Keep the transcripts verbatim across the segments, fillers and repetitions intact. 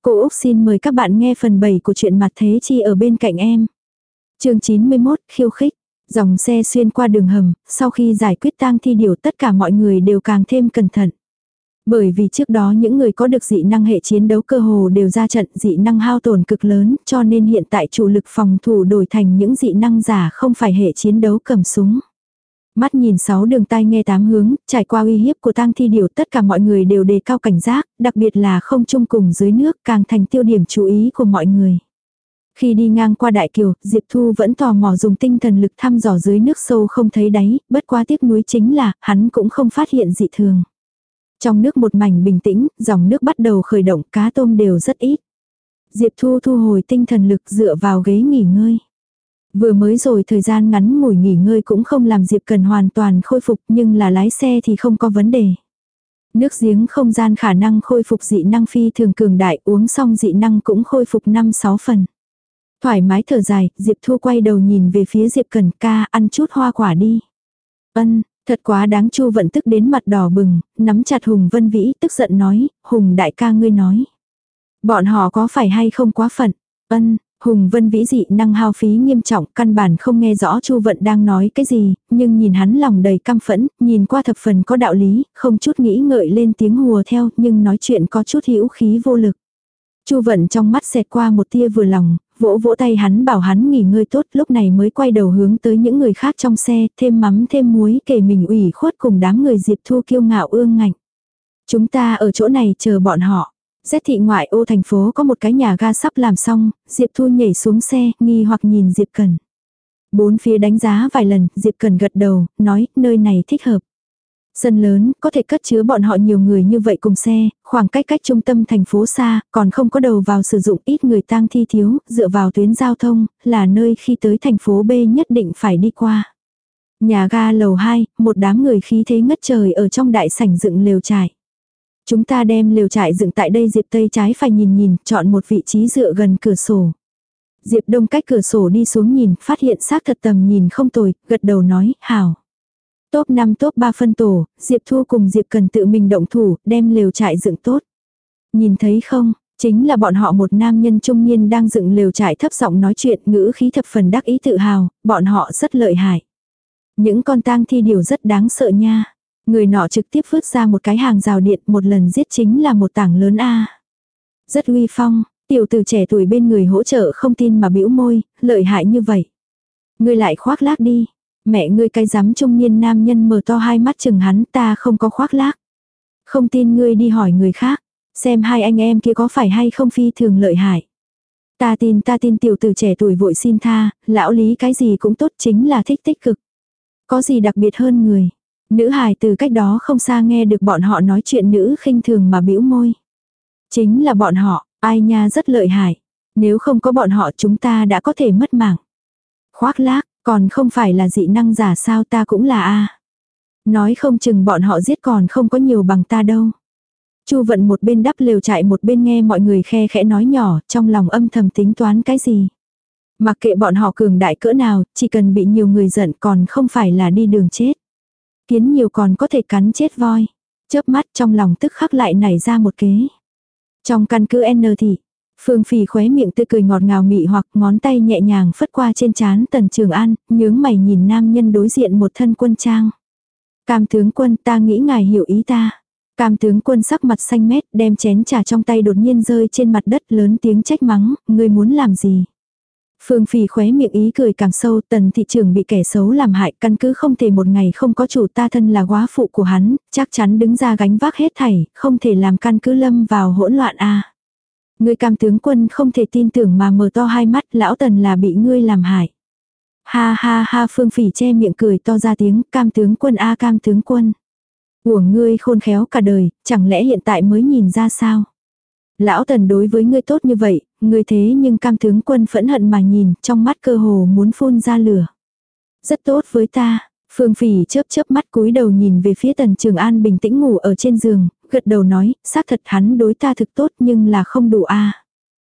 Cô Úc xin mời các bạn nghe phần bảy của truyện Mặt Thế Chi ở bên cạnh em. Chương chín mươi mốt, khiêu khích. Dòng xe xuyên qua đường hầm, sau khi giải quyết tang thi điều tất cả mọi người đều càng thêm cẩn thận. Bởi vì trước đó những người có được dị năng hệ chiến đấu cơ hồ đều ra trận, dị năng hao tổn cực lớn, cho nên hiện tại chủ lực phòng thủ đổi thành những dị năng giả không phải hệ chiến đấu cầm súng. Mắt nhìn sáu đường tai nghe tám hướng, trải qua uy hiếp của tang thi điều tất cả mọi người đều đề cao cảnh giác, đặc biệt là không chung cùng dưới nước càng thành tiêu điểm chú ý của mọi người. Khi đi ngang qua đại kiều, Diệp Thu vẫn tò mò dùng tinh thần lực thăm dò dưới nước sâu không thấy đáy, bất quá tiếc nuối chính là hắn cũng không phát hiện dị thường. Trong nước một mảnh bình tĩnh, dòng nước bắt đầu khởi động, cá tôm đều rất ít. Diệp Thu thu hồi tinh thần lực dựa vào ghế nghỉ ngơi. Vừa mới rồi thời gian ngắn ngủi nghỉ ngơi cũng không làm Diệp Cần hoàn toàn khôi phục, nhưng là lái xe thì không có vấn đề. Nước giếng không gian khả năng khôi phục dị năng phi thường cường đại, uống xong dị năng cũng khôi phục năm sáu phần. Thoải mái thở dài, Diệp Thu quay đầu nhìn về phía Diệp Cần, ca ăn chút hoa quả đi. Ân, thật quá đáng. Chu Vận tức đến mặt đỏ bừng, nắm chặt Hùng Vân Vĩ tức giận nói, Hùng đại ca ngươi nói. Bọn họ có phải hay không quá phận? Ân, Hùng Vân Vĩ dị năng hao phí nghiêm trọng, căn bản không nghe rõ Chu Vận đang nói cái gì, nhưng nhìn hắn lòng đầy căm phẫn, nhìn qua thập phần có đạo lý, không chút nghĩ ngợi lên tiếng hùa theo, nhưng nói chuyện có chút hữu khí vô lực. Chu Vận trong mắt xẹt qua một tia vừa lòng, vỗ vỗ tay hắn bảo hắn nghỉ ngơi tốt, lúc này mới quay đầu hướng tới những người khác trong xe, thêm mắm thêm muối kể mình ủy khuất cùng đám người Diệp Thu kiêu ngạo ương ngạnh. Chúng ta ở chỗ này chờ bọn họ. Z thị ngoại ô thành phố có một cái nhà ga sắp làm xong, Diệp Thu nhảy xuống xe, nghi hoặc nhìn Diệp Cần. Bốn phía đánh giá vài lần, Diệp Cần gật đầu, nói, nơi này thích hợp. Sân lớn, có thể cất chứa bọn họ nhiều người như vậy cùng xe, khoảng cách cách trung tâm thành phố xa, còn không có đầu vào sử dụng, ít người tang thi thiếu, dựa vào tuyến giao thông, là nơi khi tới thành phố B nhất định phải đi qua. Nhà ga lầu hai, một đám người khí thế ngất trời ở trong đại sảnh dựng lều trại. Chúng ta đem lều trại dựng tại đây. Diệp Tây trái phải nhìn nhìn, chọn một vị trí dựa gần cửa sổ. Diệp Đông cách cửa sổ đi xuống nhìn, phát hiện xác thật tầm nhìn không tồi, gật đầu nói, hảo. Top năm top ba phân tổ, Diệp Thu cùng Diệp Cần tự mình động thủ, đem lều trại dựng tốt. Nhìn thấy không, chính là bọn họ. Một nam nhân trung niên đang dựng lều trại thấp giọng nói chuyện, ngữ khí thập phần đắc ý tự hào, bọn họ rất lợi hại. Những con tang thi điều rất đáng sợ nha. Người nọ trực tiếp vứt ra một cái hàng rào điện, một lần giết chính là một tảng lớn a. Rất uy phong, tiểu tử trẻ tuổi bên người hỗ trợ không tin mà bĩu môi, lợi hại như vậy. Ngươi lại khoác lác đi. Mẹ ngươi cái rắm. Trung niên nam nhân mở to hai mắt chừng hắn, ta không có khoác lác. Không tin ngươi đi hỏi người khác, xem hai anh em kia có phải hay không phi thường lợi hại. Ta tin ta tin. Tiểu tử trẻ tuổi vội xin tha, lão Lý cái gì cũng tốt, chính là thích tích cực. Có gì đặc biệt hơn người. Nữ hài từ cách đó không xa nghe được bọn họ nói chuyện nữ khinh thường mà bĩu môi. Chính là bọn họ, ai nha rất lợi hại. Nếu không có bọn họ chúng ta đã có thể mất mạng. Khoác lác, còn không phải là dị năng giả sao, ta cũng là a. Nói không chừng bọn họ giết còn không có nhiều bằng ta đâu. Chu Vận một bên đắp lều trại một bên nghe mọi người khe khẽ nói nhỏ, trong lòng âm thầm tính toán cái gì. Mặc kệ bọn họ cường đại cỡ nào, chỉ cần bị nhiều người giận còn không phải là đi đường chết. Kiến nhiều còn có thể cắn chết voi. Chớp mắt trong lòng tức khắc lại nảy ra một kế. Trong căn cứ N thị, Phương Phỉ khóe miệng tươi cười ngọt ngào mị hoặc, ngón tay nhẹ nhàng phất qua trên trán Tần Trường An, nhướng mày nhìn nam nhân đối diện một thân quân trang. Cam tướng quân, ta nghĩ ngài hiểu ý ta. Cam tướng quân sắc mặt xanh mét, đem chén trà trong tay đột nhiên rơi trên mặt đất, lớn tiếng trách mắng, ngươi muốn làm gì? Phương Phỉ khóe miệng ý cười càng sâu. Tần thị trưởng bị kẻ xấu làm hại, căn cứ không thể một ngày không có chủ, ta thân là góa phụ của hắn, chắc chắn đứng ra gánh vác hết thảy, không thể làm căn cứ lâm vào hỗn loạn a. Ngươi Cam tướng quân không thể tin tưởng mà mở to hai mắt, lão Tần là bị ngươi làm hại. Ha ha ha. Phương Phỉ che miệng cười to ra tiếng, Cam tướng quân a Cam tướng quân. Uổng ngươi khôn khéo cả đời, chẳng lẽ hiện tại mới nhìn ra sao? Lão Tần đối với ngươi tốt như vậy, ngươi thế nhưng Cam tướng quân phẫn hận mà nhìn, trong mắt cơ hồ muốn phun ra lửa. Rất tốt với ta. Phương Phỉ chớp chớp mắt cúi đầu nhìn về phía Tần Trường An bình tĩnh ngủ ở trên giường, gật đầu nói, xác thật hắn đối ta thực tốt nhưng là không đủ a.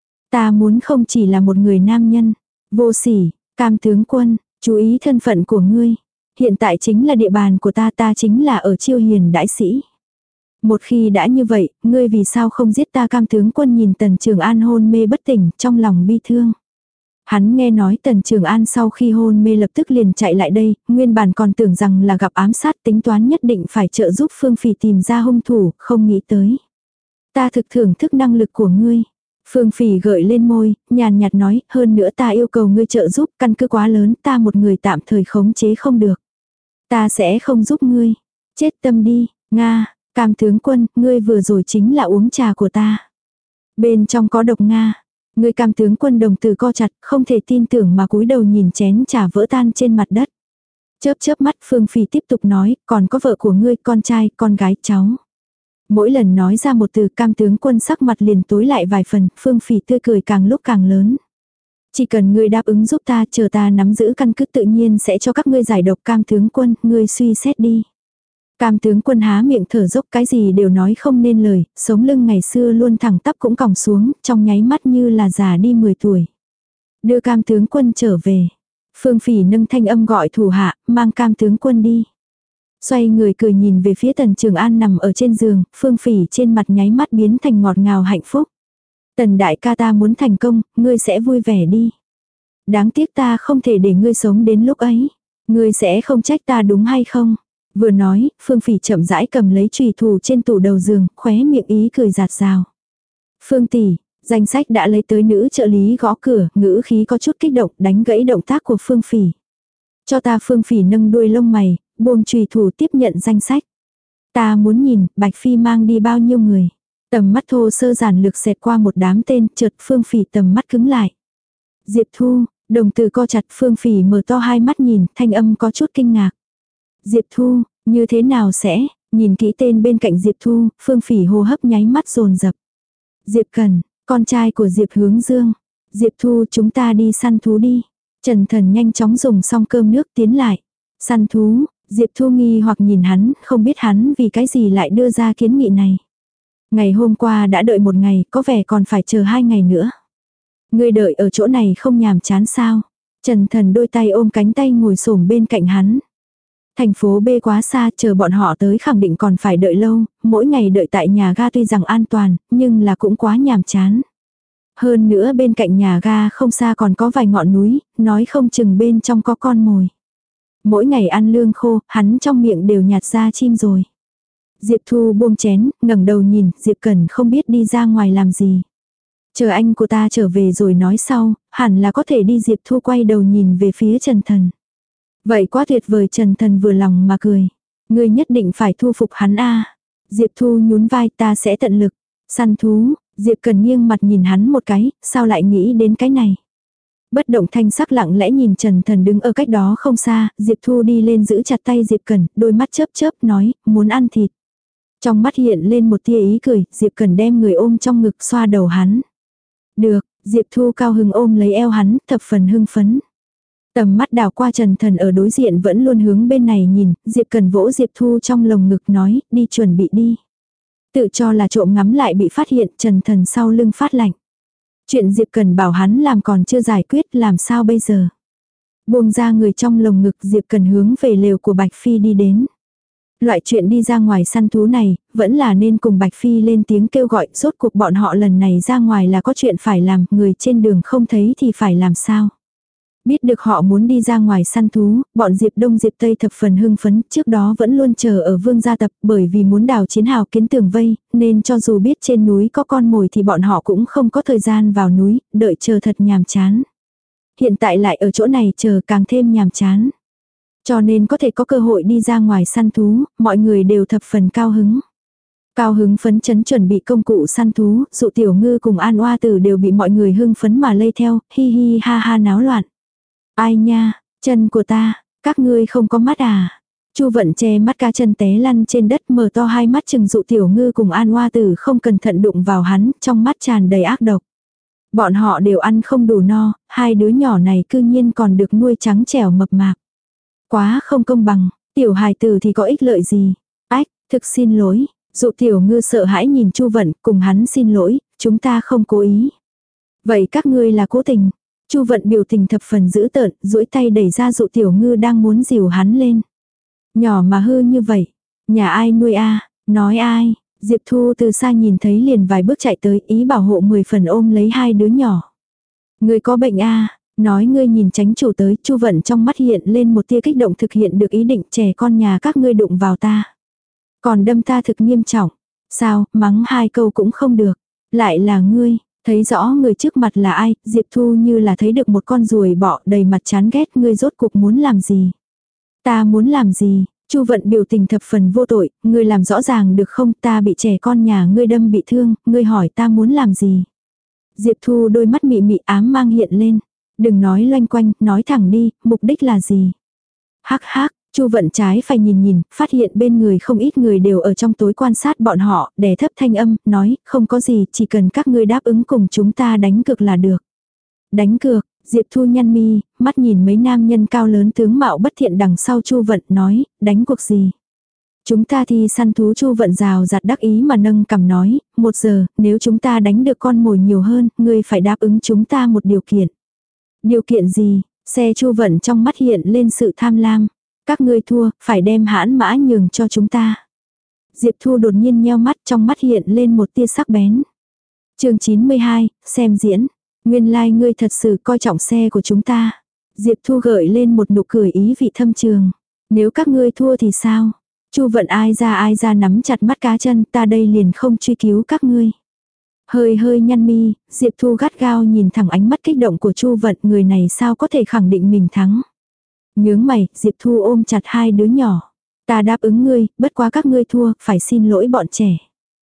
Ta muốn không chỉ là một người nam nhân. Vô sỉ, Cam tướng quân, chú ý thân phận của ngươi. Hiện tại chính là địa bàn của ta, ta chính là ở Chiêu Hiền đại sĩ. Một khi đã như vậy, ngươi vì sao không giết ta? Cam tướng quân nhìn Tần Trường An hôn mê bất tỉnh, trong lòng bi thương. Hắn nghe nói Tần Trường An sau khi hôn mê lập tức liền chạy lại đây, nguyên bản còn tưởng rằng là gặp ám sát, tính toán nhất định phải trợ giúp Phương Phỉ tìm ra hung thủ, không nghĩ tới. Ta thực thưởng thức năng lực của ngươi. Phương Phỉ gợi lên môi, nhàn nhạt nói, hơn nữa ta yêu cầu ngươi trợ giúp, căn cứ quá lớn, ta một người tạm thời khống chế không được. Ta sẽ không giúp ngươi. Chết tâm đi, Nga, Cam tướng quân, ngươi vừa rồi chính là uống trà của ta. Bên trong có độc Nga. Ngươi Cam tướng quân đồng tử co chặt, không thể tin tưởng mà cúi đầu nhìn chén trà vỡ tan trên mặt đất. Chớp chớp mắt Phương Phỉ tiếp tục nói, còn có vợ của ngươi, con trai, con gái, cháu. Mỗi lần nói ra một từ Cam tướng quân sắc mặt liền tối lại vài phần, Phương Phỉ tươi cười càng lúc càng lớn. Chỉ cần ngươi đáp ứng giúp ta, chờ ta nắm giữ căn cứ tự nhiên sẽ cho các ngươi giải độc. Cam tướng quân, ngươi suy xét đi. Cam tướng quân há miệng thở dốc, cái gì đều nói không nên lời, sống lưng ngày xưa luôn thẳng tắp cũng còng xuống, trong nháy mắt như là già đi mười tuổi. Đưa Cam tướng quân trở về. Phương Phỉ nâng thanh âm gọi thủ hạ, mang Cam tướng quân đi. Xoay người cười nhìn về phía Tần Trường An nằm ở trên giường, Phương Phỉ trên mặt nháy mắt biến thành ngọt ngào hạnh phúc. Tần đại ca, ta muốn thành công, ngươi sẽ vui vẻ đi. Đáng tiếc ta không thể để ngươi sống đến lúc ấy. Ngươi sẽ không trách ta đúng hay không? Vừa nói, Phương Phỉ chậm rãi cầm lấy chùy thủ trên tủ đầu giường, khóe miệng ý cười giạt rào. Phương tỷ, danh sách đã lấy tới, nữ trợ lý gõ cửa, ngữ khí có chút kích động, đánh gãy động tác của Phương Phỉ. Cho ta. Phương Phỉ nâng đuôi lông mày, buông chùy thủ tiếp nhận danh sách. Ta muốn nhìn, Bạch Phi mang đi bao nhiêu người. Tầm mắt thô sơ giản lược xẹt qua một đám tên, chợt Phương Phỉ tầm mắt cứng lại. Diệp Thu, đồng tử co chặt, Phương Phỉ mở to hai mắt nhìn, thanh âm có chút kinh ngạc. Diệp Thu, như thế nào sẽ, nhìn kỹ tên bên cạnh Diệp Thu, Phương Phỉ hô hấp nháy mắt dồn dập. Diệp Cần, con trai của Diệp Hướng Dương. Diệp Thu, chúng ta đi săn thú đi. Trần Thần nhanh chóng dùng xong cơm nước tiến lại. Săn thú, Diệp Thu nghi hoặc nhìn hắn, không biết hắn vì cái gì lại đưa ra kiến nghị này. Ngày hôm qua đã đợi một ngày, có vẻ còn phải chờ hai ngày nữa. Ngươi đợi ở chỗ này không nhàm chán sao? Trần Thần đôi tay ôm cánh tay ngồi xổm bên cạnh hắn. Thành phố B quá xa, chờ bọn họ tới khẳng định còn phải đợi lâu, mỗi ngày đợi tại nhà ga tuy rằng an toàn, nhưng là cũng quá nhàm chán. Hơn nữa bên cạnh nhà ga không xa còn có vài ngọn núi, nói không chừng bên trong có con mồi. Mỗi ngày ăn lương khô, hắn trong miệng đều nhạt ra chim rồi. Diệp Thu buông chén, ngẩng đầu nhìn, Diệp Cần không biết đi ra ngoài làm gì. Chờ anh của ta trở về rồi nói sau, hẳn là có thể đi. Diệp Thu quay đầu nhìn về phía Trần Thần. Vậy quá tuyệt vời. Trần Thần vừa lòng mà cười. Ngươi nhất định phải thu phục hắn a. Diệp Thu nhún vai, ta sẽ tận lực. Săn thú, Diệp Cần nghiêng mặt nhìn hắn một cái, sao lại nghĩ đến cái này. Bất động thanh sắc lặng lẽ nhìn Trần Thần đứng ở cách đó không xa, Diệp Thu đi lên giữ chặt tay Diệp Cần, đôi mắt chớp chớp nói, muốn ăn thịt. Trong mắt hiện lên một tia ý cười, Diệp Cần đem người ôm trong ngực xoa đầu hắn. Được, Diệp Thu cao hứng ôm lấy eo hắn, thập phần hưng phấn. Tầm mắt đảo qua Trần Thần ở đối diện vẫn luôn hướng bên này nhìn, Diệp Cần vỗ Diệp Thu trong lồng ngực nói, đi chuẩn bị đi. Tự cho là trộm ngắm lại bị phát hiện, Trần Thần sau lưng phát lạnh. Chuyện Diệp Cần bảo hắn làm còn chưa giải quyết, làm sao bây giờ? Buông ra người trong lồng ngực, Diệp Cần hướng về lều của Bạch Phi đi đến. Loại chuyện đi ra ngoài săn thú này, vẫn là nên cùng Bạch Phi lên tiếng kêu gọi, rốt cuộc bọn họ lần này ra ngoài là có chuyện phải làm, người trên đường không thấy thì phải làm sao? Biết được họ muốn đi ra ngoài săn thú, bọn Diệp Đông Diệp Tây thập phần hưng phấn, trước đó vẫn luôn chờ ở Vương gia tập, bởi vì muốn đào chiến hào kiến tường vây, nên cho dù biết trên núi có con mồi thì bọn họ cũng không có thời gian vào núi, đợi chờ thật nhàm chán. Hiện tại lại ở chỗ này chờ càng thêm nhàm chán. Cho nên có thể có cơ hội đi ra ngoài săn thú, mọi người đều thập phần cao hứng. Cao hứng phấn chấn chuẩn bị công cụ săn thú, Dụ Tiểu Ngư cùng An Oa Tử đều bị mọi người hưng phấn mà lây theo, hi hi ha ha náo loạn. Ai nha, chân của ta, các ngươi không có mắt à? Chu Vận che mắt cá chân té lăn trên đất, mở to hai mắt chừng Dụ Tiểu Ngư cùng An Oa Tử không cẩn thận đụng vào hắn, trong mắt tràn đầy ác độc. Bọn họ đều ăn không đủ no, hai đứa nhỏ này cư nhiên còn được nuôi trắng trẻo mập mạp. Quá không công bằng, tiểu hài tử thì có ích lợi gì? Ách, thực xin lỗi. Dụ Tiểu Ngư sợ hãi nhìn Chu Vận, cùng hắn xin lỗi, chúng ta không cố ý. Vậy các ngươi là cố tình. Chu Vận biểu tình thập phần dữ tợn, duỗi tay đẩy ra Dụ Tiểu Ngư đang muốn dìu hắn lên. Nhỏ mà hư như vậy, nhà ai nuôi a? Nói ai? Diệp Thu từ xa nhìn thấy liền vài bước chạy tới, ý bảo hộ mười phần ôm lấy hai đứa nhỏ. Ngươi có bệnh a? Nói ngươi nhìn tránh chủ tới, Chu Vận trong mắt hiện lên một tia kích động thực hiện được ý định trẻ con nhà các ngươi đụng vào ta. Còn đâm ta thực nghiêm trọng. Sao, mắng hai câu cũng không được. Lại là ngươi, thấy rõ người trước mặt là ai, Diệp Thu như là thấy được một con ruồi bọ đầy mặt chán ghét, ngươi rốt cuộc muốn làm gì. Ta muốn làm gì, Chu Vận biểu tình thập phần vô tội, ngươi làm rõ ràng được không, ta bị trẻ con nhà ngươi đâm bị thương, ngươi hỏi ta muốn làm gì. Diệp Thu đôi mắt mị mị ám mang hiện lên. Đừng nói loanh quanh, nói thẳng đi, mục đích là gì. Hắc hắc, Chu Vận trái phải nhìn nhìn, phát hiện bên người không ít người đều ở trong tối quan sát bọn họ, đè thấp thanh âm, nói, không có gì, chỉ cần các ngươi đáp ứng cùng chúng ta đánh cược là được. Đánh cược, Diệp Thu nhăn mi, mắt nhìn mấy nam nhân cao lớn tướng mạo bất thiện đằng sau Chu Vận nói, đánh cuộc gì. Chúng ta thì săn thú. Chu Vận rào rạt đắc ý mà nâng cằm nói, một giờ, nếu chúng ta đánh được con mồi nhiều hơn, ngươi phải đáp ứng chúng ta một điều kiện. Điều kiện gì? Xe Chu Vận trong mắt hiện lên sự tham lam. Các ngươi thua, phải đem hãn mã nhường cho chúng ta. Diệp Thu đột nhiên nheo mắt, trong mắt hiện lên một tia sắc bén. Chương chín mươi hai, xem diễn. Nguyên lai like ngươi thật sự coi trọng xe của chúng ta. Diệp Thu gợi lên một nụ cười ý vị thâm trường. Nếu các ngươi thua thì sao? Chu Vận ai ra ai ra nắm chặt mắt cá chân, ta đây liền không truy cứu các ngươi. Hơi hơi nhăn mi, Diệp Thu gắt gao nhìn thẳng ánh mắt kích động của Chu Vận, người này sao có thể khẳng định mình thắng. Nhướng mày, Diệp Thu ôm chặt hai đứa nhỏ. Ta đáp ứng ngươi, bất quá các ngươi thua, phải xin lỗi bọn trẻ.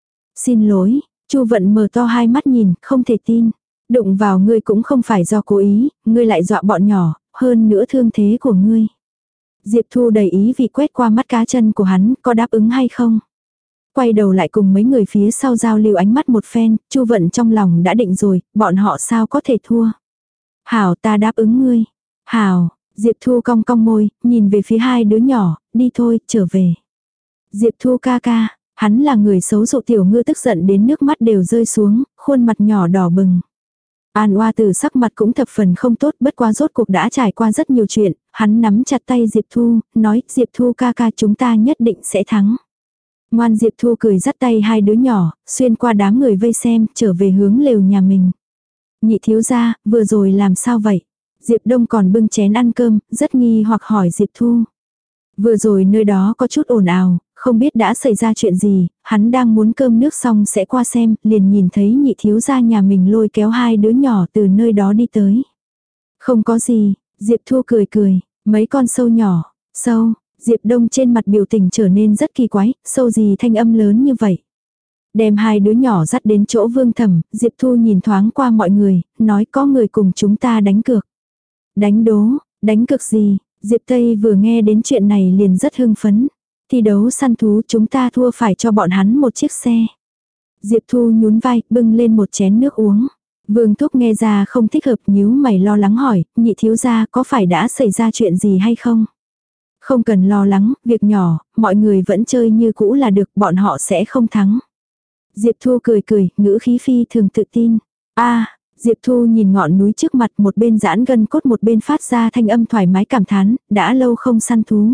Xin lỗi, Chu Vận mở to hai mắt nhìn, không thể tin. Đụng vào ngươi cũng không phải do cố ý, ngươi lại dọa bọn nhỏ, hơn nữa thương thế của ngươi. Diệp Thu đầy ý vì quét qua mắt cá chân của hắn, có đáp ứng hay không. Quay đầu lại cùng mấy người phía sau giao lưu ánh mắt một phen, Chu Vận trong lòng đã định rồi, bọn họ sao có thể thua. Hảo, ta đáp ứng ngươi. Hảo, Diệp Thu cong cong môi, nhìn về phía hai đứa nhỏ, đi thôi, trở về. Diệp Thu ca ca, hắn là người xấu dụ tiểu ngư tức giận đến nước mắt đều rơi xuống, khuôn mặt nhỏ đỏ bừng. An Oa Tử sắc mặt cũng thập phần không tốt, bất quá rốt cuộc đã trải qua rất nhiều chuyện, hắn nắm chặt tay Diệp Thu, nói, Diệp Thu ca ca chúng ta nhất định sẽ thắng. Ngoan. Diệp Thu cười dắt tay hai đứa nhỏ, xuyên qua đám người vây xem, trở về hướng lều nhà mình. Nhị thiếu gia, vừa rồi làm sao vậy? Diệp Đông còn bưng chén ăn cơm, rất nghi hoặc hỏi Diệp Thu. Vừa rồi nơi đó có chút ồn ào, không biết đã xảy ra chuyện gì, hắn đang muốn cơm nước xong sẽ qua xem, liền nhìn thấy nhị thiếu gia nhà mình lôi kéo hai đứa nhỏ từ nơi đó đi tới. Không có gì, Diệp Thu cười cười, mấy con sâu nhỏ, sâu, Diệp Đông trên mặt biểu tình trở nên rất kỳ quái, sâu gì thanh âm lớn như vậy. Đem hai đứa nhỏ dắt đến chỗ Vương Thẩm, Diệp Thu nhìn thoáng qua mọi người, nói có người cùng chúng ta đánh cược. Đánh đố, đánh cược gì? Diệp Tây vừa nghe đến chuyện này liền rất hưng phấn. Thi đấu săn thú chúng ta thua phải cho bọn hắn một chiếc xe. Diệp Thu nhún vai, bưng lên một chén nước uống. Vương Thúc nghe ra không thích hợp nhíu mày lo lắng hỏi, nhị thiếu gia có phải đã xảy ra chuyện gì hay không? Không cần lo lắng, việc nhỏ, mọi người vẫn chơi như cũ là được, bọn họ sẽ không thắng. Diệp Thu cười cười, ngữ khí phi thường tự tin. A, Diệp Thu nhìn ngọn núi trước mặt, một bên giãn gân cốt một bên phát ra thanh âm thoải mái cảm thán, đã lâu không săn thú.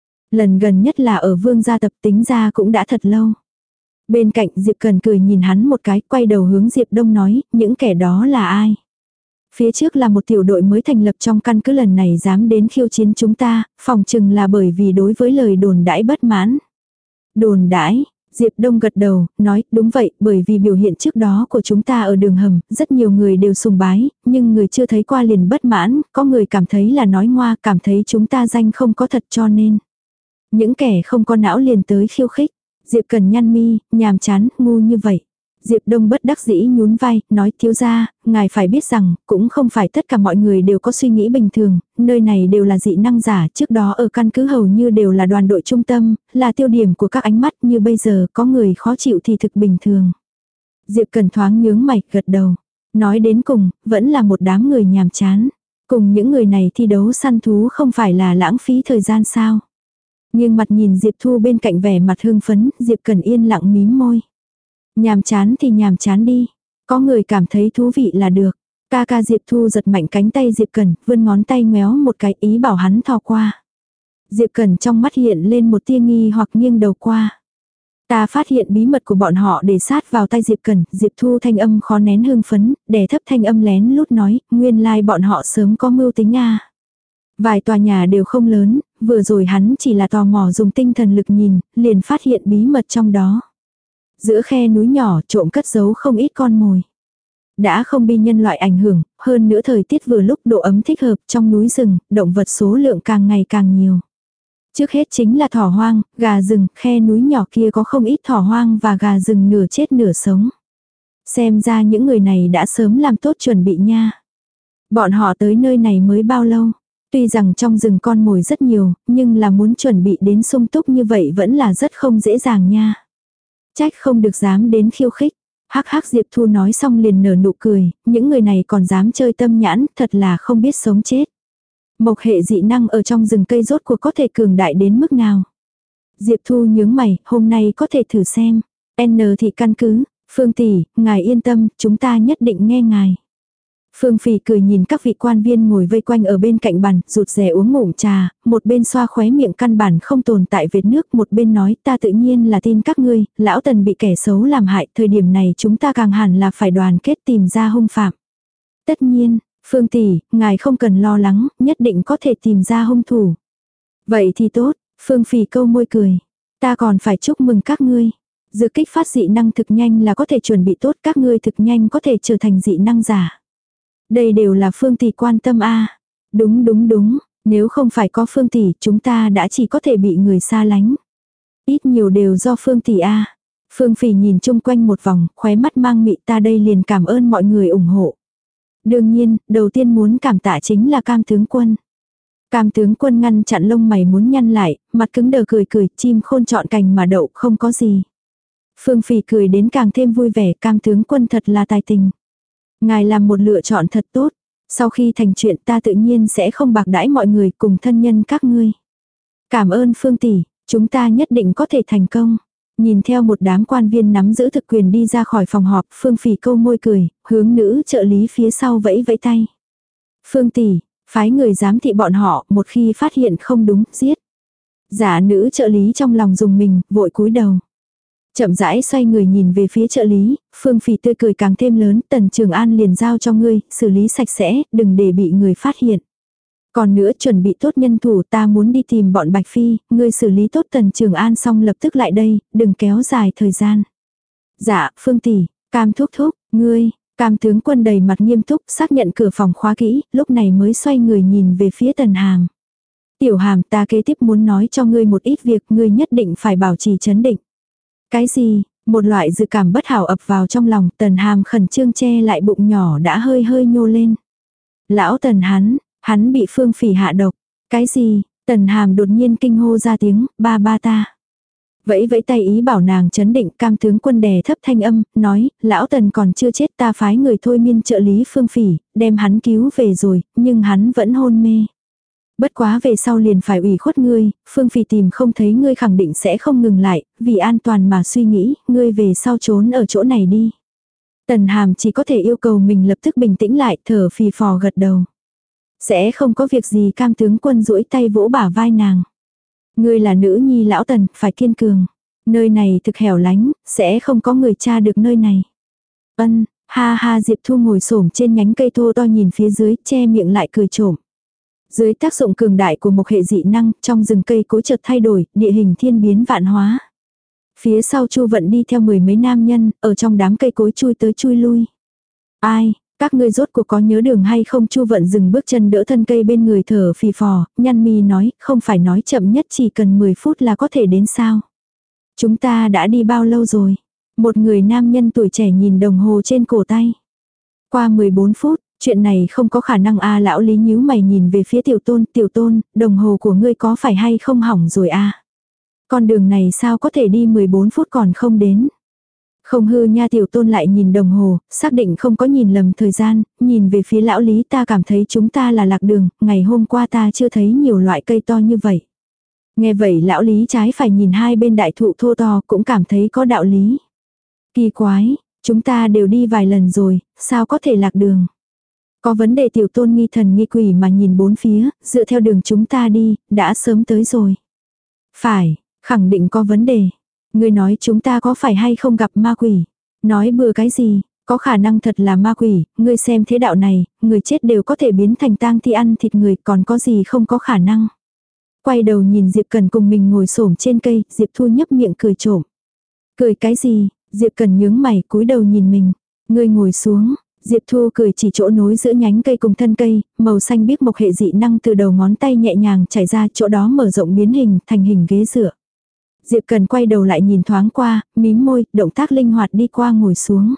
Lần gần nhất là ở Vương gia tập, tính ra cũng đã thật lâu. Bên cạnh Diệp Cần cười nhìn hắn một cái, quay đầu hướng Diệp Đông nói, những kẻ đó là ai? Phía trước là một tiểu đội mới thành lập trong căn cứ, lần này dám đến khiêu chiến chúng ta, phòng chừng là bởi vì đối với lời đồn đãi bất mãn. Đồn đãi, Diệp Đông gật đầu, nói, đúng vậy, bởi vì biểu hiện trước đó của chúng ta ở đường hầm, rất nhiều người đều sùng bái, nhưng người chưa thấy qua liền bất mãn, có người cảm thấy là nói ngoa, cảm thấy chúng ta danh không có thật cho nên. Những kẻ không có não liền tới khiêu khích. Diệp Cần nhăn mi, nhàm chán, ngu như vậy. Diệp Đông bất đắc dĩ nhún vai, nói thiếu gia, ngài phải biết rằng, cũng không phải tất cả mọi người đều có suy nghĩ bình thường, nơi này đều là dị năng giả, trước đó ở căn cứ hầu như đều là đoàn đội trung tâm, là tiêu điểm của các ánh mắt, như bây giờ có người khó chịu thì thực bình thường. Diệp Cần thoáng nhướng mày, gật đầu. Nói đến cùng, vẫn là một đám người nhàm chán. Cùng những người này thi đấu săn thú không phải là lãng phí thời gian sao. Nhưng mặt nhìn Diệp Thu bên cạnh vẻ mặt hưng phấn, Diệp Cần yên lặng mím môi. Nhàm chán thì nhàm chán đi. Có người cảm thấy thú vị là được. Ca ca Diệp Thu giật mạnh cánh tay Diệp Cần, vươn ngón tay ngoéo một cái ý bảo hắn thò qua. Diệp Cần trong mắt hiện lên một tia nghi hoặc nghiêng đầu qua. Ta phát hiện bí mật của bọn họ để sát vào tay Diệp Cẩn, Diệp Thu thanh âm khó nén hưng phấn, đè thấp thanh âm lén lút nói, nguyên lai like bọn họ sớm có mưu tính a. Vài tòa nhà đều không lớn, vừa rồi hắn chỉ là tò mò dùng tinh thần lực nhìn, liền phát hiện bí mật trong đó. Giữa khe núi nhỏ trộm cất giấu không ít con mồi. Đã không bị nhân loại ảnh hưởng, hơn nữa thời tiết vừa lúc độ ấm thích hợp trong núi rừng, động vật số lượng càng ngày càng nhiều. Trước hết chính là thỏ hoang, gà rừng, khe núi nhỏ kia có không ít thỏ hoang và gà rừng nửa chết nửa sống. Xem ra những người này đã sớm làm tốt chuẩn bị nha. Bọn họ tới nơi này mới bao lâu? Tuy rằng trong rừng con mồi rất nhiều, nhưng là muốn chuẩn bị đến sung túc như vậy vẫn là rất không dễ dàng nha. Trách không được dám đến khiêu khích. Hắc hắc Diệp Thu nói xong liền nở nụ cười, những người này còn dám chơi tâm nhãn, thật là không biết sống chết. Mộc hệ dị năng ở trong rừng cây rốt cuộc có thể cường đại đến mức nào? Diệp Thu nhướng mày, hôm nay có thể thử xem. N thì căn cứ, Phương tỷ, ngài yên tâm, chúng ta nhất định nghe ngài. Phương Phỉ cười nhìn các vị quan viên ngồi vây quanh ở bên cạnh bàn, rụt rè uống ngụm trà, một bên xoa khóe miệng căn bản không tồn tại vết nước, một bên nói ta tự nhiên là tin các ngươi, lão Tần bị kẻ xấu làm hại, thời điểm này chúng ta càng hẳn là phải đoàn kết tìm ra hung phạm. Tất nhiên, Phương tỷ, ngài không cần lo lắng, nhất định có thể tìm ra hung thủ. Vậy thì tốt, Phương Phỉ câu môi cười. Ta còn phải chúc mừng các ngươi. Dược kích phát dị năng thực nhanh là có thể chuẩn bị tốt, các ngươi thực nhanh có thể trở thành dị năng giả. Đây đều là Phương tỷ quan tâm a. Đúng đúng đúng, nếu không phải có Phương tỷ, chúng ta đã chỉ có thể bị người xa lánh. Ít nhiều đều do Phương tỷ a. Phương Phỉ nhìn chung quanh một vòng, khóe mắt mang mị, ta đây liền cảm ơn mọi người ủng hộ. Đương nhiên, đầu tiên muốn cảm tạ chính là Cam tướng quân. Cam tướng quân ngăn chặn lông mày muốn nhăn lại, mặt cứng đờ cười cười, chim khôn chọn cành mà đậu, không có gì. Phương Phỉ cười đến càng thêm vui vẻ, Cam tướng quân thật là tài tình. Ngài làm một lựa chọn thật tốt, sau khi thành chuyện ta tự nhiên sẽ không bạc đãi mọi người cùng thân nhân các ngươi. Cảm ơn Phương tỷ, chúng ta nhất định có thể thành công. Nhìn theo một đám quan viên nắm giữ thực quyền đi ra khỏi phòng họp, Phương Phỉ câu môi cười, hướng nữ trợ lý phía sau vẫy vẫy tay. Phương tỷ, phái người giám thị bọn họ, một khi phát hiện không đúng, giết. Giả nữ trợ lý trong lòng dùng mình, vội cúi đầu. Chậm rãi xoay người nhìn về phía trợ lý, Phương Phỉ tươi cười càng thêm lớn, Tần Trường An liền giao cho ngươi, xử lý sạch sẽ, đừng để bị người phát hiện. Còn nữa chuẩn bị tốt nhân thủ, ta muốn đi tìm bọn Bạch Phi, ngươi xử lý tốt Tần Trường An xong lập tức lại đây, đừng kéo dài thời gian. Dạ, Phương tỷ, Cam thúc thúc, ngươi, Cam tướng quân đầy mặt nghiêm túc, xác nhận cửa phòng khóa kỹ, lúc này mới xoay người nhìn về phía Tần Hàm. Tiểu Hàm, ta kế tiếp muốn nói cho ngươi một ít việc, ngươi nhất định phải bảo trì trấn định. Cái gì? Một loại dự cảm bất hảo ập vào trong lòng, Tần Hàm khẩn trương che lại bụng nhỏ đã hơi hơi nhô lên. Lão Tần hắn, hắn bị Phương Phỉ hạ độc. Cái gì? Tần Hàm đột nhiên kinh hô ra tiếng, ba ba ta. Vẫy vẫy tay ý bảo nàng chấn định, Cam tướng quân đè thấp thanh âm, nói, lão Tần còn chưa chết, ta phái người thôi miên trợ lý Phương Phỉ, đem hắn cứu về rồi, nhưng hắn vẫn hôn mê. Bất quá về sau liền phải ủy khuất ngươi, Phương Phỉ tìm không thấy ngươi khẳng định sẽ không ngừng lại, vì an toàn mà suy nghĩ, ngươi về sau trốn ở chỗ này đi. Tần Hàm chỉ có thể yêu cầu mình lập tức bình tĩnh lại, thở phì phò gật đầu. Sẽ không có việc gì, Cam tướng quân duỗi tay vỗ bả vai nàng. Ngươi là nữ nhi lão Tần, phải kiên cường. Nơi này thực hẻo lánh, sẽ không có người tra được nơi này. Ân, ha ha Diệp Thu ngồi xổm trên nhánh cây thô to nhìn phía dưới, che miệng lại cười trộm. Dưới tác dụng cường đại của một hệ dị năng, trong rừng cây cối chợt thay đổi, địa hình thiên biến vạn hóa. Phía sau Chu Vận đi theo mười mấy nam nhân, ở trong đám cây cối chui tới chui lui. Ai, các ngươi rốt cuộc có nhớ đường hay không? Chu Vận dừng bước chân đỡ thân cây bên người thở phì phò, nhăn mi nói, không phải nói chậm nhất chỉ cần mười phút là có thể đến sao. Chúng ta đã đi bao lâu rồi? Một người nam nhân tuổi trẻ nhìn đồng hồ trên cổ tay. Qua mười bốn phút. Chuyện này không có khả năng a. Lão Lý nhíu mày nhìn về phía Tiểu Tôn, Tiểu Tôn, đồng hồ của ngươi có phải hay không hỏng rồi a? Con đường này sao có thể đi mười bốn phút còn không đến? Không hư nha. Tiểu Tôn lại nhìn đồng hồ, xác định không có nhìn lầm thời gian, nhìn về phía Lão Lý, ta cảm thấy chúng ta là lạc đường, ngày hôm qua ta chưa thấy nhiều loại cây to như vậy. Nghe vậy Lão Lý trái phải nhìn hai bên đại thụ thô to cũng cảm thấy có đạo lý. Kỳ quái, chúng ta đều đi vài lần rồi, sao có thể lạc đường? Có vấn đề. Tiểu Tôn nghi thần nghi quỷ mà nhìn bốn phía, dựa theo đường chúng ta đi, đã sớm tới rồi. Phải, khẳng định có vấn đề. Ngươi nói chúng ta có phải hay không gặp ma quỷ? Nói bừa cái gì? Có khả năng thật là ma quỷ, ngươi xem thế đạo này, người chết đều có thể biến thành tang thi ăn thịt người, còn có gì không có khả năng. Quay đầu nhìn Diệp Cần cùng mình ngồi xổm trên cây, Diệp Thu nhấp miệng cười trộm. Cười cái gì? Diệp Cần nhướng mày cúi đầu nhìn mình. Ngươi ngồi xuống. Diệp Thu cười chỉ chỗ nối giữa nhánh cây cùng thân cây, màu xanh biếc mộc hệ dị năng từ đầu ngón tay nhẹ nhàng chảy ra, chỗ đó mở rộng biến hình thành hình ghế dựa. Diệp Cần quay đầu lại nhìn thoáng qua, mím môi, động tác linh hoạt đi qua ngồi xuống.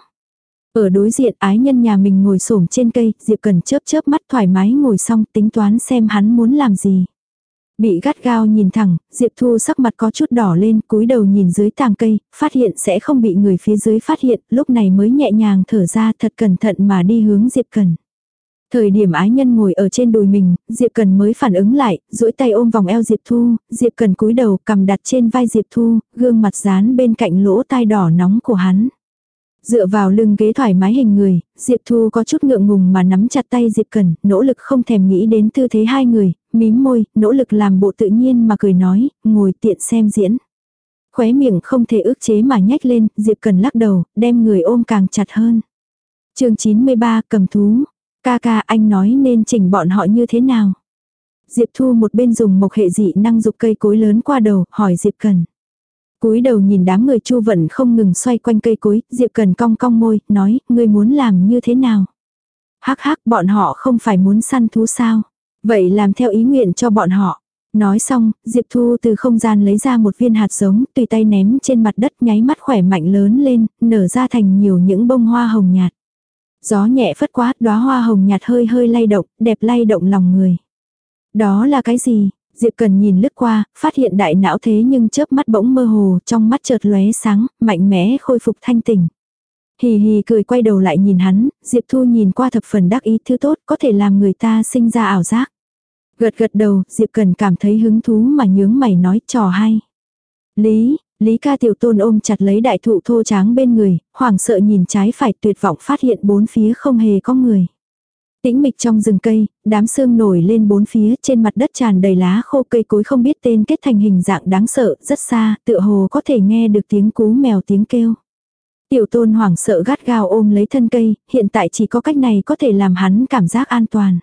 Ở đối diện ái nhân nhà mình ngồi xổm trên cây, Diệp Cần chớp chớp mắt thoải mái ngồi xong tính toán xem hắn muốn làm gì. Bị gắt gao nhìn thẳng, Diệp Thu sắc mặt có chút đỏ lên, cúi đầu nhìn dưới tàng cây, phát hiện sẽ không bị người phía dưới phát hiện, lúc này mới nhẹ nhàng thở ra thật cẩn thận mà đi hướng Diệp Cần. Thời điểm ái nhân ngồi ở trên đùi mình, Diệp Cần mới phản ứng lại, duỗi tay ôm vòng eo Diệp Thu, Diệp Cần cúi đầu cầm đặt trên vai Diệp Thu, gương mặt dán bên cạnh lỗ tai đỏ nóng của hắn. Dựa vào lưng ghế thoải mái hình người, Diệp Thu có chút ngượng ngùng mà nắm chặt tay Diệp Cần, nỗ lực không thèm nghĩ đến tư thế hai người, mím môi, nỗ lực làm bộ tự nhiên mà cười nói, ngồi tiện xem diễn. Khóe miệng không thể ức chế mà nhếch lên, Diệp Cần lắc đầu, đem người ôm càng chặt hơn. Chương chín mươi ba cầm thú. Ca ca anh nói nên chỉnh bọn họ như thế nào? Diệp Thu một bên dùng mộc hệ dị năng dục cây cối lớn qua đầu, hỏi Diệp Cần. Cúi đầu nhìn đám người Chu Vận không ngừng xoay quanh cây cối, Diệp Cần cong cong môi, nói, ngươi muốn làm như thế nào? Hắc hắc, bọn họ không phải muốn săn thú sao? Vậy làm theo ý nguyện cho bọn họ. Nói xong, Diệp Thu từ không gian lấy ra một viên hạt giống, tùy tay ném trên mặt đất nháy mắt khỏe mạnh lớn lên, nở ra thành nhiều những bông hoa hồng nhạt. Gió nhẹ phất quá, đóa hoa hồng nhạt hơi hơi lay động, đẹp lay động lòng người. Đó là cái gì? Diệp Cần nhìn lướt qua, phát hiện đại não thế nhưng chớp mắt bỗng mơ hồ, trong mắt chợt lóe sáng, mạnh mẽ khôi phục thanh tỉnh. Hì hì cười quay đầu lại nhìn hắn, Diệp Thu nhìn qua thập phần đắc ý, thứ tốt có thể làm người ta sinh ra ảo giác. Gật gật đầu, Diệp Cần cảm thấy hứng thú mà nhướng mày nói trò hay. Lý, Lý ca tiểu tôn ôm chặt lấy đại thụ thô tráng bên người, hoảng sợ nhìn trái phải tuyệt vọng phát hiện bốn phía không hề có người. Tĩnh mịch trong rừng cây, đám sương nổi lên bốn phía, trên mặt đất tràn đầy lá khô, cây cối không biết tên kết thành hình dạng đáng sợ, rất xa, tựa hồ có thể nghe được tiếng cú mèo tiếng kêu. Tiểu tôn hoảng sợ gắt gao ôm lấy thân cây, hiện tại chỉ có cách này có thể làm hắn cảm giác an toàn.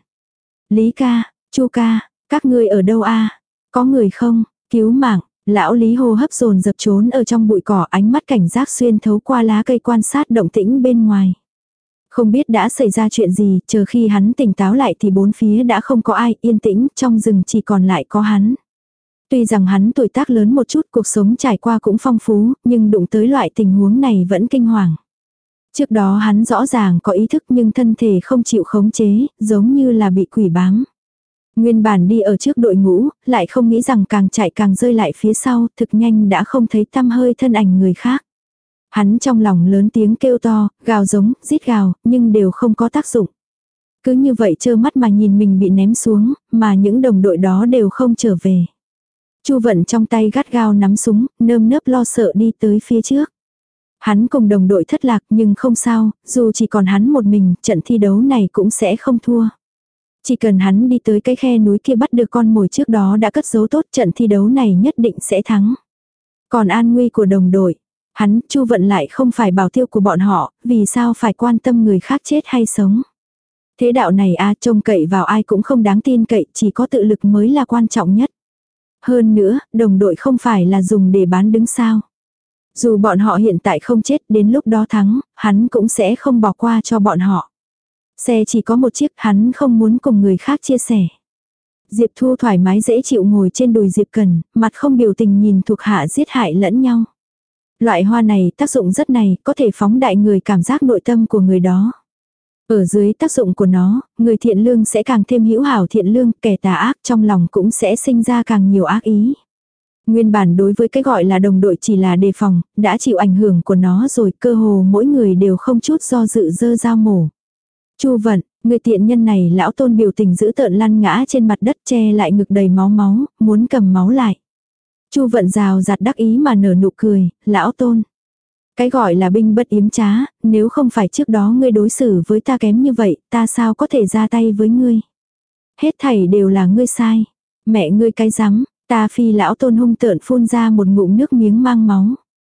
Lý ca, Chu ca, các ngươi ở đâu a? Có người không? Cứu mạng. Lão Lý hô hấp dồn dập trốn ở trong bụi cỏ, ánh mắt cảnh giác xuyên thấu qua lá cây quan sát động tĩnh bên ngoài. Không biết đã xảy ra chuyện gì, chờ khi hắn tỉnh táo lại thì bốn phía đã không có ai, yên tĩnh, trong rừng chỉ còn lại có hắn. Tuy rằng hắn tuổi tác lớn một chút, cuộc sống trải qua cũng phong phú, nhưng đụng tới loại tình huống này vẫn kinh hoàng. Trước đó hắn rõ ràng có ý thức nhưng thân thể không chịu khống chế, giống như là bị quỷ bám. Nguyên bản đi ở trước đội ngũ, lại không nghĩ rằng càng chạy càng rơi lại phía sau, thực nhanh đã không thấy tăm hơi thân ảnh người khác. Hắn trong lòng lớn tiếng kêu to, gào giống, rít gào, nhưng đều không có tác dụng. Cứ như vậy trơ mắt mà nhìn mình bị ném xuống, mà những đồng đội đó đều không trở về. Chu Vận trong tay gắt gao nắm súng, nơm nớp lo sợ đi tới phía trước. Hắn cùng đồng đội thất lạc nhưng không sao, dù chỉ còn hắn một mình, trận thi đấu này cũng sẽ không thua. Chỉ cần hắn đi tới cái khe núi kia bắt được con mồi trước đó đã cất giấu tốt, trận thi đấu này nhất định sẽ thắng. Còn an nguy của đồng đội, hắn, Chu Vận lại không phải bảo tiêu của bọn họ, vì sao phải quan tâm người khác chết hay sống. Thế đạo này a trông cậy vào ai cũng không đáng tin cậy, chỉ có tự lực mới là quan trọng nhất. Hơn nữa, đồng đội không phải là dùng để bán đứng sao. Dù bọn họ hiện tại không chết, đến lúc đó thắng, hắn cũng sẽ không bỏ qua cho bọn họ. Xe chỉ có một chiếc, hắn không muốn cùng người khác chia sẻ. Diệp Thu thoải mái dễ chịu ngồi trên đùi Diệp Cần, mặt không biểu tình nhìn thuộc hạ giết hại lẫn nhau. Loại hoa này tác dụng rất này, có thể phóng đại người cảm giác nội tâm của người đó. Ở dưới tác dụng của nó, người thiện lương sẽ càng thêm hữu hảo thiện lương, kẻ tà ác trong lòng cũng sẽ sinh ra càng nhiều ác ý. Nguyên bản đối với cái gọi là đồng đội chỉ là đề phòng, đã chịu ảnh hưởng của nó rồi, cơ hồ mỗi người đều không chút do dự dơ dao mổ. Chu Vận, người tiện nhân này, lão Tôn biểu tình dữ tợn lăn ngã trên mặt đất che lại ngực đầy máu máu, muốn cầm máu lại. Chu Vận rào rạt đắc ý mà nở nụ cười, lão Tôn. Cái gọi là binh bất yếm trá, nếu không phải trước đó ngươi đối xử với ta kém như vậy, ta sao có thể ra tay với ngươi. Hết thảy đều là ngươi sai. Mẹ ngươi cái rắm, ta phi lão Tôn hung tợn phun ra một ngụm nước miếng mang máu.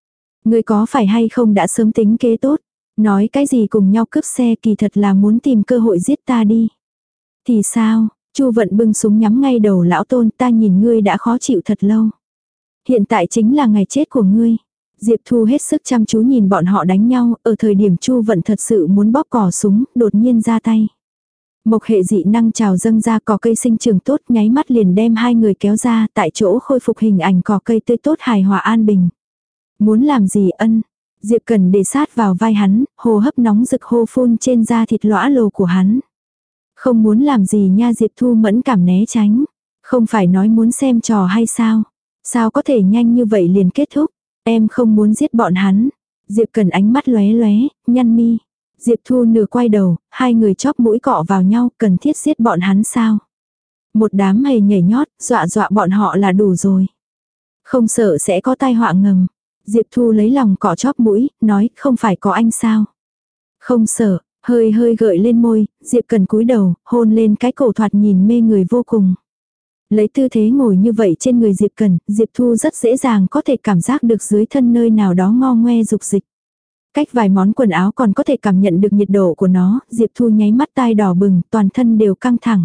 Ngươi có phải hay không đã sớm tính kế tốt? Nói cái gì cùng nhau cướp xe kỳ thật là muốn tìm cơ hội giết ta đi. Thì sao? Chu Vận bưng súng nhắm ngay đầu lão Tôn, ta nhìn ngươi đã khó chịu thật lâu. Hiện tại chính là ngày chết của ngươi. Diệp Thu hết sức chăm chú nhìn bọn họ đánh nhau, ở thời điểm Chu Vận thật sự muốn bóp cò súng, đột nhiên ra tay. Mộc hệ dị năng trào dâng ra, cỏ cây sinh trưởng tốt, nháy mắt liền đem hai người kéo ra, tại chỗ khôi phục hình ảnh cỏ cây tươi tốt hài hòa an bình. Muốn làm gì ân? Diệp Cẩn để sát vào vai hắn, hô hấp nóng rực hô phun trên da thịt lõa lồ của hắn. Không muốn làm gì nha, Diệp Thu mẫn cảm né tránh. Không phải nói muốn xem trò hay sao? Sao có thể nhanh như vậy liền kết thúc? Em không muốn giết bọn hắn. Diệp Cẩn ánh mắt lóe lóe, nhăn mi. Diệp Thu nửa quay đầu, hai người chóp mũi cọ vào nhau, cần thiết giết bọn hắn sao? Một đám hề nhảy nhót, dọa dọa bọn họ là đủ rồi. Không sợ sẽ có tai họa ngầm. Diệp Thu lấy lòng cọ chóp mũi, nói không phải có anh sao? Không sợ, hơi hơi gợi lên môi, Diệp Cẩn cúi đầu, hôn lên cái cổ thoạt nhìn mê người vô cùng. Lấy tư thế ngồi như vậy trên người Diệp Cẩn, Diệp Thu rất dễ dàng có thể cảm giác được dưới thân nơi nào đó ngo ngoe dục dịch. Cách vài món quần áo còn có thể cảm nhận được nhiệt độ của nó, Diệp Thu nháy mắt tai đỏ bừng, toàn thân đều căng thẳng.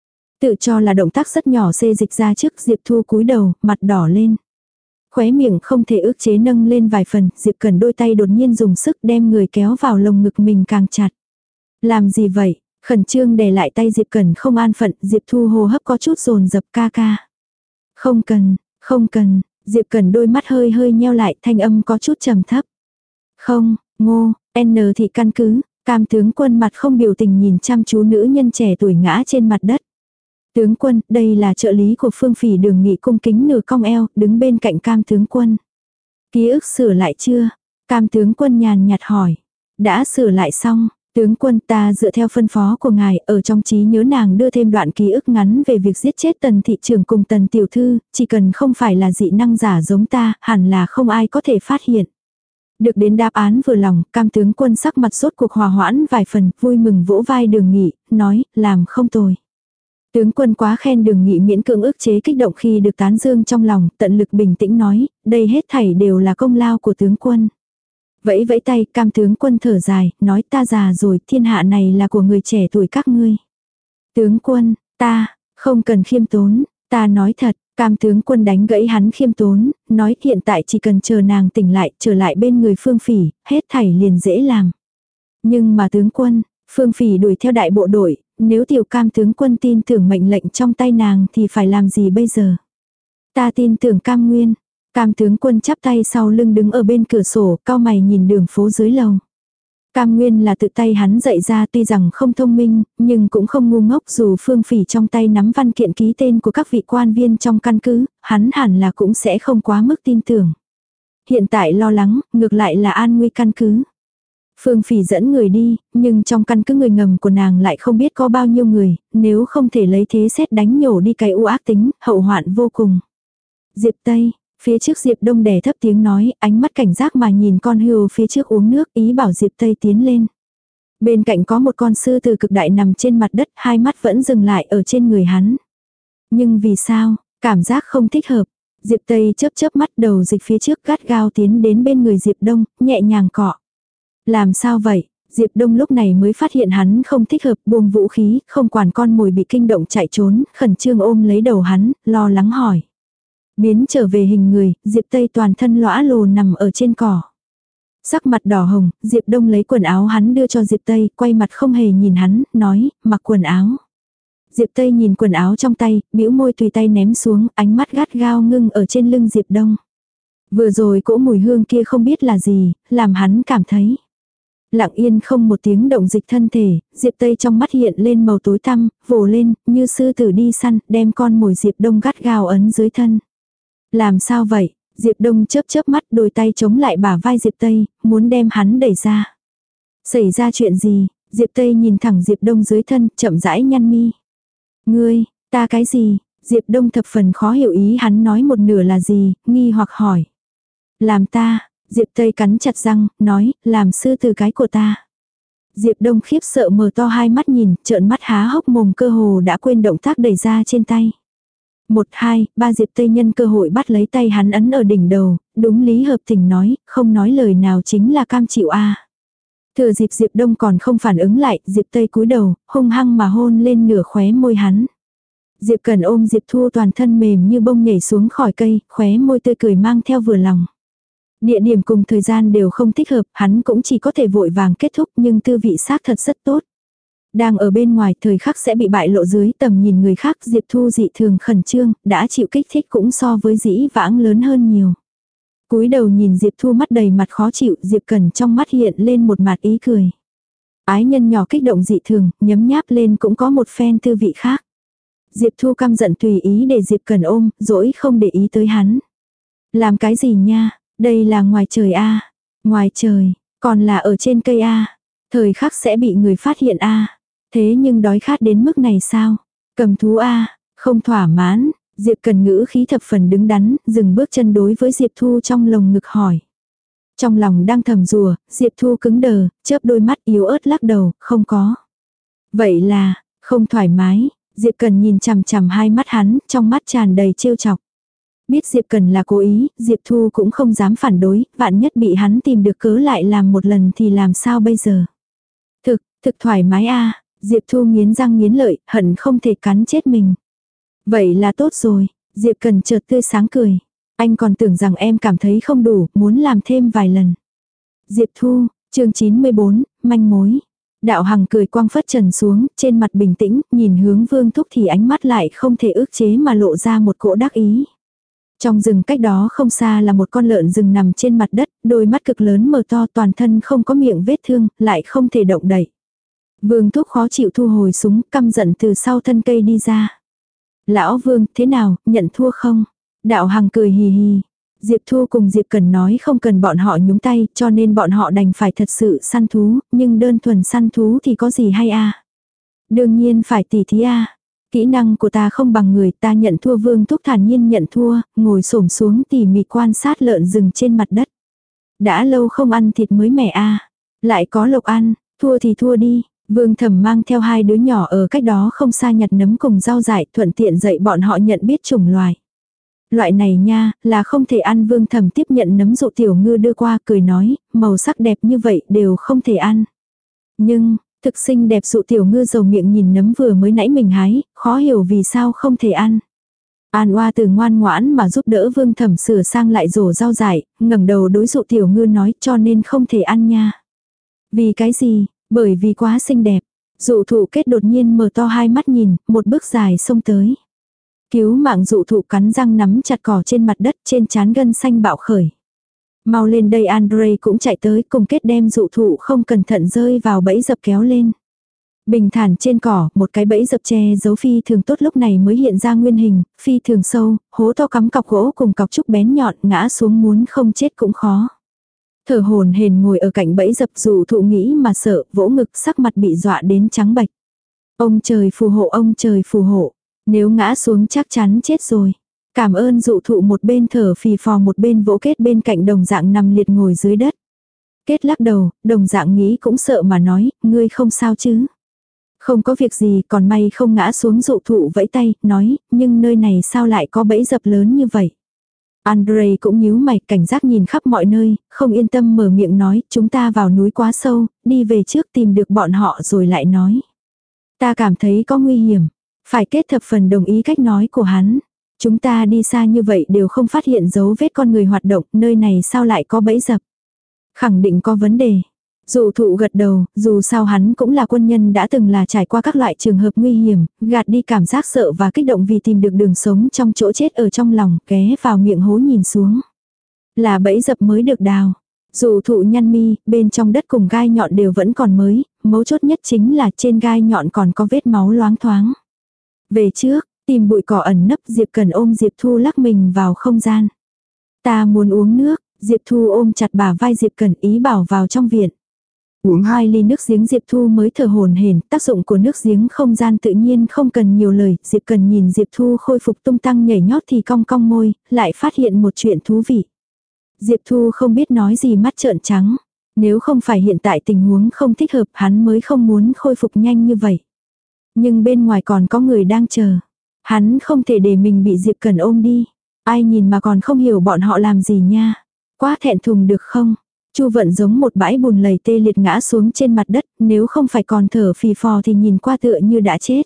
Tự cho là động tác rất nhỏ xê dịch ra trước, Diệp Thu cúi đầu, mặt đỏ lên. Khóe miệng không thể ức chế nâng lên vài phần, Diệp Cẩn đôi tay đột nhiên dùng sức đem người kéo vào lồng ngực mình càng chặt. Làm gì vậy? Khẩn trương đè lại tay Diệp Cẩn không an phận, Diệp Thu hô hấp có chút dồn dập ca ca. Không cần, không cần, Diệp Cẩn đôi mắt hơi hơi nheo lại, thanh âm có chút trầm thấp. Không, Ngô, N thị căn cứ, Cam tướng quân mặt không biểu tình nhìn chăm chú nữ nhân trẻ tuổi ngã trên mặt đất. Tướng quân, đây là trợ lý của Phương Phỉ Đường Nghị cung kính nửa cong eo, đứng bên cạnh Cam tướng quân. Ký ức sửa lại chưa? Cam tướng quân nhàn nhạt hỏi. Đã sửa lại xong, tướng quân ta dựa theo phân phó của ngài, ở trong trí nhớ nàng đưa thêm đoạn ký ức ngắn về việc giết chết Tần thị trưởng cùng Tần tiểu thư, chỉ cần không phải là dị năng giả giống ta, hẳn là không ai có thể phát hiện. Được đến đáp án vừa lòng, Cam tướng quân sắc mặt sốt cuộc hòa hoãn vài phần, vui mừng vỗ vai Đường Nghị, nói, làm không tồi. Tướng quân quá khen Đường Nghị miễn cưỡng ức chế kích động khi được tán dương trong lòng, tận lực bình tĩnh nói, đây hết thảy đều là công lao của tướng quân. Vẫy vẫy tay, Cam tướng quân thở dài, nói ta già rồi, thiên hạ này là của người trẻ tuổi các ngươi. Tướng quân, ta, không cần khiêm tốn, ta nói thật. Cam tướng quân đánh gãy hắn khiêm tốn, nói hiện tại chỉ cần chờ nàng tỉnh lại, trở lại bên người Phương Phỉ, hết thảy liền dễ làm. Nhưng mà tướng quân, Phương Phỉ đuổi theo đại bộ đội, nếu tiểu Cam tướng quân tin tưởng mệnh lệnh trong tay nàng thì phải làm gì bây giờ? Ta tin tưởng Cam Nguyên. Cam tướng quân chắp tay sau lưng đứng ở bên cửa sổ, cau mày nhìn đường phố dưới lầu. Cam Nguyên là tự tay hắn dạy ra, tuy rằng không thông minh, nhưng cũng không ngu ngốc, dù Phương Phỉ trong tay nắm văn kiện ký tên của các vị quan viên trong căn cứ, hắn hẳn là cũng sẽ không quá mức tin tưởng. Hiện tại lo lắng, ngược lại là an nguy căn cứ. Phương Phỉ dẫn người đi, nhưng trong căn cứ người ngầm của nàng lại không biết có bao nhiêu người, nếu không thể lấy thế xét đánh nhổ đi cái u ác tính, hậu hoạn vô cùng. Diệp Tây, phía trước Diệp Đông đè thấp tiếng nói, ánh mắt cảnh giác mà nhìn con hươu phía trước uống nước, ý bảo Diệp Tây tiến lên. Bên cạnh có một con sư tử cực đại nằm trên mặt đất, hai mắt vẫn dừng lại ở trên người hắn. Nhưng vì sao, cảm giác không thích hợp. Diệp Tây chớp chớp mắt, đầu dịch phía trước gắt gao tiến đến bên người Diệp Đông, nhẹ nhàng cọ. Làm sao vậy? Diệp Đông lúc này mới phát hiện hắn không thích hợp, buông vũ khí, không quản con mồi bị kinh động chạy trốn, khẩn trương ôm lấy đầu hắn, lo lắng hỏi. Biến trở về hình người, Diệp Tây toàn thân lõa lồ nằm ở trên cỏ. Sắc mặt đỏ hồng, Diệp Đông lấy quần áo hắn đưa cho Diệp Tây, quay mặt không hề nhìn hắn, nói, mặc quần áo. Diệp Tây nhìn quần áo trong tay, bĩu môi tùy tay ném xuống, ánh mắt gắt gao ngưng ở trên lưng Diệp Đông. Vừa rồi cỗ mùi hương kia không biết là gì, làm hắn cảm thấy. Lặng yên không một tiếng động dịch thân thể, Diệp Tây trong mắt hiện lên màu tối tăm, vồ lên, như sư tử đi săn, đem con mồi Diệp Đông gắt gao ấn dưới thân. Làm sao vậy? Diệp Đông chớp chớp mắt, đôi tay chống lại bả vai Diệp Tây, muốn đem hắn đẩy ra. Xảy ra chuyện gì? Diệp Tây nhìn thẳng Diệp Đông dưới thân, chậm rãi nhăn mi. Ngươi, ta cái gì? Diệp Đông thập phần khó hiểu ý hắn nói một nửa là gì, nghi hoặc hỏi. Làm ta, Diệp Tây cắn chặt răng, nói, làm sư tử cái của ta. Diệp Đông khiếp sợ mở to hai mắt nhìn, trợn mắt há hốc mồm, cơ hồ đã quên động tác đẩy ra trên tay. Một hai, ba Diệp Tây nhân cơ hội bắt lấy tay hắn ấn ở đỉnh đầu, đúng lý hợp tình nói, không nói lời nào chính là cam chịu a. Thừa dịp Diệp Đông còn không phản ứng lại, Diệp Tây cúi đầu, hung hăng mà hôn lên nửa khóe môi hắn. Diệp Cần ôm Diệp Thu toàn thân mềm như bông nhảy xuống khỏi cây, khóe môi tươi cười mang theo vừa lòng. Địa điểm cùng thời gian đều không thích hợp, hắn cũng chỉ có thể vội vàng kết thúc nhưng tư vị xác thật rất tốt. Đang ở bên ngoài thời khắc sẽ bị bại lộ dưới tầm nhìn người khác, Diệp Thu dị thường khẩn trương, đã chịu kích thích cũng so với dĩ vãng lớn hơn nhiều. Cúi đầu nhìn Diệp Thu mắt đầy mặt khó chịu, Diệp Cần trong mắt hiện lên một mặt ý cười. Ái nhân nhỏ kích động dị thường, nhấm nháp lên cũng có một phen tư vị khác. Diệp Thu căm giận tùy ý để Diệp Cần ôm, dỗi không để ý tới hắn. Làm cái gì nha, đây là ngoài trời a, ngoài trời, còn là ở trên cây a, thời khắc sẽ bị người phát hiện a. Thế nhưng đói khát đến mức này sao? Cầm thú a, không thỏa mãn, Diệp Cần ngữ khí thập phần đứng đắn, dừng bước chân đối với Diệp Thu trong lồng ngực hỏi. Trong lòng đang thầm rùa, Diệp Thu cứng đờ, chớp đôi mắt yếu ớt lắc đầu, không có. Vậy là, không thoải mái, Diệp Cần nhìn chằm chằm hai mắt hắn, trong mắt tràn đầy trêu chọc. Biết Diệp Cần là cố ý, Diệp Thu cũng không dám phản đối, vạn nhất bị hắn tìm được cớ lại làm một lần thì làm sao bây giờ. Thực, thực thoải mái a. Diệp Thu nghiến răng nghiến lợi, hận không thể cắn chết mình. Vậy là tốt rồi, Diệp Cần chợt tươi sáng cười. Anh còn tưởng rằng em cảm thấy không đủ, muốn làm thêm vài lần. Diệp Thu, chương chín mươi bốn, manh mối. Đạo Hằng cười quang phất trần xuống, trên mặt bình tĩnh, nhìn hướng Vương Thúc thì ánh mắt lại không thể ước chế mà lộ ra một cỗ đắc ý. Trong rừng cách đó không xa là một con lợn rừng nằm trên mặt đất, đôi mắt cực lớn mở to, toàn thân không có miệng vết thương, lại không thể động đậy. Vương Thúc khó chịu thu hồi súng, căm giận từ sau thân cây đi ra. Lão Vương, thế nào, nhận thua không? Đạo Hằng cười hì hì. Diệp Thu cùng Diệp Cần nói không cần bọn họ nhúng tay, cho nên bọn họ đành phải thật sự săn thú, nhưng đơn thuần săn thú thì có gì hay a? Đương nhiên phải tỉ thí a. Kỹ năng của ta không bằng người, ta nhận thua. Vương Thúc thản nhiên nhận thua, ngồi xổm xuống tỉ mỉ quan sát lợn rừng trên mặt đất. Đã lâu không ăn thịt mới mẻ a, lại có lộc ăn, thua thì thua đi. Vương Thẩm mang theo hai đứa nhỏ ở cách đó không xa nhặt nấm cùng rau dại, thuận tiện dạy bọn họ nhận biết chủng loài. Loại này nha, là không thể ăn. Vương Thẩm tiếp nhận nấm dụ tiểu ngư đưa qua, cười nói, màu sắc đẹp như vậy đều không thể ăn. Nhưng, thực xinh đẹp dụ tiểu ngư dầu miệng nhìn nấm vừa mới nãy mình hái, khó hiểu vì sao không thể ăn. An Oa từ ngoan ngoãn mà giúp đỡ Vương Thẩm sửa sang lại rổ rau dại, ngẩng đầu đối dụ tiểu ngư nói, cho nên không thể ăn nha. Vì cái gì? Bởi vì quá xinh đẹp. Dụ thụ kết đột nhiên mở to hai mắt nhìn, một bước dài xông tới. Cứu mạng dụ thụ cắn răng nắm chặt cỏ trên mặt đất, trên trán gân xanh bạo khởi. Mau lên đây, Andre cũng chạy tới, cùng kết đem dụ thụ không cẩn thận rơi vào bẫy dập kéo lên. Bình thản trên cỏ, một cái bẫy dập che giấu phi thường tốt lúc này mới hiện ra nguyên hình, phi thường sâu, hố to cắm cọc gỗ cùng cọc trúc bén nhọn, ngã xuống muốn không chết cũng khó. Thở hồn hển ngồi ở cạnh bẫy dập, dụ thụ nghĩ mà sợ, vỗ ngực, sắc mặt bị dọa đến trắng bệch. Ông trời phù hộ, ông trời phù hộ. Nếu ngã xuống chắc chắn chết rồi. Cảm ơn. Dụ thụ một bên thở phì phò một bên vỗ kết bên cạnh đồng dạng nằm liệt ngồi dưới đất. Kết lắc đầu, đồng dạng nghĩ cũng sợ mà nói, ngươi không sao chứ. Không có việc gì, còn may không ngã xuống. Dụ thụ vẫy tay, nói, nhưng nơi này sao lại có bẫy dập lớn như vậy. Andre cũng nhíu mày, cảnh giác nhìn khắp mọi nơi, không yên tâm mở miệng nói, chúng ta vào núi quá sâu, đi về trước tìm được bọn họ rồi lại nói. Ta cảm thấy có nguy hiểm, phải. Kết thập phần đồng ý cách nói của hắn. Chúng ta đi xa như vậy đều không phát hiện dấu vết con người hoạt động, nơi này sao lại có bẫy dập. Khẳng định có vấn đề. Dụ thụ gật đầu, dù sao hắn cũng là quân nhân đã từng là trải qua các loại trường hợp nguy hiểm, gạt đi cảm giác sợ và kích động vì tìm được đường sống trong chỗ chết ở trong lòng, ghé vào miệng hố nhìn xuống. Là bẫy dập mới được đào. Dụ thụ nhăn mi, bên trong đất cùng gai nhọn đều vẫn còn mới, mấu chốt nhất chính là trên gai nhọn còn có vết máu loáng thoáng. Về trước, tìm bụi cỏ ẩn nấp, Diệp Cần ôm Diệp Thu lắc mình vào không gian. Ta muốn uống nước. Diệp Thu ôm chặt bả vai Diệp Cần, ý bảo vào trong viện. Uống hai ly nước giếng. Diệp Thu mới thở hổn hển, tác dụng của nước giếng không gian tự nhiên không cần nhiều lời. Diệp Cần nhìn Diệp Thu khôi phục tung tăng nhảy nhót thì cong cong môi, lại phát hiện một chuyện thú vị. Diệp Thu không biết nói gì, mắt trợn trắng. Nếu không phải hiện tại tình huống không thích hợp, hắn mới không muốn khôi phục nhanh như vậy. Nhưng bên ngoài còn có người đang chờ. Hắn không thể để mình bị Diệp Cần ôm đi. Ai nhìn mà còn không hiểu bọn họ làm gì nha. Quá thẹn thùng được không? Chu Vận giống một bãi bùn lầy tê liệt ngã xuống trên mặt đất, nếu không phải còn thở phì phò thì nhìn qua tựa như đã chết.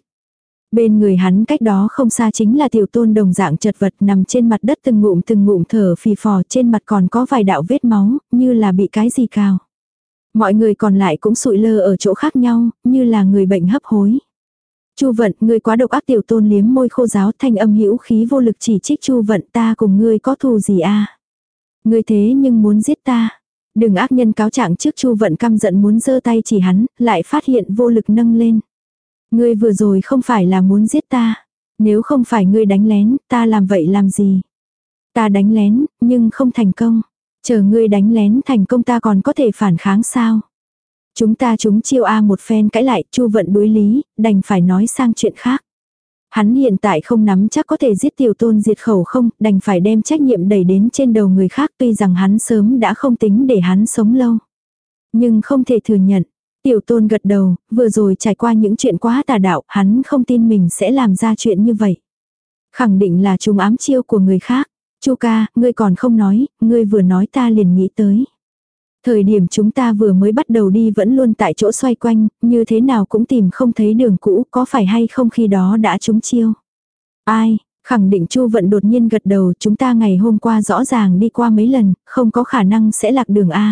Bên người hắn cách đó không xa chính là Tiểu Tôn đồng dạng chật vật nằm trên mặt đất từng ngụm từng ngụm thở phì phò, trên mặt còn có vài đạo vết máu, như là bị cái gì cào. Mọi người còn lại cũng sụi lơ ở chỗ khác nhau, như là người bệnh hấp hối. Chu Vận, ngươi quá độc ác. Tiểu Tôn liếm môi khô ráo, thanh âm hữu khí vô lực chỉ trích Chu Vận, ta cùng ngươi có thù gì a? Ngươi thế nhưng muốn giết ta. Đừng ác nhân cáo trạng trước. Chu Vận căm giận muốn giơ tay chỉ hắn, lại phát hiện vô lực nâng lên. Ngươi vừa rồi không phải là muốn giết ta. Nếu không phải ngươi đánh lén, ta làm vậy làm gì? Ta đánh lén, nhưng không thành công. Chờ ngươi đánh lén thành công ta còn có thể phản kháng sao? Chúng ta chúng chiêu a một phen cãi lại, Chu Vận đối lý, đành phải nói sang chuyện khác. Hắn hiện tại không nắm chắc có thể giết Tiểu Tôn diệt khẩu không, đành phải đem trách nhiệm đẩy đến trên đầu người khác, tuy rằng hắn sớm đã không tính để hắn sống lâu. Nhưng không thể thừa nhận. Tiểu Tôn gật đầu, vừa rồi trải qua những chuyện quá tà đạo, hắn không tin mình sẽ làm ra chuyện như vậy. Khẳng định là chúng ám chiêu của người khác. Chu ca, ngươi còn không nói, ngươi vừa nói ta liền nghĩ tới. Thời điểm chúng ta vừa mới bắt đầu đi vẫn luôn tại chỗ xoay quanh, như thế nào cũng tìm không thấy đường cũ, có phải hay không khi đó đã trúng chiêu. Ai, khẳng định Chu Vận đột nhiên gật đầu, chúng ta ngày hôm qua rõ ràng đi qua mấy lần, không có khả năng sẽ lạc đường A.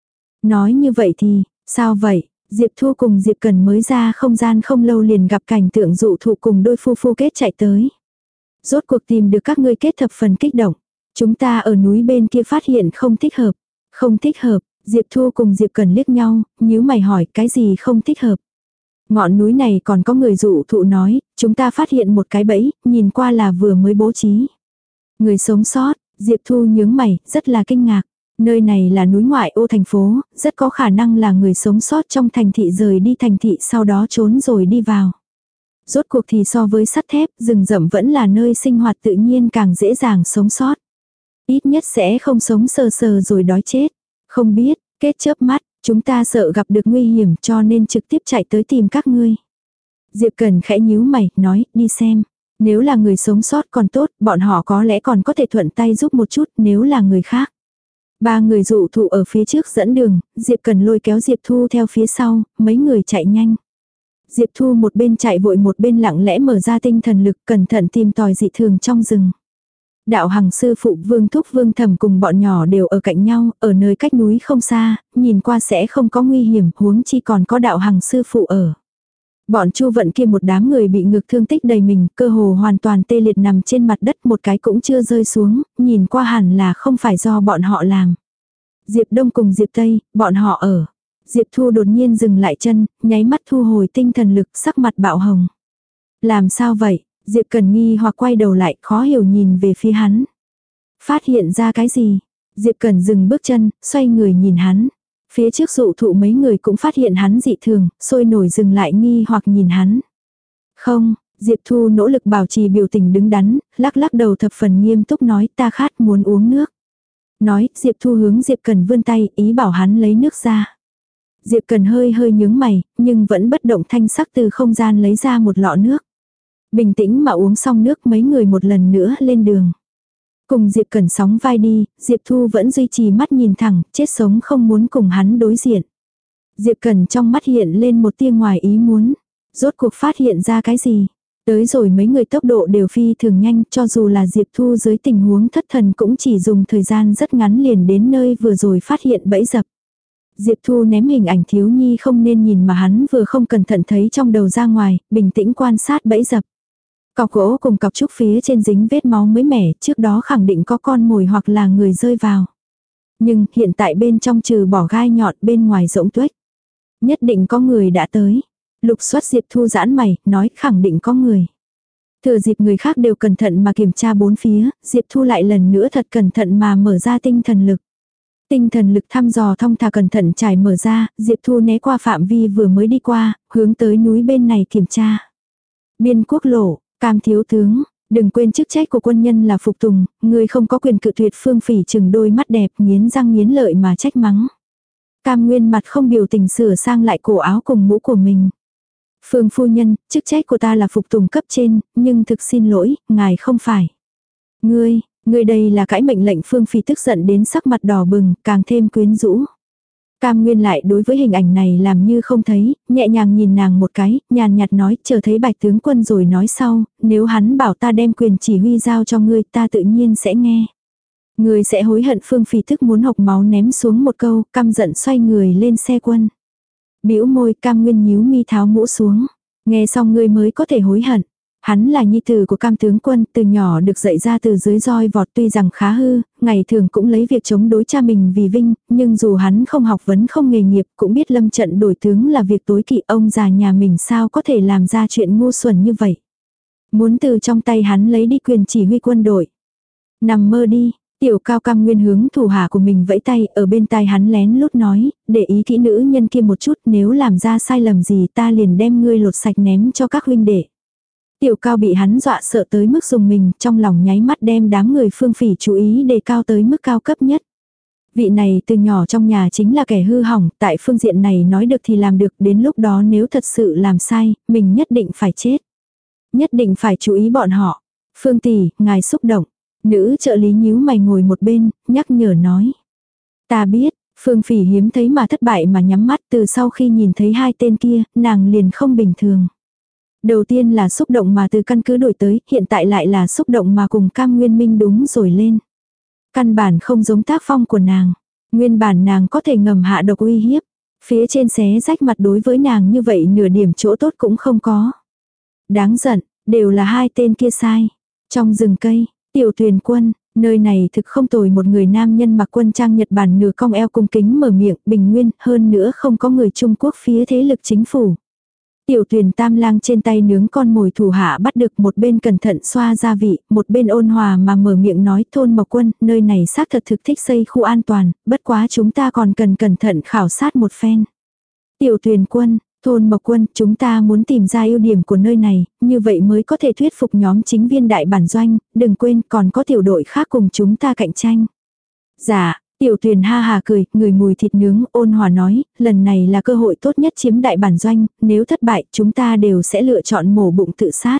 Nói như vậy thì, sao vậy? Diệp Thu cùng Diệp Cần mới ra không gian không lâu liền gặp cảnh tượng dụ thụ cùng đôi phu phu kết chạy tới. Rốt cuộc tìm được các ngươi kết thập phần kích động. Chúng ta ở núi bên kia phát hiện không thích hợp. Không thích hợp, Diệp Thu cùng Diệp Cần liếc nhau, nhíu mày hỏi cái gì không thích hợp. Ngọn núi này còn có người dụ thụ nói, chúng ta phát hiện một cái bẫy, nhìn qua là vừa mới bố trí. Người sống sót, Diệp Thu nhướng mày, rất là kinh ngạc. Nơi này là núi ngoại ô thành phố, rất có khả năng là người sống sót trong thành thị rời đi thành thị sau đó trốn rồi đi vào. Rốt cuộc thì so với sắt thép, rừng rậm vẫn là nơi sinh hoạt tự nhiên càng dễ dàng sống sót. Ít nhất sẽ không sống sờ sờ rồi đói chết. Không biết, kết chớp mắt, chúng ta sợ gặp được nguy hiểm cho nên trực tiếp chạy tới tìm các ngươi. Diệp Cần khẽ nhíu mày, nói, đi xem. Nếu là người sống sót còn tốt, bọn họ có lẽ còn có thể thuận tay giúp một chút, nếu là người khác. Ba người dụ thụ ở phía trước dẫn đường, Diệp Cần lôi kéo Diệp Thu theo phía sau, mấy người chạy nhanh. Diệp Thu một bên chạy vội một bên lặng lẽ mở ra tinh thần lực, cẩn thận tìm tòi dị thường trong rừng. Đạo Hằng sư phụ Vương Thúc Vương Thẩm cùng bọn nhỏ đều ở cạnh nhau, ở nơi cách núi không xa, nhìn qua sẽ không có nguy hiểm, huống chi còn có Đạo Hằng sư phụ ở. Bọn Chu Vận kia một đám người bị ngực thương tích đầy mình, cơ hồ hoàn toàn tê liệt nằm trên mặt đất, một cái cũng chưa rơi xuống, nhìn qua hẳn là không phải do bọn họ làm. Diệp Đông cùng Diệp Tây, bọn họ ở. Diệp Thu đột nhiên dừng lại chân, nháy mắt thu hồi tinh thần lực, sắc mặt bạo hồng. Làm sao vậy? Diệp Cần nghi hoặc quay đầu lại, khó hiểu nhìn về phía hắn. Phát hiện ra cái gì? Diệp Cần dừng bước chân, xoay người nhìn hắn. Phía trước dụ thụ mấy người cũng phát hiện hắn dị thường, sôi nổi dừng lại nghi hoặc nhìn hắn. Không, Diệp Thu nỗ lực bảo trì biểu tình đứng đắn, lắc lắc đầu thập phần nghiêm túc nói ta khát muốn uống nước. Nói, Diệp Thu hướng Diệp Cần vươn tay, ý bảo hắn lấy nước ra. Diệp Cần hơi hơi nhướng mày, nhưng vẫn bất động thanh sắc từ không gian lấy ra một lọ nước. Bình tĩnh mà uống xong nước mấy người một lần nữa lên đường. Cùng Diệp Cần sóng vai đi, Diệp Thu vẫn duy trì mắt nhìn thẳng, chết sống không muốn cùng hắn đối diện. Diệp Cần trong mắt hiện lên một tia ngoài ý muốn. Rốt cuộc phát hiện ra cái gì? Tới rồi mấy người tốc độ đều phi thường nhanh, cho dù là Diệp Thu dưới tình huống thất thần cũng chỉ dùng thời gian rất ngắn liền đến nơi vừa rồi phát hiện bẫy dập. Diệp Thu ném hình ảnh thiếu nhi không nên nhìn mà hắn vừa không cẩn thận thấy trong đầu ra ngoài, bình tĩnh quan sát bẫy dập. Cọc gỗ cùng cọc trúc phía trên dính vết máu mới mẻ, trước đó khẳng định có con mồi hoặc là người rơi vào. Nhưng hiện tại bên trong trừ bỏ gai nhọn bên ngoài rỗng tuếch. Nhất định có người đã tới. Lục Soát Diệp Thu giãn mày, nói khẳng định có người. Thừa dịp người khác đều cẩn thận mà kiểm tra bốn phía, Diệp Thu lại lần nữa thật cẩn thận mà mở ra tinh thần lực. Tinh thần lực thăm dò thong thả cẩn thận trải mở ra, Diệp Thu né qua phạm vi vừa mới đi qua, hướng tới núi bên này kiểm tra. Biên quốc lộ, Cam thiếu tướng, đừng quên chức trách của quân nhân là phục tùng, người không có quyền cự tuyệt. Phương Phỉ chừng đôi mắt đẹp nghiến răng nghiến lợi mà trách mắng. Cam Nguyên mặt không biểu tình sửa sang lại cổ áo cùng mũ của mình. Phương phu nhân, chức trách của ta là phục tùng cấp trên, nhưng thực xin lỗi, ngài không phải. Ngươi, ngươi đây là cãi mệnh lệnh. Phương Phỉ tức giận đến sắc mặt đỏ bừng, càng thêm quyến rũ. Cam Nguyên lại đối với hình ảnh này làm như không thấy, nhẹ nhàng nhìn nàng một cái, nhàn nhạt nói, chờ thấy Bạch tướng quân rồi nói sau, nếu hắn bảo ta đem quyền chỉ huy giao cho ngươi, ta tự nhiên sẽ nghe. Ngươi sẽ hối hận. Phương Phỉ tức muốn hộc máu ném xuống một câu, căm giận xoay người lên xe quân. Bĩu môi. Cam Nguyên nhíu mi tháo mũ xuống. Nghe xong ngươi mới có thể hối hận. Hắn là nhi tử của Cam tướng quân, từ nhỏ được dạy ra từ dưới roi vọt, tuy rằng khá hư, ngày thường cũng lấy việc chống đối cha mình vì vinh, nhưng dù hắn không học vấn không nghề nghiệp, cũng biết lâm trận đổi tướng là việc tối kỵ. Ông già nhà mình sao có thể làm ra chuyện ngu xuẩn như vậy. Muốn từ trong tay hắn lấy đi quyền chỉ huy quân đội. Nằm mơ đi. Tiểu Cao Cam Nguyên hướng thủ hạ của mình vẫy tay, ở bên tai hắn lén lút nói, để ý kỹ nữ nhân kia một chút, nếu làm ra sai lầm gì ta liền đem ngươi lột sạch ném cho các huynh đệ. Tiểu Cao bị hắn dọa sợ tới mức dùng mình, trong lòng nháy mắt đem đám người Phương Phỉ chú ý đề cao tới mức cao cấp nhất. Vị này từ nhỏ trong nhà chính là kẻ hư hỏng, tại phương diện này nói được thì làm được, đến lúc đó nếu thật sự làm sai, mình nhất định phải chết. Nhất định phải chú ý bọn họ. Phương tỷ, ngài xúc động. Nữ trợ lý nhíu mày ngồi một bên, nhắc nhở nói. Ta biết. Phương Phỉ hiếm thấy mà thất bại mà nhắm mắt. Từ sau khi nhìn thấy hai tên kia, nàng liền không bình thường. Đầu tiên là xúc động mà từ căn cứ đổi tới, hiện tại lại là xúc động mà cùng Cam Nguyên Minh đúng rồi lên. Căn bản không giống tác phong của nàng. Nguyên bản nàng có thể ngầm hạ độc uy hiếp. Phía trên xé rách mặt đối với nàng như vậy nửa điểm chỗ tốt cũng không có. Đáng giận, đều là hai tên kia sai. Trong rừng cây, Tiểu Tuyền Quân, nơi này thực không tồi. Một người nam nhân mặc quân trang Nhật Bản nửa cong eo cung kính mở miệng, bình nguyên, hơn nữa không có người Trung Quốc phía thế lực chính phủ. Tiểu Tuyền Tam Lang trên tay nướng con mồi thủ hạ bắt được, một bên cẩn thận xoa gia vị, một bên ôn hòa mà mở miệng nói, Thôn Mộc Quân, nơi này xác thật thực thích xây khu an toàn, bất quá chúng ta còn cần cẩn thận khảo sát một phen. Tiểu Tuyền Quân, Thôn Mộc Quân, chúng ta muốn tìm ra ưu điểm của nơi này, như vậy mới có thể thuyết phục nhóm chính viên đại bản doanh, đừng quên còn có tiểu đội khác cùng chúng ta cạnh tranh. Dạ. Tiểu Tuyền ha hà cười, người mùi thịt nướng, ôn hòa nói, lần này là cơ hội tốt nhất chiếm đại bản doanh, nếu thất bại chúng ta đều sẽ lựa chọn mổ bụng tự sát.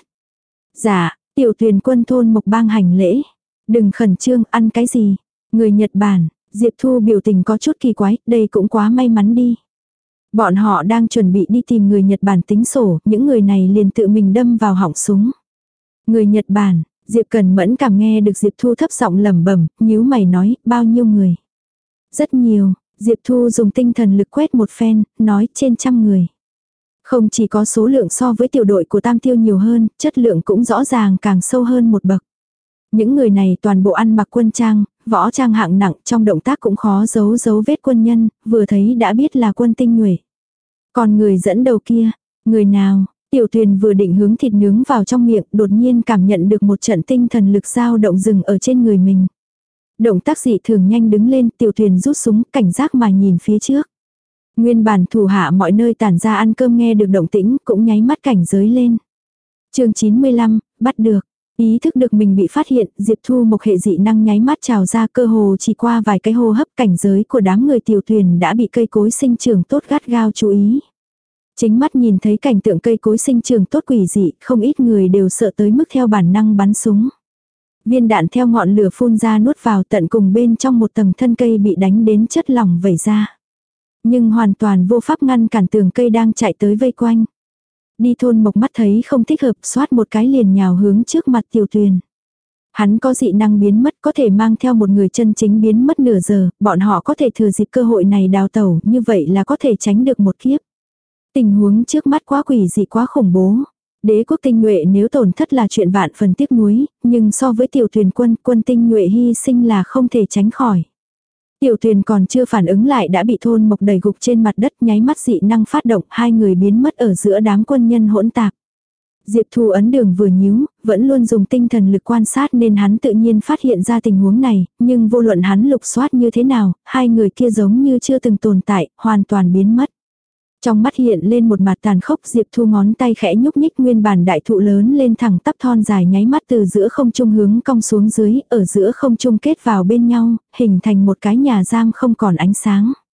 Dạ, Tiểu Tuyền Quân thôn Mộc Bang hành lễ. Đừng khẩn trương, ăn cái gì? Người Nhật Bản, Diệp Thu biểu tình có chút kỳ quái, đây cũng quá may mắn đi. Bọn họ đang chuẩn bị đi tìm người Nhật Bản tính sổ, những người này liền tự mình đâm vào họng súng. Người Nhật Bản, Diệp Cần Mẫn cảm nghe được Diệp Thu thấp giọng lẩm bẩm, nhíu mày nói, bao nhiêu người? Rất nhiều, Diệp Thu dùng tinh thần lực quét một phen, nói trên trăm người. Không chỉ có số lượng so với tiểu đội của Tam Tiêu nhiều hơn, chất lượng cũng rõ ràng càng sâu hơn một bậc. Những người này toàn bộ ăn mặc quân trang, võ trang hạng nặng, trong động tác cũng khó giấu dấu vết quân nhân, vừa thấy đã biết là quân tinh nhuệ. Còn người dẫn đầu kia, người nào? Tiểu Tuyền vừa định hướng thịt nướng vào trong miệng, đột nhiên cảm nhận được một trận tinh thần lực dao động dừng ở trên người mình. Động tác dị thường nhanh đứng lên, Tiểu Tuyền rút súng, cảnh giác mà nhìn phía trước. Nguyên bản thủ hạ mọi nơi tản ra ăn cơm nghe được động tĩnh, cũng nháy mắt cảnh giới lên. Chương chín mươi lăm, bắt được. Ý thức được mình bị phát hiện, Diệp Thu một hệ dị năng nháy mắt trào ra, cơ hồ chỉ qua vài cái hô hấp, cảnh giới của đám người Tiểu Tuyền đã bị cây cối sinh trưởng tốt gắt gao chú ý. Chính mắt nhìn thấy cảnh tượng cây cối sinh trưởng tốt quỷ dị, không ít người đều sợ tới mức theo bản năng bắn súng. Viên đạn theo ngọn lửa phun ra nuốt vào, tận cùng bên trong một tầng thân cây bị đánh đến chất lỏng vẩy ra. Nhưng hoàn toàn vô pháp ngăn cản tường cây đang chạy tới vây quanh. Đi Thôn Mộc mắt thấy không thích hợp, xoát một cái liền nhào hướng trước mặt Tiểu Tuyền. Hắn có dị năng biến mất, có thể mang theo một người chân chính biến mất nửa giờ, bọn họ có thể thừa dịp cơ hội này đào tẩu, như vậy là có thể tránh được một kiếp. Tình huống trước mắt quá quỷ dị quá khủng bố. Đế quốc tinh nhuệ nếu tổn thất là chuyện vạn phần tiếc nuối, nhưng so với Tiểu Tuyền quân, quân tinh nhuệ hy sinh là không thể tránh khỏi. Tiểu Tuyền còn chưa phản ứng lại đã bị Thôn Mộc đẩy gục trên mặt đất, nháy mắt dị năng phát động, hai người biến mất ở giữa đám quân nhân hỗn tạp. Diệp Thu ấn đường vừa nhíu, vẫn luôn dùng tinh thần lực quan sát nên hắn tự nhiên phát hiện ra tình huống này, nhưng vô luận hắn lục soát như thế nào, hai người kia giống như chưa từng tồn tại, hoàn toàn biến mất. Trong mắt hiện lên một mặt tàn khốc, Diệp Thu ngón tay khẽ nhúc nhích, nguyên bản đại thụ lớn lên thẳng tắp thon dài nháy mắt từ giữa không trung hướng cong xuống dưới, ở giữa không trung kết vào bên nhau, hình thành một cái nhà giam không còn ánh sáng.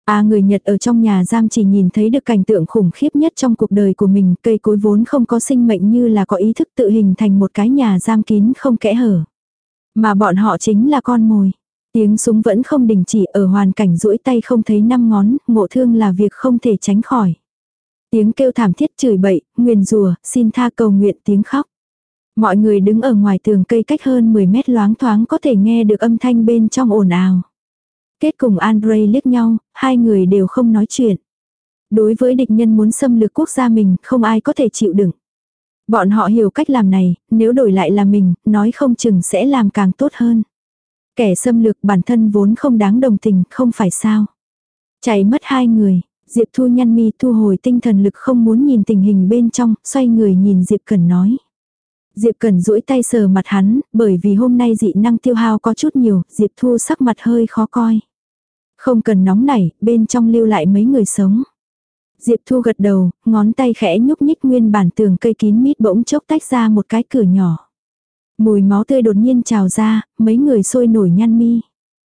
À người Nhật ở trong nhà giam chỉ nhìn thấy được cảnh tượng khủng khiếp nhất trong cuộc đời của mình, cây cối vốn không có sinh mệnh như là có ý thức tự hình thành một cái nhà giam kín không kẽ hở. Mà bọn họ chính là con mồi. Tiếng súng vẫn không đình chỉ, ở hoàn cảnh duỗi tay không thấy năm ngón, ngộ thương là việc không thể tránh khỏi. Tiếng kêu thảm thiết chửi bậy, nguyền rủa, xin tha cầu nguyện, tiếng khóc. Mọi người đứng ở ngoài tường cây cách hơn mười mét loáng thoáng có thể nghe được âm thanh bên trong ồn ào. Kết cùng Andre liếc nhau, hai người đều không nói chuyện. Đối với địch nhân muốn xâm lược quốc gia mình, không ai có thể chịu đựng. Bọn họ hiểu cách làm này, nếu đổi lại là mình, nói không chừng sẽ làm càng tốt hơn. Kẻ xâm lược bản thân vốn không đáng đồng tình, không phải sao. Chạy mất hai người, Diệp Thu nhăn mi thu hồi tinh thần lực không muốn nhìn tình hình bên trong, xoay người nhìn Diệp Cẩn nói. Diệp Cẩn duỗi tay sờ mặt hắn, bởi vì hôm nay dị năng tiêu hao có chút nhiều, Diệp Thu sắc mặt hơi khó coi. Không cần nóng nảy, bên trong lưu lại mấy người sống. Diệp Thu gật đầu, ngón tay khẽ nhúc nhích nguyên bản tường cây kín mít bỗng chốc tách ra một cái cửa nhỏ. Mùi máu tươi đột nhiên trào ra, mấy người sôi nổi nhăn mi.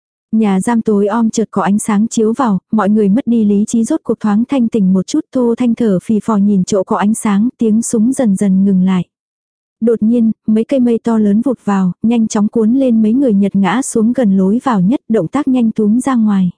Nhà giam tối om chợt có ánh sáng chiếu vào, mọi người mất đi lý trí rốt cuộc thoáng thanh tỉnh một chút. Tô Thanh thở phì phò nhìn chỗ có ánh sáng, tiếng súng dần dần ngừng lại. Đột nhiên, mấy cây mây to lớn vụt vào, nhanh chóng cuốn lên mấy người Nhật ngã xuống gần lối vào nhất, động tác nhanh túm ra ngoài.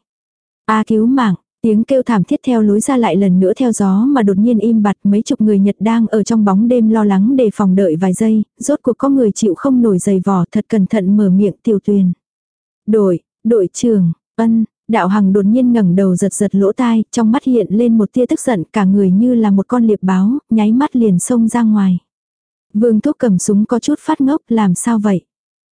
A cứu mạng, tiếng kêu thảm thiết theo lối ra lại lần nữa theo gió mà đột nhiên im bặt. Mấy chục người Nhật đang ở trong bóng đêm lo lắng đề phòng đợi vài giây, rốt cuộc có người chịu không nổi giày vò, thật cẩn thận mở miệng. Tiểu Tuyền. Đội, đội trưởng, Ân, Đạo Hằng đột nhiên ngẩng đầu giật giật lỗ tai, trong mắt hiện lên một tia tức giận, cả người như là một con liệp báo, nháy mắt liền xông ra ngoài. Vương Thúc cầm súng có chút phát ngốc, làm sao vậy?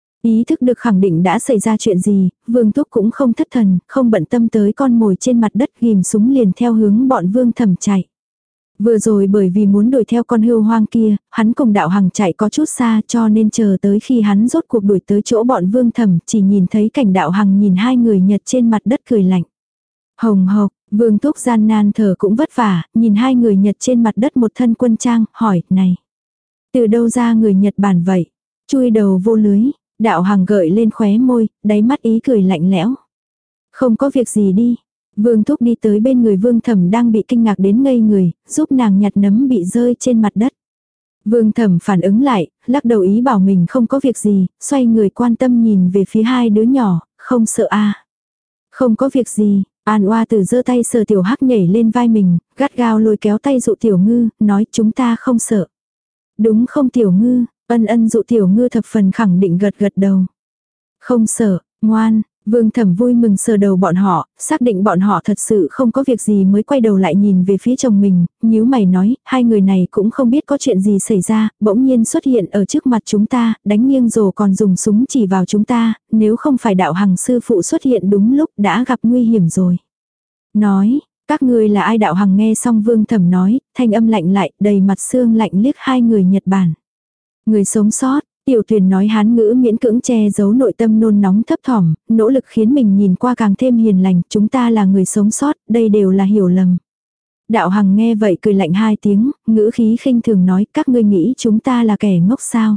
Ý thức được khẳng định đã xảy ra chuyện gì, Vương Thúc cũng không thất thần, không bận tâm tới con mồi trên mặt đất, ghim súng liền theo hướng bọn Vương Thẩm chạy. Vừa rồi bởi vì muốn đuổi theo con hươu hoang kia, hắn cùng Đạo Hằng chạy có chút xa, cho nên chờ tới khi hắn rốt cuộc đuổi tới chỗ bọn Vương Thẩm, chỉ nhìn thấy cảnh Đạo Hằng nhìn hai người Nhật trên mặt đất cười lạnh. Hồng hộc, Vương Thúc gian nan thở cũng vất vả, nhìn hai người Nhật trên mặt đất một thân quân trang, hỏi, này. Từ đâu ra người Nhật Bản vậy? Chui đầu vô lưới, Đạo Hằng gợi lên khóe môi, đáy mắt ý cười lạnh lẽo. Không có việc gì đi. Vương Thúc đi tới bên người Vương Thẩm đang bị kinh ngạc đến ngây người, giúp nàng nhặt nấm bị rơi trên mặt đất. Vương Thẩm phản ứng lại, lắc đầu ý bảo mình không có việc gì, xoay người quan tâm nhìn về phía hai đứa nhỏ, không sợ à. Không có việc gì, An Oa Tử giơ tay sờ Tiểu Hắc nhảy lên vai mình, gắt gao lôi kéo tay Dụ Tiểu Ngư, nói chúng ta không sợ. Đúng không Tiểu Ngư? Ân Ân Dụ Tiểu Ngư thập phần khẳng định gật gật đầu. Không sợ, ngoan. Vương Thẩm vui mừng sờ đầu bọn họ, xác định bọn họ thật sự không có việc gì mới quay đầu lại nhìn về phía chồng mình, nhíu mày nói, hai người này cũng không biết có chuyện gì xảy ra, bỗng nhiên xuất hiện ở trước mặt chúng ta, đánh nghiêng rồ còn dùng súng chỉ vào chúng ta, nếu không phải Đạo Hằng sư phụ xuất hiện đúng lúc đã gặp nguy hiểm rồi. Nói, các ngươi là ai? Đạo Hằng nghe xong Vương Thẩm nói, thanh âm lạnh lại, đầy mặt xương lạnh liếc hai người Nhật Bản. Người sống sót. Tiểu Tuyền nói Hán ngữ miễn cưỡng che giấu nội tâm nôn nóng thấp thỏm, nỗ lực khiến mình nhìn qua càng thêm hiền lành, chúng ta là người sống sót, đây đều là hiểu lầm. Đạo Hằng nghe vậy cười lạnh hai tiếng, ngữ khí khinh thường nói, các ngươi nghĩ chúng ta là kẻ ngốc sao?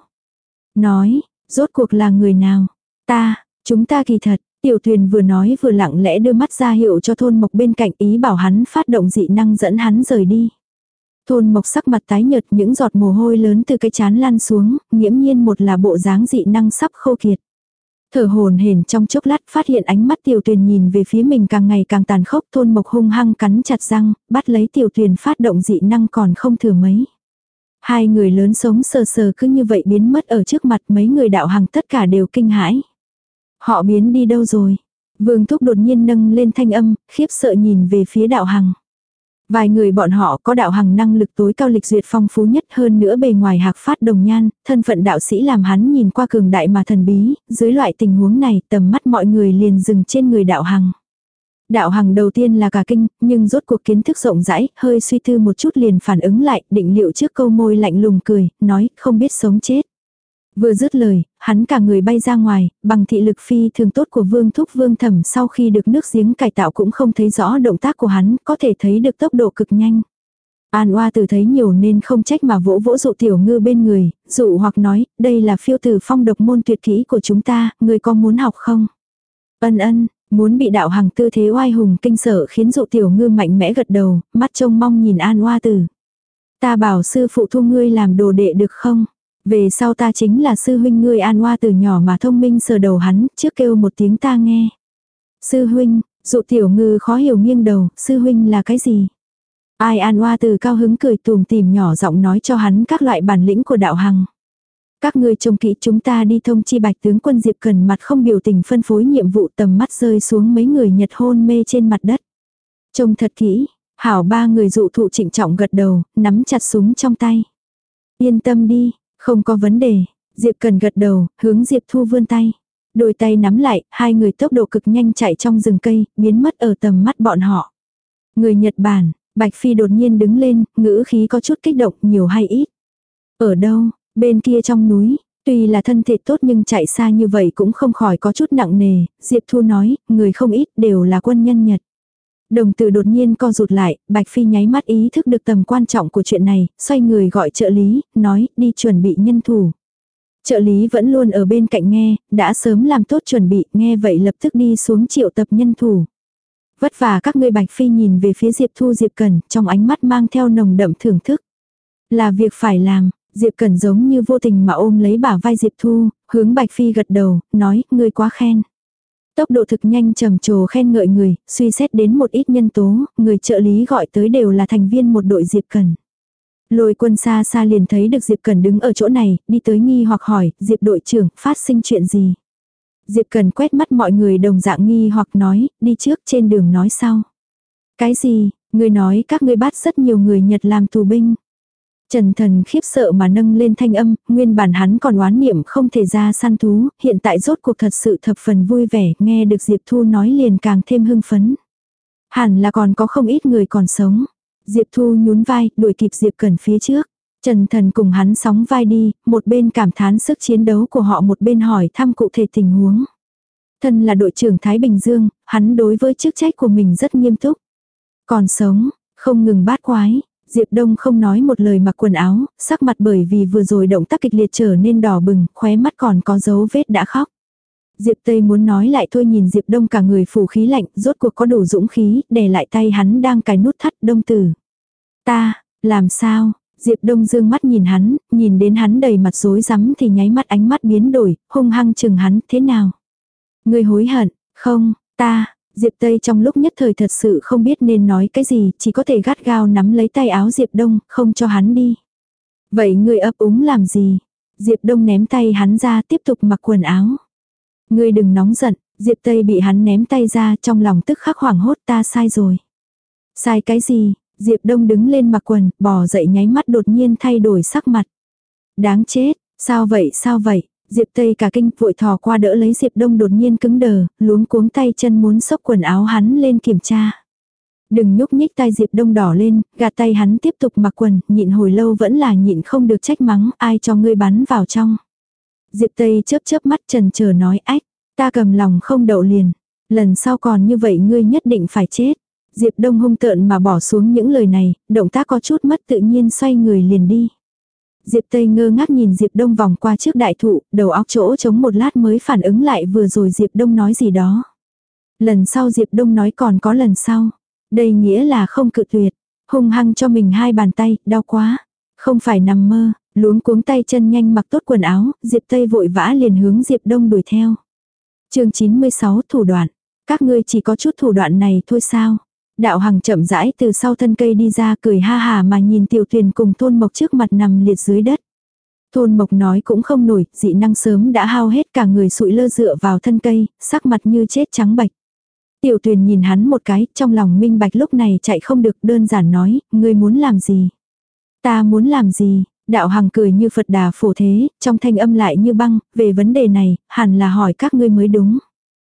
Nói, rốt cuộc là người nào? Ta, chúng ta kỳ thật. Tiểu Tuyền vừa nói vừa lặng lẽ đưa mắt ra hiệu cho Thôn Mộc bên cạnh, ý bảo hắn phát động dị năng dẫn hắn rời đi. Thôn Mộc sắc mặt tái nhợt, những giọt mồ hôi lớn từ cái trán lăn xuống, nghiễm nhiên một là bộ dáng dị năng sắp khô kiệt. Thở hổn hển trong chốc lát, phát hiện ánh mắt Tiểu Tuyền nhìn về phía mình càng ngày càng tàn khốc. Thôn Mộc hung hăng cắn chặt răng, bắt lấy Tiểu Tuyền phát động dị năng còn không thừa mấy. Hai người lớn sống sờ sờ cứ như vậy biến mất ở trước mặt mấy người Đạo Hằng, tất cả đều kinh hãi. Họ biến đi đâu rồi? Vương Thúc đột nhiên nâng lên thanh âm, khiếp sợ nhìn về phía Đạo Hằng. Vài người bọn họ có Đạo Hằng năng lực tối cao, lịch duyệt phong phú nhất, hơn nữa bề ngoài hạc phát đồng nhan, thân phận đạo sĩ làm hắn nhìn qua cường đại mà thần bí, dưới loại tình huống này tầm mắt mọi người liền dừng trên người Đạo Hằng. Đạo Hằng đầu tiên là cả kinh, nhưng rốt cuộc kiến thức rộng rãi, hơi suy tư một chút liền phản ứng lại, định liệu trước câu môi lạnh lùng cười, nói không biết sống chết. Vừa dứt lời, hắn cả người bay ra ngoài, bằng thị lực phi thường tốt của Vương Thúc Vương Thẩm sau khi được nước giếng cải tạo cũng không thấy rõ động tác của hắn, có thể thấy được tốc độ cực nhanh. An Oa Tử thấy nhiều nên không trách mà vỗ vỗ Dụ Tiểu Ngư bên người, dụ hoặc nói, đây là phiêu tử phong độc môn tuyệt kỹ của chúng ta, người có muốn học không? Ân ân, Muốn bị đạo hằng tư thế oai hùng kinh sợ khiến dụ tiểu ngư mạnh mẽ gật đầu, mắt trông mong nhìn An Oa Tử. Ta bảo sư phụ thu ngươi làm đồ đệ được không? Về sau ta chính là sư huynh ngươi. An Oa Tử nhỏ mà thông minh sờ đầu hắn, trước kêu một tiếng ta nghe. Sư huynh, dụ tiểu ngư khó hiểu nghiêng đầu, sư huynh là cái gì? Ai? An Oa Tử cao hứng cười tùm tìm nhỏ giọng nói cho hắn các loại bản lĩnh của đạo hằng. Các ngươi trông kỹ, chúng ta đi thông chi Bạch tướng quân. Diệp Cần mặt không biểu tình phân phối nhiệm vụ, tầm mắt rơi xuống mấy người Nhật hôn mê trên mặt đất. Trông thật kỹ. Hảo. Ba người dụ thụ trịnh trọng gật đầu, nắm chặt súng trong tay. Yên tâm đi, không có vấn đề. Diệp Cần gật đầu, hướng Diệp Thu vươn tay. Đôi tay nắm lại, hai người tốc độ cực nhanh chạy trong rừng cây, biến mất ở tầm mắt bọn họ. Người Nhật Bản. Bạch Phi đột nhiên đứng lên, ngữ khí có chút kích động, nhiều hay ít. Ở đâu? Bên kia trong núi. Tuy là thân thể tốt nhưng chạy xa như vậy cũng không khỏi có chút nặng nề. Diệp Thu nói, người không ít đều là quân nhân Nhật. Đồng tử đột nhiên co rụt lại, Bạch Phi nháy mắt ý thức được tầm quan trọng của chuyện này, xoay người gọi trợ lý, nói đi chuẩn bị nhân thủ. Trợ lý vẫn luôn ở bên cạnh nghe, đã sớm làm tốt chuẩn bị, nghe vậy lập tức đi xuống triệu tập nhân thủ. Vất vả các ngươi. Bạch Phi nhìn về phía Diệp Thu Diệp Cần, trong ánh mắt mang theo nồng đậm thưởng thức. Là việc phải làm. Diệp Cần giống như vô tình mà ôm lấy bả vai Diệp Thu, hướng Bạch Phi gật đầu, nói, ngươi quá khen. Tốc độ thực nhanh trầm trồ khen ngợi người, suy xét đến một ít nhân tố, người trợ lý gọi tới đều là thành viên một đội Diệp Cần. Lôi Quân xa xa liền thấy được Diệp Cần đứng ở chỗ này, đi tới nghi hoặc hỏi, Diệp đội trưởng, phát sinh chuyện gì? Diệp Cần quét mắt mọi người đồng dạng nghi hoặc nói, đi trước trên đường nói sau. Cái gì? Ngươi nói các ngươi bắt rất nhiều người Nhật làm tù binh. Trần Thần khiếp sợ mà nâng lên thanh âm, nguyên bản hắn còn oán niệm không thể ra săn thú, hiện tại rốt cuộc thật sự thập phần vui vẻ, nghe được Diệp Thu nói liền càng thêm hưng phấn. Hẳn là còn có không ít người còn sống. Diệp Thu nhún vai, đuổi kịp Diệp Cần phía trước. Trần Thần cùng hắn sóng vai đi, một bên cảm thán sức chiến đấu của họ, một bên hỏi thăm cụ thể tình huống. Thân là đội trưởng Thái Bình Dương, hắn đối với chức trách của mình rất nghiêm túc. Còn sống, không ngừng bát quái. Diệp Đông không nói một lời mặc quần áo, sắc mặt bởi vì vừa rồi động tác kịch liệt trở nên đỏ bừng, khóe mắt còn có dấu vết đã khóc. Diệp Tây muốn nói lại thôi, nhìn Diệp Đông cả người phủ khí lạnh, rốt cuộc có đủ dũng khí, để lại tay hắn đang cài nút thắt. Đông tử. Ta, làm sao? Diệp Đông dương mắt nhìn hắn, nhìn đến hắn đầy mặt rối rắm thì nháy mắt ánh mắt biến đổi, hung hăng chừng hắn, thế nào? Ngươi hối hận, không, ta... Diệp Tây trong lúc nhất thời thật sự không biết nên nói cái gì, chỉ có thể gắt gao nắm lấy tay áo Diệp Đông, không cho hắn đi. Vậy ngươi ấp úng làm gì? Diệp Đông ném tay hắn ra, tiếp tục mặc quần áo. Ngươi đừng nóng giận. Diệp Tây bị hắn ném tay ra, trong lòng tức khắc hoảng hốt, ta sai rồi. Sai cái gì? Diệp Đông đứng lên mặc quần, bò dậy nháy mắt đột nhiên thay đổi sắc mặt. Đáng chết, sao vậy sao vậy? Diệp Tây cả kinh vội thò qua đỡ lấy Diệp Đông đột nhiên cứng đờ, luống cuống tay chân muốn xốc quần áo hắn lên kiểm tra. Đừng nhúc nhích. Tai Diệp Đông đỏ lên, gạt tay hắn tiếp tục mặc quần, nhịn hồi lâu vẫn là nhịn không được trách mắng, ai cho ngươi bắn vào trong. Diệp Tây chớp chớp mắt trần chờ nói, ách, ta cầm lòng không đậu liền. Lần sau còn như vậy ngươi nhất định phải chết. Diệp Đông hung tợn mà bỏ xuống những lời này, động tác có chút mất tự nhiên xoay người liền đi. Diệp Tây ngơ ngác nhìn Diệp Đông vòng qua trước đại thụ, đầu óc chỗ trống một lát mới phản ứng lại vừa rồi Diệp Đông nói gì đó. Lần sau Diệp Đông nói còn có lần sau. Đây nghĩa là không cự tuyệt. Hung hăng cho mình hai bàn tay, đau quá. Không phải nằm mơ, luống cuống tay chân nhanh mặc tốt quần áo, Diệp Tây vội vã liền hướng Diệp Đông đuổi theo. Chương chín mươi sáu thủ đoạn. Các ngươi chỉ có chút thủ đoạn này thôi sao? Đạo Hằng chậm rãi từ sau thân cây đi ra, cười ha hà mà nhìn Tiểu Tuyền cùng Thôn Mộc trước mặt nằm liệt dưới đất. Thôn Mộc nói cũng không nổi, dị năng sớm đã hao hết, cả người sụi lơ dựa vào thân cây, sắc mặt như chết trắng bệch. Tiểu Tuyền nhìn hắn một cái, trong lòng minh bạch lúc này chạy không được, đơn giản nói, ngươi muốn làm gì? Ta muốn làm gì? Đạo Hằng cười như Phật Đà phổ thế, trong thanh âm lại như băng, về vấn đề này, hẳn là hỏi các ngươi mới đúng.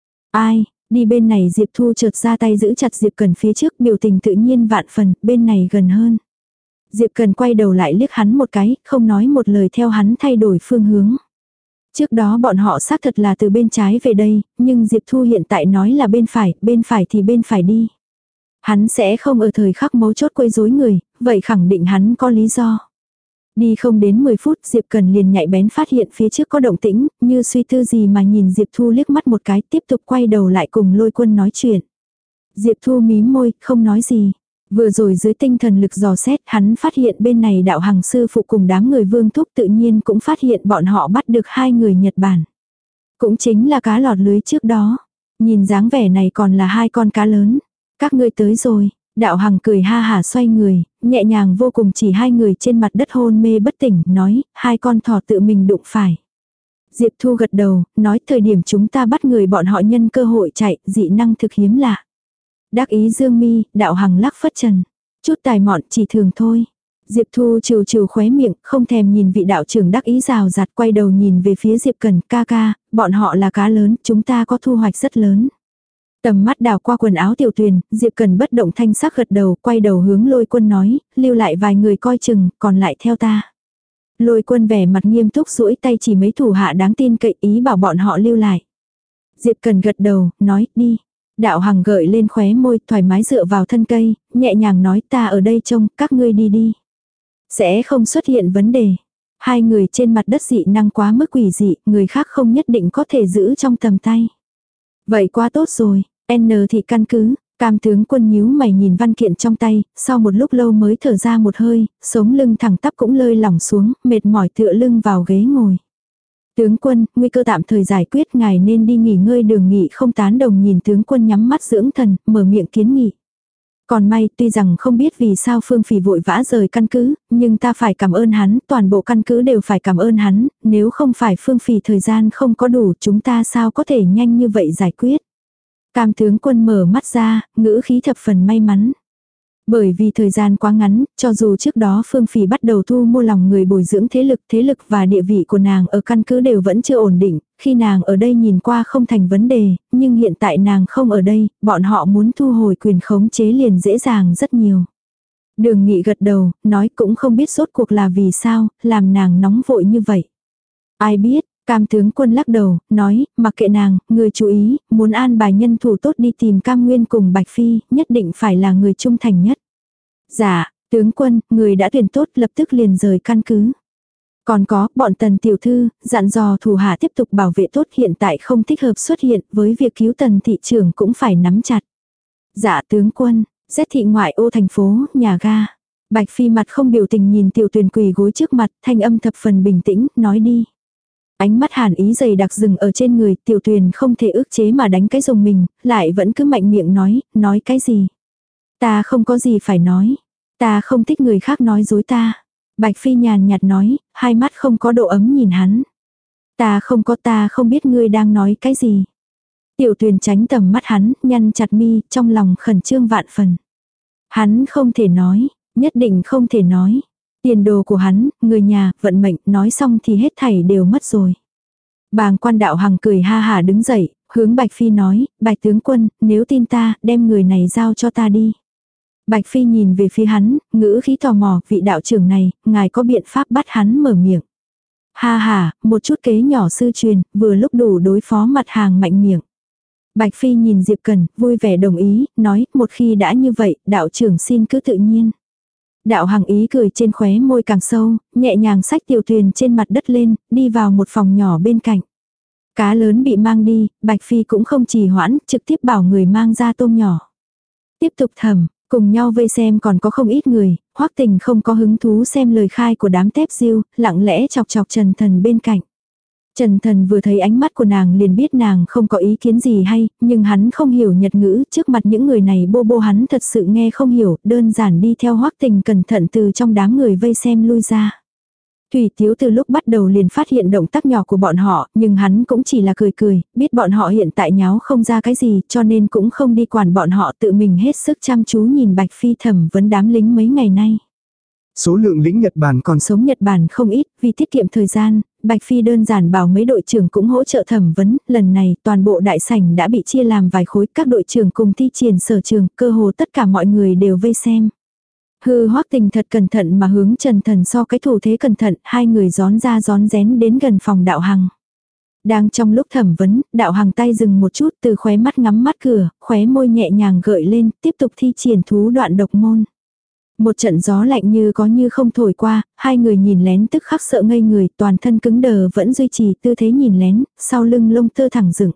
Ai? Đi bên này. Diệp Thu chợt ra tay giữ chặt Diệp Cần phía trước, biểu tình tự nhiên vạn phần, bên này gần hơn. Diệp Cần quay đầu lại liếc hắn một cái, không nói một lời theo hắn thay đổi phương hướng. Trước đó bọn họ xác thật là từ bên trái về đây, nhưng Diệp Thu hiện tại nói là bên phải, bên phải thì bên phải đi. Hắn sẽ không ở thời khắc mấu chốt quấy rối người, vậy khẳng định hắn có lý do. Đi không đến mười phút Diệp Cần liền nhạy bén phát hiện phía trước có động tĩnh, như suy tư gì mà nhìn Diệp Thu liếc mắt một cái tiếp tục quay đầu lại cùng Lôi Quân nói chuyện. Diệp Thu mím môi, không nói gì. Vừa rồi dưới tinh thần lực dò xét hắn phát hiện bên này đạo hằng sư phụ cùng đám người Vương Thúc tự nhiên cũng phát hiện bọn họ bắt được hai người Nhật Bản. Cũng chính là cá lọt lưới trước đó. Nhìn dáng vẻ này còn là hai con cá lớn. Các ngươi tới rồi. Đạo hằng cười ha hả xoay người, nhẹ nhàng vô cùng chỉ hai người trên mặt đất hôn mê bất tỉnh, nói, hai con thỏ tự mình đụng phải. Diệp Thu gật đầu, nói thời điểm chúng ta bắt người bọn họ nhân cơ hội chạy, dị năng thực hiếm lạ. Đắc ý dương mi, đạo hằng lắc phất trần. Chút tài mọn chỉ thường thôi. Diệp Thu trừ trừ khóe miệng, không thèm nhìn vị đạo trưởng đắc ý rào rạt, quay đầu nhìn về phía Diệp Cần, ca ca, bọn họ là cá lớn, chúng ta có thu hoạch rất lớn. Tầm mắt đào qua quần áo Tiểu Tuyền, Diệp Cần bất động thanh sắc gật đầu, quay đầu hướng Lôi Quân nói, lưu lại vài người coi chừng, còn lại theo ta. Lôi Quân vẻ mặt nghiêm túc duỗi tay chỉ mấy thủ hạ đáng tin cậy ý bảo bọn họ lưu lại. Diệp Cần gật đầu, nói, đi. Đạo hằng gợi lên khóe môi, thoải mái dựa vào thân cây, nhẹ nhàng nói ta ở đây trông, các ngươi đi đi. Sẽ không xuất hiện vấn đề. Hai người trên mặt đất dị năng quá mức quỷ dị, người khác không nhất định có thể giữ trong tầm tay. Vậy quá tốt rồi, N thị căn cứ, Cam tướng quân nhíu mày nhìn văn kiện trong tay, sau một lúc lâu mới thở ra một hơi, sống lưng thẳng tắp cũng lơi lỏng xuống, mệt mỏi tựa lưng vào ghế ngồi. Tướng quân, nguy cơ tạm thời giải quyết, ngài nên đi nghỉ ngơi. Đường Nghị không tán đồng nhìn tướng quân nhắm mắt dưỡng thần, mở miệng kiến nghị. Còn may, tuy rằng không biết vì sao Phương Phỉ vội vã rời căn cứ, nhưng ta phải cảm ơn hắn, toàn bộ căn cứ đều phải cảm ơn hắn, nếu không phải Phương Phỉ thời gian không có đủ, chúng ta sao có thể nhanh như vậy giải quyết. Cam tướng quân mở mắt ra, ngữ khí thập phần may mắn. Bởi vì thời gian quá ngắn, cho dù trước đó Phương Phỉ bắt đầu thu mua lòng người bồi dưỡng thế lực, thế lực và địa vị của nàng ở căn cứ đều vẫn chưa ổn định, khi nàng ở đây nhìn qua không thành vấn đề, nhưng hiện tại nàng không ở đây, bọn họ muốn thu hồi quyền khống chế liền dễ dàng rất nhiều. Đường Nghị gật đầu, nói cũng không biết rốt cuộc là vì sao, làm nàng nóng vội như vậy. Ai biết, Cam tướng quân lắc đầu, nói, mặc kệ nàng, người chú ý, muốn an bài nhân thủ tốt đi tìm Cam Nguyên cùng Bạch Phi, nhất định phải là người trung thành nhất. Dạ, tướng quân, người đã tuyển tốt lập tức liền rời căn cứ. Còn có, bọn Tần tiểu thư, dặn dò thủ hạ tiếp tục bảo vệ tốt, hiện tại không thích hợp xuất hiện, với việc cứu Tần thị trưởng cũng phải nắm chặt. Dạ tướng quân, Z thị ngoại ô thành phố, nhà ga. Bạch Phi mặt không biểu tình nhìn Tiểu Tuyền quỳ gối trước mặt, thanh âm thập phần bình tĩnh, nói đi. Ánh mắt hàn ý dày đặc rừng ở trên người, Tiểu Tuyền không thể ức chế mà đánh cái dùng mình, lại vẫn cứ mạnh miệng nói, nói cái gì. Ta không có gì phải nói. Ta không thích người khác nói dối ta. Bạch Phi nhàn nhạt nói, hai mắt không có độ ấm nhìn hắn. Ta không có, ta không biết ngươi đang nói cái gì. Tiểu Tuyền tránh tầm mắt hắn, nhăn chặt mi, trong lòng khẩn trương vạn phần. Hắn không thể nói, nhất định không thể nói. Tiền đồ của hắn, người nhà, vận mệnh, nói xong thì hết thảy đều mất rồi. Bàng Quan Đạo Hằng cười ha hả đứng dậy, hướng Bạch Phi nói, Bạch tướng quân, nếu tin ta, đem người này giao cho ta đi. Bạch Phi nhìn về phía hắn, ngữ khí tò mò, vị đạo trưởng này, ngài có biện pháp bắt hắn mở miệng. Ha ha, một chút kế nhỏ sư truyền, vừa lúc đủ đối phó mặt hàng mạnh miệng. Bạch Phi nhìn Diệp Cần, vui vẻ đồng ý, nói, một khi đã như vậy, đạo trưởng xin cứ tự nhiên. Đạo Hằng ý cười trên khóe môi càng sâu, nhẹ nhàng xách Tiểu Tuyền trên mặt đất lên, đi vào một phòng nhỏ bên cạnh. Cá lớn bị mang đi, Bạch Phi cũng không trì hoãn, trực tiếp bảo người mang ra tôm nhỏ. Tiếp tục thầm, cùng nhau vây xem còn có không ít người, Hoắc Tình không có hứng thú xem lời khai của đám tép diêu, lặng lẽ chọc chọc Trần Thần bên cạnh. Trần Thần vừa thấy ánh mắt của nàng liền biết nàng không có ý kiến gì hay, nhưng hắn không hiểu Nhật ngữ, trước mặt những người này bô bô hắn thật sự nghe không hiểu, đơn giản đi theo Hoắc Tình cẩn thận từ trong đám người vây xem lui ra. Thủy Tiếu từ lúc bắt đầu liền phát hiện động tác nhỏ của bọn họ, nhưng hắn cũng chỉ là cười cười, biết bọn họ hiện tại nháo không ra cái gì, cho nên cũng không đi quản bọn họ, tự mình hết sức chăm chú nhìn Bạch Phi thẩm vấn đám lính mấy ngày nay. Số lượng lính Nhật Bản còn sống Nhật Bản không ít, vì tiết kiệm thời gian, Bạch Phi đơn giản bảo mấy đội trưởng cũng hỗ trợ thẩm vấn, lần này toàn bộ đại sảnh đã bị chia làm vài khối, các đội trưởng cùng thi triển sở trường, cơ hồ tất cả mọi người đều vây xem. Hư Hoắc Tình thật cẩn thận mà hướng Trần Thần so cái thủ thế cẩn thận, hai người gión ra gión rén đến gần phòng Đạo Hằng. Đang trong lúc thẩm vấn, Đạo Hằng tay dừng một chút, từ khóe mắt ngắm mắt cửa, khóe môi nhẹ nhàng gợi lên, tiếp tục thi triển thú đoạn độc môn. Một trận gió lạnh như có như không thổi qua, hai người nhìn lén tức khắc sợ ngây người, toàn thân cứng đờ vẫn duy trì tư thế nhìn lén, sau lưng lông tơ thẳng dựng.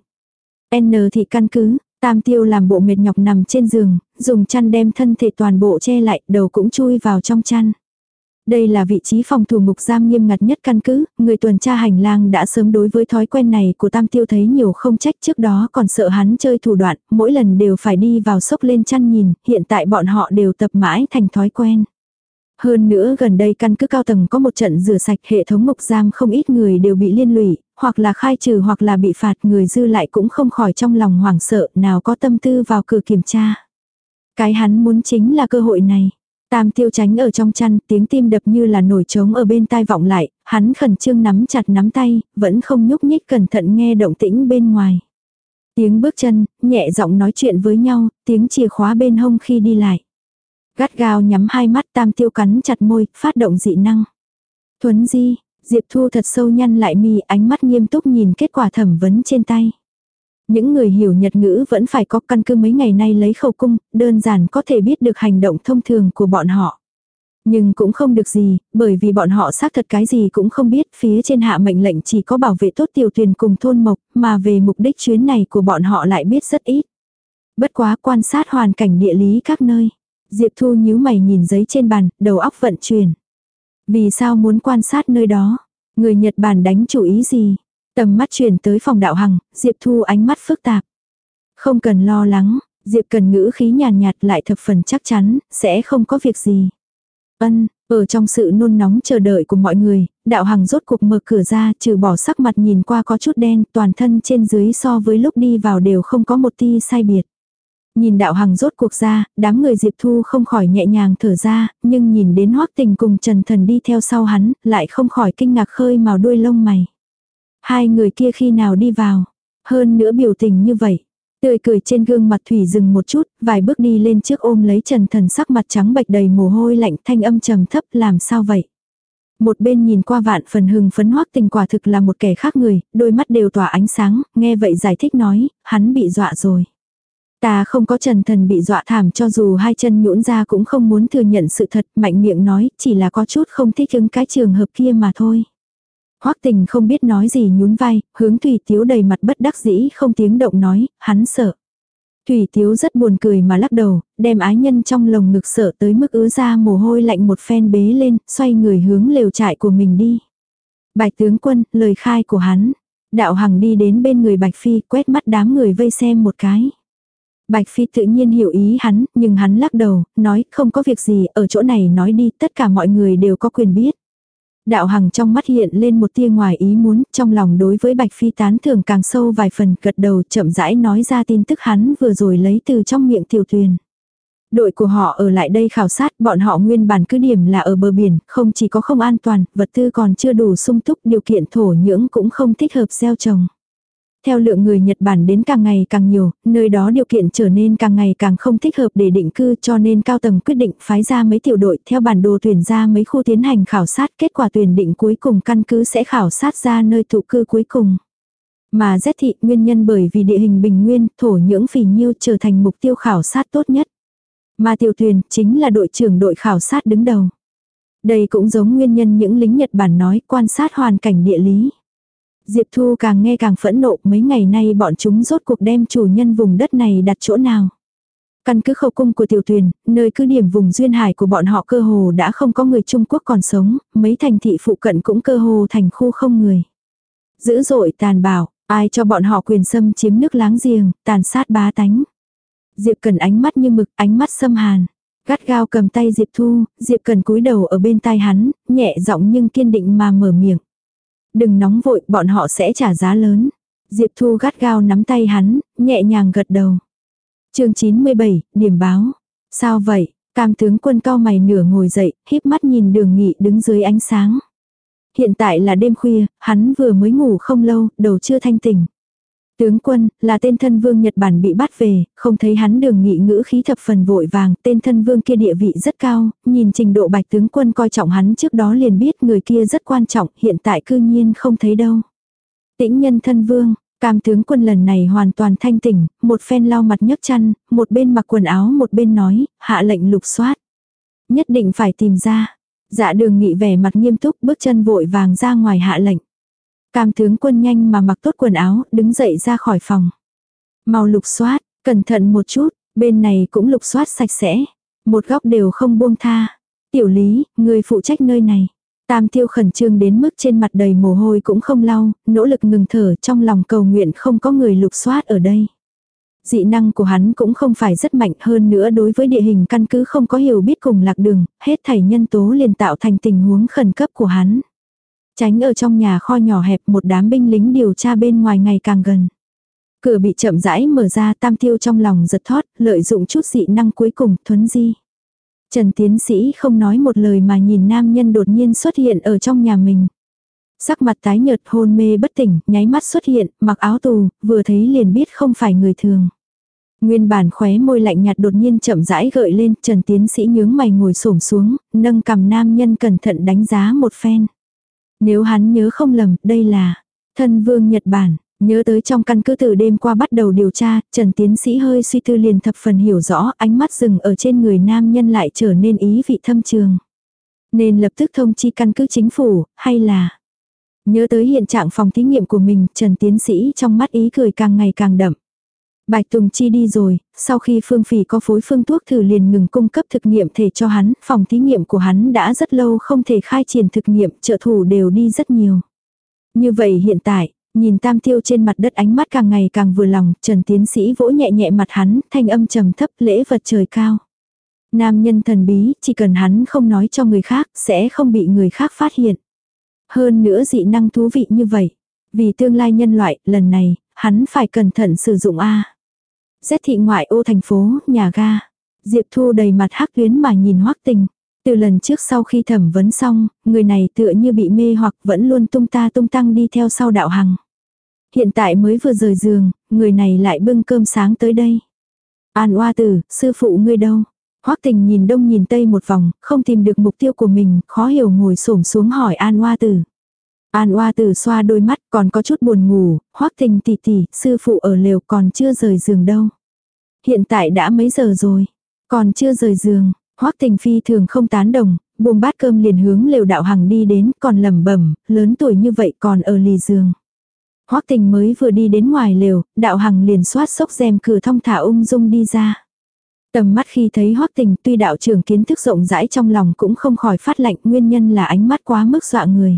N thị căn cứ, Tam Tiêu làm bộ mệt nhọc nằm trên giường, dùng chăn đem thân thể toàn bộ che lại, đầu cũng chui vào trong chăn. Đây là vị trí phòng thủ ngục giam nghiêm ngặt nhất căn cứ, người tuần tra hành lang đã sớm đối với thói quen này của Tam Tiêu thấy nhiều không trách, trước đó còn sợ hắn chơi thủ đoạn, mỗi lần đều phải đi vào xốc lên chăn nhìn, hiện tại bọn họ đều tập mãi thành thói quen. Hơn nữa gần đây căn cứ cao tầng có một trận rửa sạch, hệ thống ngục giam không ít người đều bị liên lụy, hoặc là khai trừ hoặc là bị phạt, người dư lại cũng không khỏi trong lòng hoảng sợ, nào có tâm tư vào cửa kiểm tra. Cái hắn muốn chính là cơ hội này. Tam Tiêu tránh ở trong chăn, tiếng tim đập như là nổi trống ở bên tai vọng lại, hắn khẩn trương nắm chặt nắm tay, vẫn không nhúc nhích cẩn thận nghe động tĩnh bên ngoài. Tiếng bước chân, nhẹ giọng nói chuyện với nhau, tiếng chìa khóa bên hông khi đi lại. Gắt gao nhắm hai mắt, Tam Tiêu cắn chặt môi, phát động dị năng. Thuấn di, Diệp Thu thật sâu nhăn lại mi, ánh mắt nghiêm túc nhìn kết quả thẩm vấn trên tay. Những người hiểu Nhật ngữ vẫn phải có, căn cứ mấy ngày nay lấy khẩu cung, đơn giản có thể biết được hành động thông thường của bọn họ. Nhưng cũng không được gì, bởi vì bọn họ xác thật cái gì cũng không biết, phía trên hạ mệnh lệnh chỉ có bảo vệ tốt Tiểu Tuyền cùng thôn Mộc, mà về mục đích chuyến này của bọn họ lại biết rất ít. Bất quá quan sát hoàn cảnh địa lý các nơi. Diệp Thu nhíu mày nhìn giấy trên bàn, đầu óc vận chuyển. Vì sao muốn quan sát nơi đó? Người Nhật Bản đánh chủ ý gì? Tầm mắt chuyển tới phòng Đạo Hằng, Diệp Thu ánh mắt phức tạp. Không cần lo lắng, Diệp Cần ngữ khí nhàn nhạt, nhạt lại thập phần chắc chắn, sẽ không có việc gì. Ân, ở trong sự nôn nóng chờ đợi của mọi người, Đạo Hằng rốt cuộc mở cửa ra, trừ bỏ sắc mặt nhìn qua có chút đen, toàn thân trên dưới so với lúc đi vào đều không có một tia sai biệt. Nhìn Đạo Hằng rốt cuộc ra, đám người Diệp Thu không khỏi nhẹ nhàng thở ra, nhưng nhìn đến Hoắc Tình cùng Trần Thần đi theo sau hắn, lại không khỏi kinh ngạc khơi màu đuôi lông mày. Hai người kia khi nào đi vào, hơn nữa biểu tình như vậy. Tươi cười trên gương mặt Thủy dừng một chút, vài bước đi lên trước ôm lấy Trần Thần, sắc mặt trắng bệch đầy mồ hôi lạnh, thanh âm trầm thấp, làm sao vậy? Một bên nhìn qua vạn phần hưng phấn Hoắc Tình quả thực là một kẻ khác người, đôi mắt đều tỏa ánh sáng, nghe vậy giải thích nói, hắn bị dọa rồi. Ta không có. Trần Thần bị dọa thảm, cho dù hai chân nhũn ra cũng không muốn thừa nhận sự thật, mạnh miệng nói, chỉ là có chút không thích ứng cái trường hợp kia mà thôi. Hoắc Tình không biết nói gì nhún vai, hướng Thủy Tiếu đầy mặt bất đắc dĩ không tiếng động nói, hắn sợ. Thủy Tiếu rất buồn cười mà lắc đầu, đem ái nhân trong lồng ngực sợ tới mức ứa ra mồ hôi lạnh một phen bế lên, xoay người hướng lều trại của mình đi. Bạch tướng quân, lời khai của hắn. Đạo Hằng đi đến bên người Bạch Phi, quét mắt đám người vây xem một cái. Bạch Phi tự nhiên hiểu ý hắn, nhưng hắn lắc đầu, nói không có việc gì, ở chỗ này nói đi, tất cả mọi người đều có quyền biết. Đạo Hằng trong mắt hiện lên một tia ngoài ý muốn, trong lòng đối với Bạch Phi tán thưởng càng sâu vài phần, gật đầu chậm rãi nói ra tin tức hắn vừa rồi lấy từ trong miệng Tiểu Tuyền. Đội của họ ở lại đây khảo sát, bọn họ nguyên bản cứ điểm là ở bờ biển, không chỉ có không an toàn, vật tư còn chưa đủ sung túc, điều kiện thổ nhưỡng cũng không thích hợp gieo trồng. Theo lượng người Nhật Bản đến càng ngày càng nhiều, nơi đó điều kiện trở nên càng ngày càng không thích hợp để định cư, cho nên cao tầng quyết định phái ra mấy tiểu đội theo bản đồ tuyển ra mấy khu tiến hành khảo sát, kết quả tuyển định cuối cùng căn cứ sẽ khảo sát ra nơi tụ cư cuối cùng. Mà Z thị nguyên nhân bởi vì địa hình bình nguyên, thổ nhưỡng phì nhiêu trở thành mục tiêu khảo sát tốt nhất. Mà Tiểu Tuyền chính là đội trưởng đội khảo sát đứng đầu. Đây cũng giống nguyên nhân những lính Nhật Bản nói, quan sát hoàn cảnh địa lý. Diệp Thu càng nghe càng phẫn nộ, mấy ngày nay bọn chúng rốt cuộc đem chủ nhân vùng đất này đặt chỗ nào. Căn cứ khẩu cung của Tiểu Tuyền, nơi cứ điểm vùng duyên hải của bọn họ cơ hồ đã không có người Trung Quốc còn sống, mấy thành thị phụ cận cũng cơ hồ thành khu không người. Dữ dội tàn bạo, ai cho bọn họ quyền xâm chiếm nước láng giềng, tàn sát bá tánh. Diệp Cần ánh mắt như mực, ánh mắt xâm hàn. Gắt gao cầm tay Diệp Thu, Diệp Cần cúi đầu ở bên tai hắn, nhẹ giọng nhưng kiên định mà mở miệng. Đừng nóng vội, bọn họ sẽ trả giá lớn. Diệp Thu gắt gao nắm tay hắn, nhẹ nhàng gật đầu. Chương chín mươi bảy, điểm báo. Sao vậy? Cam tướng quân cau mày nửa ngồi dậy, híp mắt nhìn Đường Nghị đứng dưới ánh sáng. Hiện tại là đêm khuya, hắn vừa mới ngủ không lâu, đầu chưa thanh tỉnh. Tướng quân, là tên thân vương Nhật Bản bị bắt về, không thấy hắn. Đường Nghị ngữ khí thập phần vội vàng, tên thân vương kia địa vị rất cao, nhìn trình độ Bạch tướng quân coi trọng hắn trước đó liền biết người kia rất quan trọng, hiện tại cư nhiên không thấy đâu. Tĩnh nhân thân vương, Cam tướng quân lần này hoàn toàn thanh tỉnh, một phen lau mặt nhấc chăn, một bên mặc quần áo một bên nói, hạ lệnh lục soát. Nhất định phải tìm ra. Dạ Đường Nghị vẻ mặt nghiêm túc, bước chân vội vàng ra ngoài hạ lệnh. Cam tướng quân nhanh mà mặc tốt quần áo, đứng dậy ra khỏi phòng. Mau lục soát, cẩn thận một chút, bên này cũng lục soát sạch sẽ. Một góc đều không buông tha. Tiểu Lý, người phụ trách nơi này. Tam Tiêu khẩn trương đến mức trên mặt đầy mồ hôi cũng không lau, nỗ lực ngừng thở, trong lòng cầu nguyện không có người lục soát ở đây. Dị năng của hắn cũng không phải rất mạnh, hơn nữa đối với địa hình căn cứ không có hiểu biết cùng lạc đường, hết thảy nhân tố liền tạo thành tình huống khẩn cấp của hắn. Tránh ở trong nhà kho nhỏ hẹp, một đám binh lính điều tra bên ngoài ngày càng gần. Cửa bị chậm rãi mở ra, Tam Tiêu trong lòng giật thót, lợi dụng chút dị năng cuối cùng, thuấn di. Trần tiến sĩ không nói một lời mà nhìn nam nhân đột nhiên xuất hiện ở trong nhà mình. Sắc mặt tái nhợt, hôn mê bất tỉnh, nháy mắt xuất hiện, mặc áo tù, vừa thấy liền biết không phải người thường. Nguyên bản khóe môi lạnh nhạt đột nhiên chậm rãi gợi lên, Trần tiến sĩ nhướng mày ngồi xổm xuống, nâng cằm nam nhân cẩn thận đánh giá một phen. Nếu hắn nhớ không lầm, đây là thân vương Nhật Bản. Nhớ tới trong căn cứ từ đêm qua bắt đầu điều tra, Trần tiến sĩ hơi suy tư liền thập phần hiểu rõ, ánh mắt dừng ở trên người nam nhân lại trở nên ý vị thâm trường. Nên lập tức thông chi căn cứ chính phủ, hay là... Nhớ tới hiện trạng phòng thí nghiệm của mình, Trần tiến sĩ trong mắt ý cười càng ngày càng đậm. Bạch Tùng Chi đi rồi, sau khi Phương Phỉ có phối phương thuốc thử liền ngừng cung cấp thực nghiệm thể cho hắn, phòng thí nghiệm của hắn đã rất lâu không thể khai triển thực nghiệm, trợ thủ đều đi rất nhiều. Như vậy hiện tại, nhìn Tam Tiêu trên mặt đất ánh mắt càng ngày càng vừa lòng, Trần tiến sĩ vỗ nhẹ nhẹ mặt hắn, thanh âm trầm thấp, lễ vật trời cao. Nam nhân thần bí, chỉ cần hắn không nói cho người khác, sẽ không bị người khác phát hiện. Hơn nữa dị năng thú vị như vậy. Vì tương lai nhân loại, lần này, hắn phải cẩn thận sử dụng A. Z thị ngoại ô thành phố, nhà ga. Diệp Thu đầy mặt hắc tuyến mà nhìn Hoắc Tình. Từ lần trước sau khi thẩm vấn xong, người này tựa như bị mê hoặc vẫn luôn tung ta tung tăng đi theo sau Đạo Hằng. Hiện tại mới vừa rời giường, người này lại bưng cơm sáng tới đây. An Oa Tử, sư phụ ngươi đâu? Hoắc Tình nhìn đông nhìn tây một vòng, không tìm được mục tiêu của mình, khó hiểu ngồi xổm xuống hỏi An Oa Tử. An Oa Tử xoa đôi mắt, còn có chút buồn ngủ, Hoắc Tình tỉ tỉ, sư phụ ở lều còn chưa rời giường đâu. Hiện tại đã mấy giờ rồi, còn chưa rời giường. Hoắc Tình phi thường không tán đồng, buông bát cơm liền hướng lều Đạo Hằng đi đến, còn lẩm bẩm, lớn tuổi như vậy còn ở lì giường. Hoắc Tình mới vừa đi đến ngoài lều, Đạo Hằng liền xoát xốc rèm cửa thong thả ung dung đi ra. Tầm mắt khi thấy Hoắc Tình, tuy đạo trưởng kiến thức rộng rãi trong lòng cũng không khỏi phát lạnh, nguyên nhân là ánh mắt quá mức dọa người.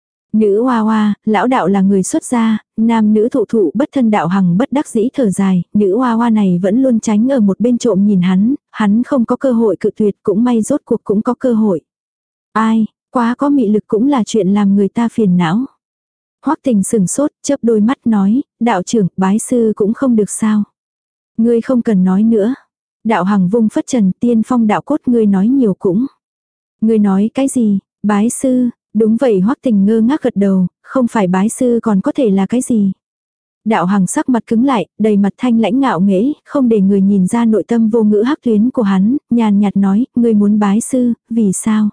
Nữ Hoa Hoa, lão đạo là người xuất gia, nam nữ thụ thụ bất thân. Đạo Hằng bất đắc dĩ thở dài, nữ Hoa Hoa này vẫn luôn tránh ở một bên trộm nhìn hắn, hắn không có cơ hội cự tuyệt, cũng may rốt cuộc cũng có cơ hội. Ai, quá có mị lực cũng là chuyện làm người ta phiền não. Hoắc Tình sừng sốt, chớp đôi mắt nói, đạo trưởng, bái sư cũng không được sao. Ngươi không cần nói nữa. Đạo Hằng vung phất trần, tiên phong đạo cốt, ngươi nói nhiều cũng. Ngươi nói cái gì, bái sư? Đúng vậy, Hoắc Tình ngơ ngác gật đầu, không phải bái sư còn có thể là cái gì. Đạo Hằng sắc mặt cứng lại, đầy mặt thanh lãnh ngạo nghễ, không để người nhìn ra nội tâm vô ngữ hắc tuyến của hắn, nhàn nhạt nói, ngươi muốn bái sư, vì sao?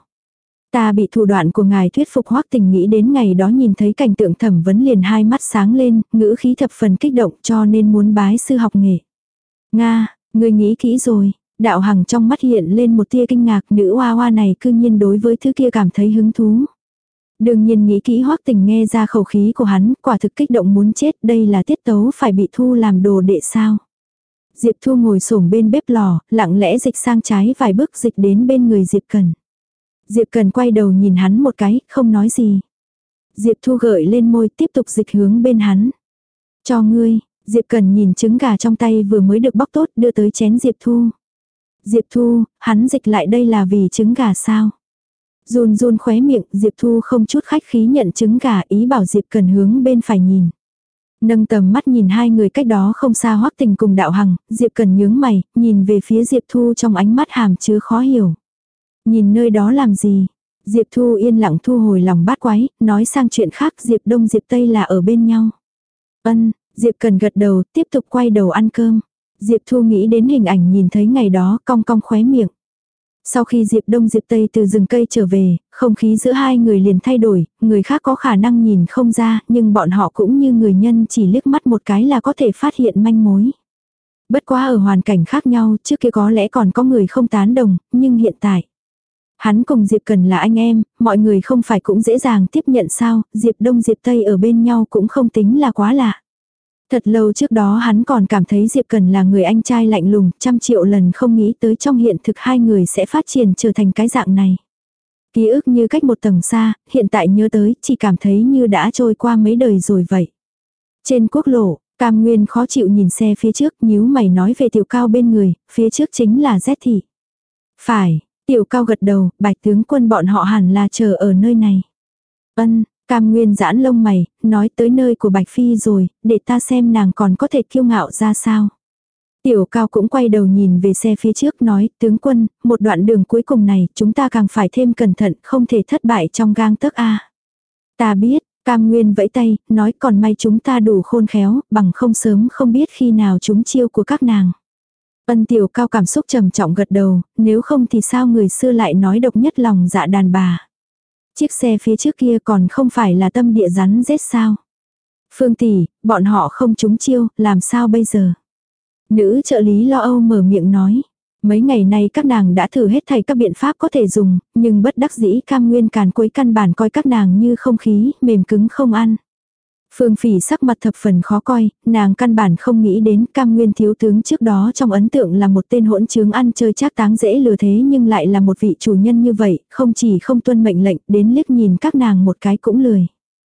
Ta bị thủ đoạn của ngài thuyết phục. Hoắc Tình nghĩ đến ngày đó nhìn thấy cảnh tượng thẩm vấn liền hai mắt sáng lên, ngữ khí thập phần kích động cho nên muốn bái sư học nghề. Nga, ngươi nghĩ kỹ rồi. Đạo Hằng trong mắt hiện lên một tia kinh ngạc, nữ Hoa Hoa này cư nhiên đối với thứ kia cảm thấy hứng thú. Đương nhiên nghĩ kỹ. Hoắc Tình nghe ra khẩu khí của hắn, quả thực kích động muốn chết, đây là tiết tấu phải bị thu làm đồ đệ sao. Diệp Thu ngồi xổm bên bếp lò, lặng lẽ dịch sang trái vài bước, dịch đến bên người Diệp Cần. Diệp Cần quay đầu nhìn hắn một cái, không nói gì. Diệp Thu gợi lên môi, tiếp tục dịch hướng bên hắn. Cho ngươi. Diệp Cần nhìn trứng gà trong tay vừa mới được bóc tốt, đưa tới chén Diệp Thu. Diệp Thu, hắn dịch lại đây là vì trứng gà sao? Run run khóe miệng, Diệp Thu không chút khách khí nhận trứng gà, ý bảo Diệp Cần hướng bên phải nhìn. Nâng tầm mắt nhìn hai người cách đó không xa Hoắc Tình cùng Đạo Hằng, Diệp Cần nhướng mày, nhìn về phía Diệp Thu trong ánh mắt hàm chứa khó hiểu. Nhìn nơi đó làm gì? Diệp Thu yên lặng thu hồi lòng bát quái, nói sang chuyện khác, Diệp Đông Diệp Tây là ở bên nhau. Ân, Diệp Cần gật đầu, tiếp tục quay đầu ăn cơm. Diệp Thu nghĩ đến hình ảnh nhìn thấy ngày đó, cong cong khóe miệng. Sau khi Diệp Đông Diệp Tây từ rừng cây trở về, không khí giữa hai người liền thay đổi, người khác có khả năng nhìn không ra, nhưng bọn họ cũng như người nhân chỉ liếc mắt một cái là có thể phát hiện manh mối. Bất quá ở hoàn cảnh khác nhau, trước kia có lẽ còn có người không tán đồng, nhưng hiện tại. Hắn cùng Diệp Cần là anh em, mọi người không phải cũng dễ dàng tiếp nhận sao, Diệp Đông Diệp Tây ở bên nhau cũng không tính là quá lạ. Thật lâu trước đó hắn còn cảm thấy Diệp Cần là người anh trai lạnh lùng, trăm triệu lần không nghĩ tới trong hiện thực hai người sẽ phát triển trở thành cái dạng này. Ký ức như cách một tầng xa, hiện tại nhớ tới chỉ cảm thấy như đã trôi qua mấy đời rồi vậy. Trên quốc lộ, Cam Nguyên khó chịu nhìn xe phía trước, nhíu mày nói về Tiểu Cao bên người, phía trước chính là Z thị. Phải, Tiểu Cao gật đầu, Bạch tướng quân bọn họ hẳn là chờ ở nơi này. Ân, Cam Nguyên giãn lông mày, nói tới nơi của Bạch Phi rồi, để ta xem nàng còn có thể kiêu ngạo ra sao. Tiểu Cao cũng quay đầu nhìn về xe phía trước nói, tướng quân, một đoạn đường cuối cùng này chúng ta càng phải thêm cẩn thận, không thể thất bại trong gang tấc a. Ta biết, Cam Nguyên vẫy tay, nói còn may chúng ta đủ khôn khéo, bằng không sớm không biết khi nào chúng chiêu của các nàng. Ân Tiểu Cao cảm xúc trầm trọng gật đầu, nếu không thì sao người xưa lại nói độc nhất lòng dạ đàn bà. Chiếc xe phía trước kia còn không phải là tâm địa rắn rết sao. Phương tỷ, bọn họ không trúng chiêu, làm sao bây giờ? Nữ trợ lý lo âu mở miệng nói. Mấy ngày nay các nàng đã thử hết thảy các biện pháp có thể dùng, nhưng bất đắc dĩ Cam Nguyên càn quấy căn bản coi các nàng như không khí, mềm cứng không ăn. Phương Phỉ sắc mặt thập phần khó coi, nàng căn bản không nghĩ đến Cam Nguyên thiếu tướng trước đó trong ấn tượng là một tên hỗn trướng ăn chơi trác táng dễ lừa thế nhưng lại là một vị chủ nhân như vậy, không chỉ không tuân mệnh lệnh, đến liếc nhìn các nàng một cái cũng lười.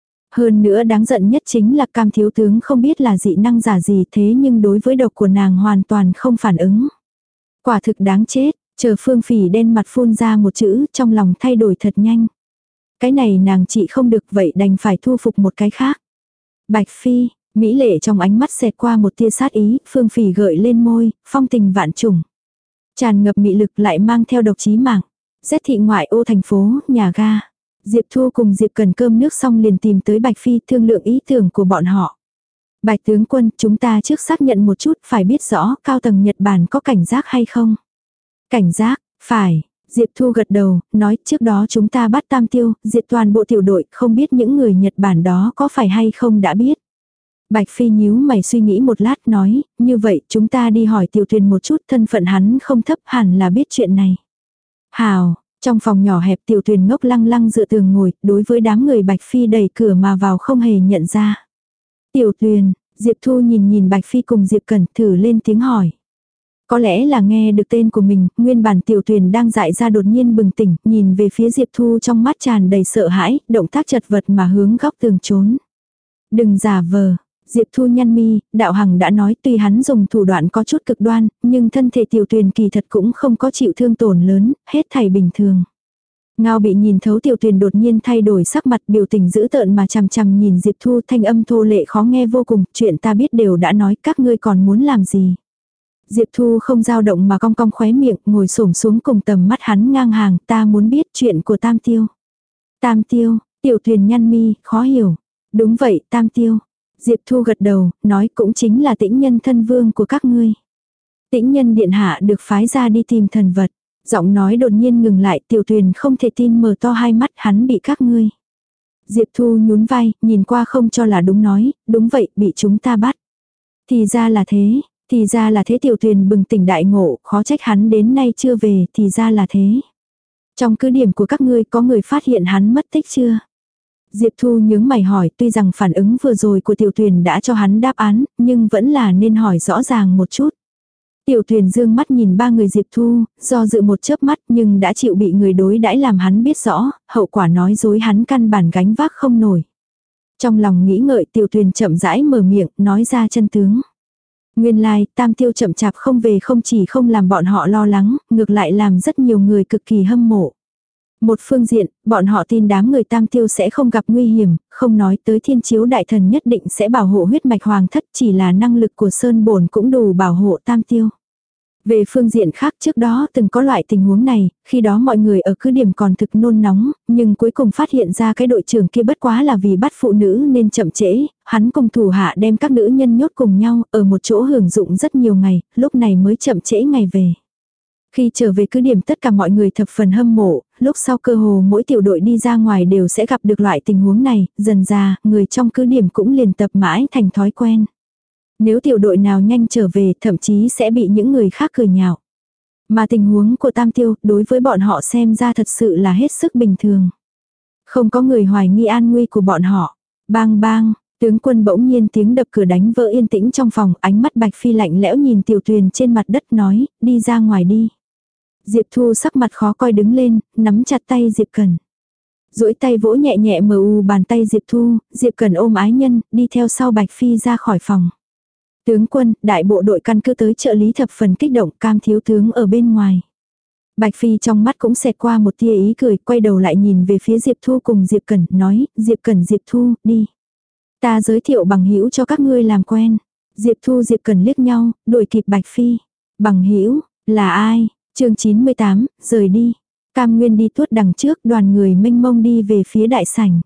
Hơn nữa đáng giận nhất chính là Cam thiếu tướng không biết là dị năng giả gì thế nhưng đối với độc của nàng hoàn toàn không phản ứng. Quả thực đáng chết, chờ Phương Phỉ đen mặt phun ra một chữ trong lòng thay đổi thật nhanh. Cái này nàng trị không được vậy đành phải thu phục một cái khác. Bạch Phi, mỹ lệ trong ánh mắt xẹt qua một tia sát ý, Phương Phỉ gợi lên môi, phong tình vạn trùng. Tràn ngập mị lực lại mang theo độc chí mạng. Z thị ngoại ô thành phố, nhà ga. Diệp Thu cùng Diệp Cần cơm nước xong liền tìm tới Bạch Phi thương lượng ý tưởng của bọn họ. Bạch tướng quân, chúng ta trước xác nhận một chút phải biết rõ cao tầng Nhật Bản có cảnh giác hay không. Cảnh giác, phải. Diệp Thu gật đầu, nói trước đó chúng ta bắt Tam Tiêu, diệt toàn bộ tiểu đội, không biết những người Nhật Bản đó có phải hay không đã biết. Bạch Phi nhíu mày suy nghĩ một lát nói, như vậy chúng ta đi hỏi Tiểu Tuyền một chút, thân phận hắn không thấp hẳn là biết chuyện này. Hào, trong phòng nhỏ hẹp Tiểu Tuyền ngốc lăng lăng dựa tường ngồi, đối với đám người Bạch Phi đẩy cửa mà vào không hề nhận ra. Tiểu Tuyền, Diệp Thu nhìn nhìn Bạch Phi cùng Diệp Cẩn thử lên tiếng hỏi. Có lẽ là nghe được tên của mình, nguyên bản Tiểu Tuyền đang dại ra đột nhiên bừng tỉnh, nhìn về phía Diệp Thu trong mắt tràn đầy sợ hãi, động tác chật vật mà hướng góc tường trốn. Đừng giả vờ, Diệp Thu nhăn mi, Đạo Hằng đã nói tuy hắn dùng thủ đoạn có chút cực đoan, nhưng thân thể Tiểu Tuyền kỳ thật cũng không có chịu thương tổn lớn, hết thảy bình thường. Ngao bị nhìn thấu Tiểu Tuyền đột nhiên thay đổi sắc mặt biểu tình dữ tợn mà chằm chằm nhìn Diệp Thu thanh âm thô lệ khó nghe vô cùng, chuyện ta biết đều đã nói các ngươi còn muốn làm gì. Diệp Thu không dao động mà cong cong khóe miệng, ngồi xổm xuống cùng tầm mắt hắn ngang hàng, ta muốn biết chuyện của Tam Tiêu. Tam Tiêu, Tiểu Tuyền nhăn mi, khó hiểu. Đúng vậy, Tam Tiêu. Diệp Thu gật đầu, nói cũng chính là Tĩnh Nhân thân vương của các ngươi. Tĩnh Nhân điện hạ được phái ra đi tìm thần vật. Giọng nói đột nhiên ngừng lại, Tiểu Tuyền không thể tin mở to hai mắt, hắn bị các ngươi. Diệp Thu nhún vai, nhìn qua không cho là đúng nói, đúng vậy, bị chúng ta bắt. Thì ra là thế. Thì ra là thế. Tiểu Tuyền bừng tỉnh đại ngộ, khó trách hắn đến nay chưa về, thì ra là thế. Trong cứ điểm của các ngươi có người phát hiện hắn mất tích chưa? Diệp Thu nhướng mày hỏi, tuy rằng phản ứng vừa rồi của Tiểu Tuyền đã cho hắn đáp án, nhưng vẫn là nên hỏi rõ ràng một chút. Tiểu Tuyền dương mắt nhìn ba người Diệp Thu, do dự một chớp mắt nhưng đã chịu bị người đối đãi làm hắn biết rõ, hậu quả nói dối hắn căn bản gánh vác không nổi. Trong lòng nghĩ ngợi Tiểu Tuyền chậm rãi mở miệng, nói ra chân tướng. Nguyên lai, like, Tam Tiêu chậm chạp không về không chỉ không làm bọn họ lo lắng, ngược lại làm rất nhiều người cực kỳ hâm mộ. Một phương diện, bọn họ tin đám người Tam Tiêu sẽ không gặp nguy hiểm, không nói tới Thiên Chiếu Đại Thần nhất định sẽ bảo hộ huyết mạch hoàng thất, chỉ là năng lực của Sơn Bổn cũng đủ bảo hộ Tam Tiêu. Về phương diện khác trước đó từng có loại tình huống này, khi đó mọi người ở cứ điểm còn thực nôn nóng, nhưng cuối cùng phát hiện ra cái đội trưởng kia bất quá là vì bắt phụ nữ nên chậm trễ, hắn cùng thủ hạ đem các nữ nhân nhốt cùng nhau ở một chỗ hưởng dụng rất nhiều ngày, lúc này mới chậm trễ ngày về. Khi trở về cứ điểm tất cả mọi người thập phần hâm mộ, lúc sau cơ hồ mỗi tiểu đội đi ra ngoài đều sẽ gặp được loại tình huống này, dần ra, người trong cứ điểm cũng liền tập mãi thành thói quen. Nếu tiểu đội nào nhanh trở về thậm chí sẽ bị những người khác cười nhạo. Mà tình huống của Tam Tiêu đối với bọn họ xem ra thật sự là hết sức bình thường. Không có người hoài nghi an nguy của bọn họ. Bang bang, tướng quân bỗng nhiên tiếng đập cửa đánh vỡ yên tĩnh trong phòng, ánh mắt Bạch Phi lạnh lẽo nhìn Tiểu Tuyền trên mặt đất nói, đi ra ngoài đi. Diệp Thu sắc mặt khó coi đứng lên, nắm chặt tay Diệp Cẩn. Duỗi tay vỗ nhẹ nhẹ mờ u bàn tay Diệp Thu, Diệp Cẩn ôm ái nhân, đi theo sau Bạch Phi ra khỏi phòng. Tướng quân, đại bộ đội căn cứ tới trợ lý thập phần kích động, Cam thiếu tướng ở bên ngoài. Bạch Phi trong mắt cũng xẹt qua một tia ý cười, quay đầu lại nhìn về phía Diệp Thu cùng Diệp Cẩn, nói, Diệp Cẩn Diệp Thu, đi. Ta giới thiệu bằng hữu cho các ngươi làm quen. Diệp Thu Diệp Cẩn liếc nhau, đuổi kịp Bạch Phi. Bằng hữu là ai? Chương chín mươi tám, rời đi. Cam Nguyên đi tuốt đằng trước, đoàn người mênh mông đi về phía đại sảnh.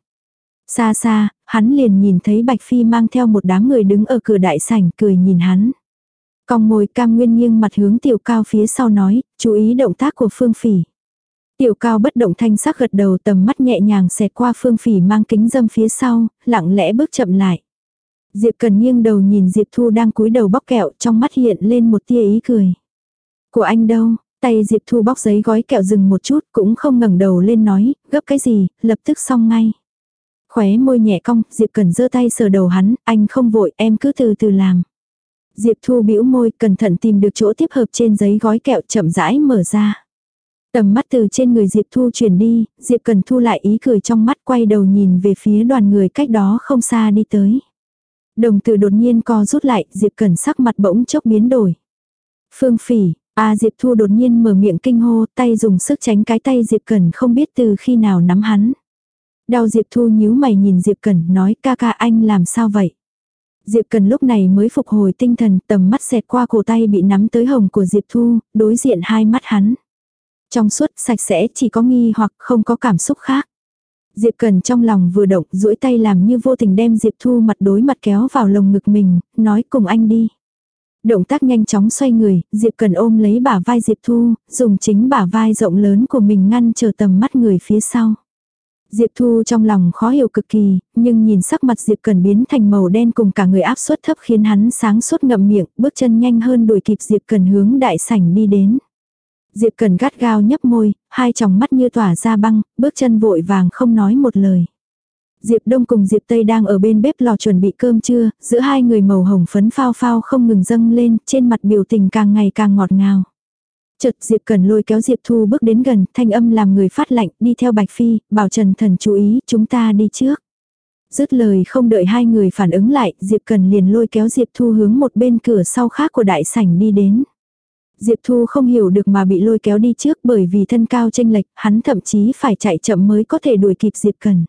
Xa xa, hắn liền nhìn thấy Bạch Phi mang theo một đám người đứng ở cửa đại sảnh cười nhìn hắn. Cong môi Cam Nguyên nghiêng mặt hướng Tiểu Cao phía sau nói, chú ý động tác của Phương Phỉ. Tiểu Cao bất động thanh sắc gật đầu, tầm mắt nhẹ nhàng xẹt qua Phương Phỉ mang kính dâm phía sau, lặng lẽ bước chậm lại. Diệp Cần nghiêng đầu nhìn Diệp Thu đang cúi đầu bóc kẹo, trong mắt hiện lên một tia ý cười. Của anh đâu? Tay Diệp Thu bóc giấy gói kẹo dừng một chút, cũng không ngẩng đầu lên nói, gấp cái gì, lập tức xong ngay. Khóe môi nhẹ cong, Diệp Cần giơ tay sờ đầu hắn, anh không vội, em cứ từ từ làm. Diệp Thu bĩu môi, cẩn thận tìm được chỗ tiếp hợp trên giấy gói kẹo, chậm rãi mở ra. Tầm mắt từ trên người Diệp Thu chuyển đi, Diệp Cần thu lại ý cười trong mắt, quay đầu nhìn về phía đoàn người cách đó không xa đi tới. Đồng tử đột nhiên co rút lại, Diệp Cần sắc mặt bỗng chốc biến đổi. Phương Phỉ, à Diệp Thu đột nhiên mở miệng kinh hô, tay dùng sức tránh cái tay Diệp Cần không biết từ khi nào nắm hắn. Đau Diệp Thu nhíu mày nhìn Diệp Cần, nói ca ca anh làm sao vậy? Diệp Cần lúc này mới phục hồi tinh thần, tầm mắt xẹt qua cổ tay bị nắm tới hồng của Diệp Thu, đối diện hai mắt hắn. Trong suốt sạch sẽ chỉ có nghi hoặc không có cảm xúc khác. Diệp Cần trong lòng vừa động, duỗi tay làm như vô tình đem Diệp Thu mặt đối mặt kéo vào lồng ngực mình, nói cùng anh đi. Động tác nhanh chóng xoay người, Diệp Cần ôm lấy bả vai Diệp Thu, dùng chính bả vai rộng lớn của mình ngăn trở tầm mắt người phía sau. Diệp Thu trong lòng khó hiểu cực kỳ, nhưng nhìn sắc mặt Diệp Cần biến thành màu đen cùng cả người áp suất thấp khiến hắn sáng suốt ngậm miệng, bước chân nhanh hơn đuổi kịp Diệp Cần hướng đại sảnh đi đến. Diệp Cần gắt gao nhấp môi, hai tròng mắt như tỏa ra băng, bước chân vội vàng không nói một lời. Diệp Đông cùng Diệp Tây đang ở bên bếp lò chuẩn bị cơm trưa, giữa hai người màu hồng phấn phao phao không ngừng dâng lên, trên mặt biểu tình càng ngày càng ngọt ngào. Chợt Diệp Cần lôi kéo Diệp Thu bước đến gần, thanh âm làm người phát lạnh, đi theo Bạch Phi, bảo Trần Thần chú ý, chúng ta đi trước. Dứt lời không đợi hai người phản ứng lại, Diệp Cần liền lôi kéo Diệp Thu hướng một bên cửa sau khác của đại sảnh đi đến. Diệp Thu không hiểu được mà bị lôi kéo đi trước bởi vì thân cao chênh lệch, hắn thậm chí phải chạy chậm mới có thể đuổi kịp Diệp Cần.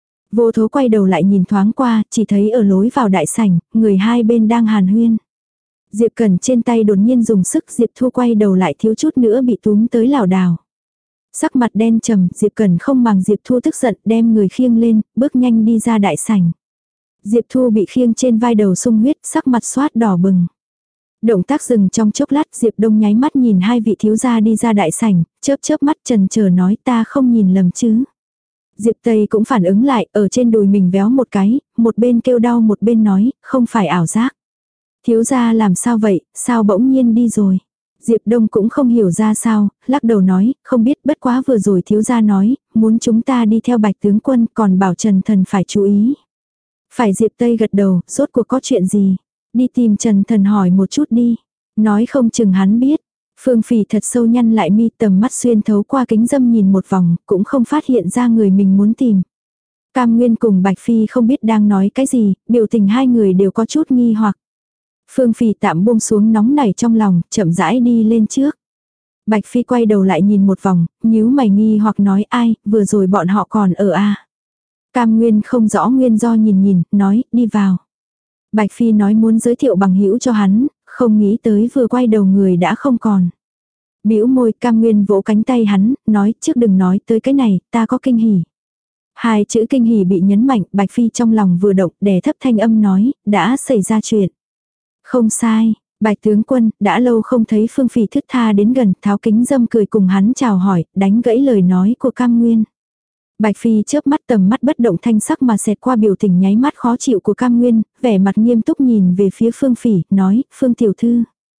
Vô Thố quay đầu lại nhìn thoáng qua, chỉ thấy ở lối vào đại sảnh, người hai bên đang hàn huyên. Diệp Cần trên tay đột nhiên dùng sức, Diệp Thu quay đầu lại thiếu chút nữa bị túm tới lảo đảo. Sắc mặt đen trầm, Diệp Cần không màng Diệp Thu tức giận, đem người khiêng lên, bước nhanh đi ra đại sảnh. Diệp Thu bị khiêng trên vai đầu sung huyết, sắc mặt xoát đỏ bừng. Động tác dừng trong chốc lát, Diệp Đông nháy mắt nhìn hai vị thiếu gia đi ra đại sảnh, chớp chớp mắt trần chờ nói ta không nhìn lầm chứ. Diệp Tây cũng phản ứng lại, ở trên đùi mình véo một cái, một bên kêu đau một bên nói, không phải ảo giác. Thiếu gia làm sao vậy, sao bỗng nhiên đi rồi. Diệp Đông cũng không hiểu ra sao, lắc đầu nói, không biết bất quá vừa rồi thiếu gia nói, muốn chúng ta đi theo Bạch tướng quân còn bảo Trần Thần phải chú ý. Phải Diệp Tây gật đầu, rốt cuộc có chuyện gì. Đi tìm Trần Thần hỏi một chút đi. Nói không chừng hắn biết. Phương Phỉ thật sâu nhăn lại mi, tầm mắt xuyên thấu qua kính dâm nhìn một vòng, cũng không phát hiện ra người mình muốn tìm. Cam Nguyên cùng Bạch Phi không biết đang nói cái gì, biểu tình hai người đều có chút nghi hoặc. Phương Phỉ tạm buông xuống nóng nảy trong lòng, chậm rãi đi lên trước. Bạch Phi quay đầu lại nhìn một vòng, nhíu mày nghi hoặc nói ai, vừa rồi bọn họ còn ở a. Cam Nguyên không rõ nguyên do nhìn nhìn, nói, đi vào. Bạch Phi nói muốn giới thiệu bằng hữu cho hắn, không nghĩ tới vừa quay đầu người đã không còn. Bĩu môi, Cam Nguyên vỗ cánh tay hắn, nói trước đừng nói tới cái này, ta có kinh hỉ. Hai chữ kinh hỉ bị nhấn mạnh, Bạch Phi trong lòng vừa động, đè thấp thanh âm nói, đã xảy ra chuyện. Không sai, Bạch tướng quân, đã lâu không thấy Phương Phỉ thướt tha đến gần, tháo kính dâm cười cùng hắn chào hỏi, đánh gãy lời nói của Cam Nguyên. Bạch Phi chớp mắt tầm mắt bất động thanh sắc mà xẹt qua biểu tình nháy mắt khó chịu của Cam Nguyên, vẻ mặt nghiêm túc nhìn về phía Phương Phỉ, nói, Phương tiểu thư.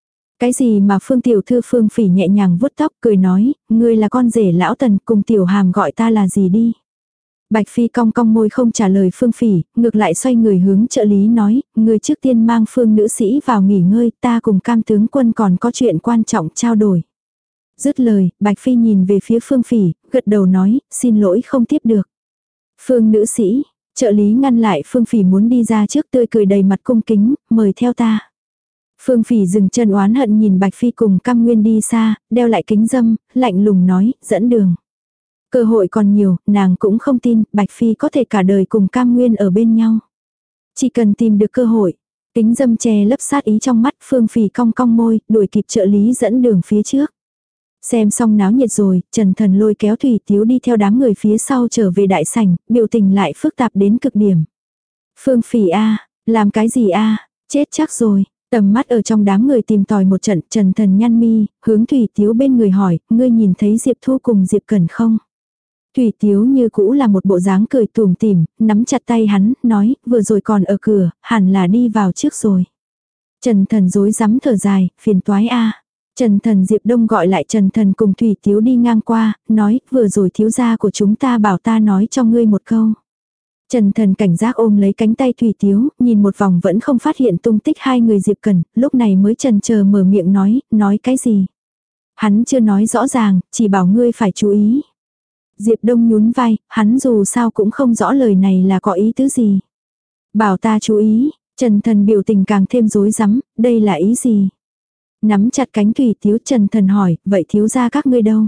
Cái gì mà Phương tiểu thư? Phương Phỉ nhẹ nhàng vuốt tóc cười nói, ngươi là con rể lão Tần, cùng tiểu hàm gọi ta là gì đi. Bạch Phi cong cong môi không trả lời Phương Phỉ, ngược lại xoay người hướng trợ lý nói, ngươi trước tiên mang Phương nữ sĩ vào nghỉ ngơi, ta cùng Cam tướng quân còn có chuyện quan trọng trao đổi. Dứt lời, Bạch Phi nhìn về phía Phương Phỉ, gật đầu nói, xin lỗi không tiếp được. Phương nữ sĩ, trợ lý ngăn lại Phương Phỉ muốn đi ra trước, tươi cười đầy mặt cung kính, mời theo ta. Phương Phỉ dừng chân oán hận nhìn Bạch Phi cùng Cam Nguyên đi xa, đeo lại kính dâm, lạnh lùng nói, dẫn đường. Cơ hội còn nhiều, nàng cũng không tin, Bạch Phi có thể cả đời cùng Cam Nguyên ở bên nhau. Chỉ cần tìm được cơ hội. Kính dâm che lấp sát ý trong mắt, Phương Phỉ cong cong môi, đuổi kịp trợ lý dẫn đường phía trước. Xem xong náo nhiệt rồi, Trần Thần lôi kéo Thủy Tiếu đi theo đám người phía sau trở về đại sảnh, biểu tình lại phức tạp đến cực điểm. Phương Phỉ a, làm cái gì a, chết chắc rồi. Tầm mắt ở trong đám người tìm tòi một trận, Trần Thần nhăn mi, hướng Thủy Tiếu bên người hỏi, ngươi nhìn thấy Diệp Thu cùng Diệp Cẩn không? Thủy Tiếu như cũ là một bộ dáng cười tủm tỉm, nắm chặt tay hắn, nói, vừa rồi còn ở cửa, hẳn là đi vào trước rồi. Trần Thần rối rắm thở dài, phiền toái a. Trần Thần Diệp Đông gọi lại Trần Thần cùng Thủy Tiếu đi ngang qua, nói, vừa rồi thiếu gia của chúng ta bảo ta nói cho ngươi một câu. Trần Thần cảnh giác ôm lấy cánh tay Thủy Tiếu, nhìn một vòng vẫn không phát hiện tung tích hai người Diệp Cẩn, lúc này mới chần chờ mở miệng nói, nói cái gì. Hắn chưa nói rõ ràng, chỉ bảo ngươi phải chú ý. Diệp Đông nhún vai, hắn dù sao cũng không rõ lời này là có ý tứ gì. Bảo ta chú ý, Trần Thần biểu tình càng thêm rối rắm, đây là ý gì? Nắm chặt cánh Thủy Tiếu, Trần Thần hỏi, vậy thiếu gia các ngươi đâu?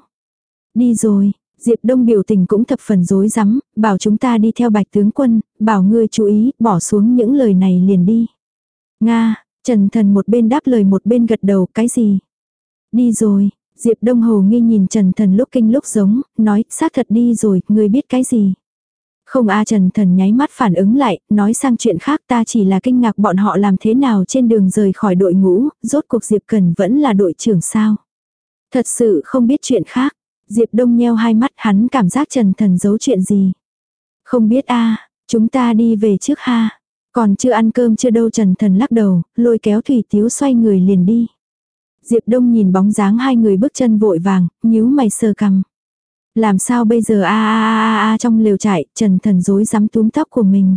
Đi rồi, Diệp Đông biểu tình cũng thập phần rối rắm, bảo chúng ta đi theo Bạch tướng quân, bảo ngươi chú ý, bỏ xuống những lời này liền đi. Nga, Trần Thần một bên đáp lời một bên gật đầu, cái gì? Đi rồi, Diệp Đông hồ nghi nhìn Trần Thần lúc kinh lúc giống, nói, xác thật đi rồi, ngươi biết cái gì? Không a. Trần Thần nháy mắt phản ứng lại, nói sang chuyện khác, ta chỉ là kinh ngạc bọn họ làm thế nào trên đường rời khỏi đội ngũ, rốt cuộc Diệp Cẩn vẫn là đội trưởng sao. Thật sự không biết chuyện khác. Diệp Đông nheo hai mắt, hắn cảm giác Trần Thần giấu chuyện gì. Không biết a, chúng ta đi về trước ha. Còn chưa ăn cơm chưa đâu. Trần Thần lắc đầu, lôi kéo Thủy Tiếu xoay người liền đi. Diệp Đông nhìn bóng dáng hai người bước chân vội vàng, nhíu mày sờ cằm. Làm sao bây giờ a a a a trong lều trại, Trần Thần rối rắm túm tóc của mình.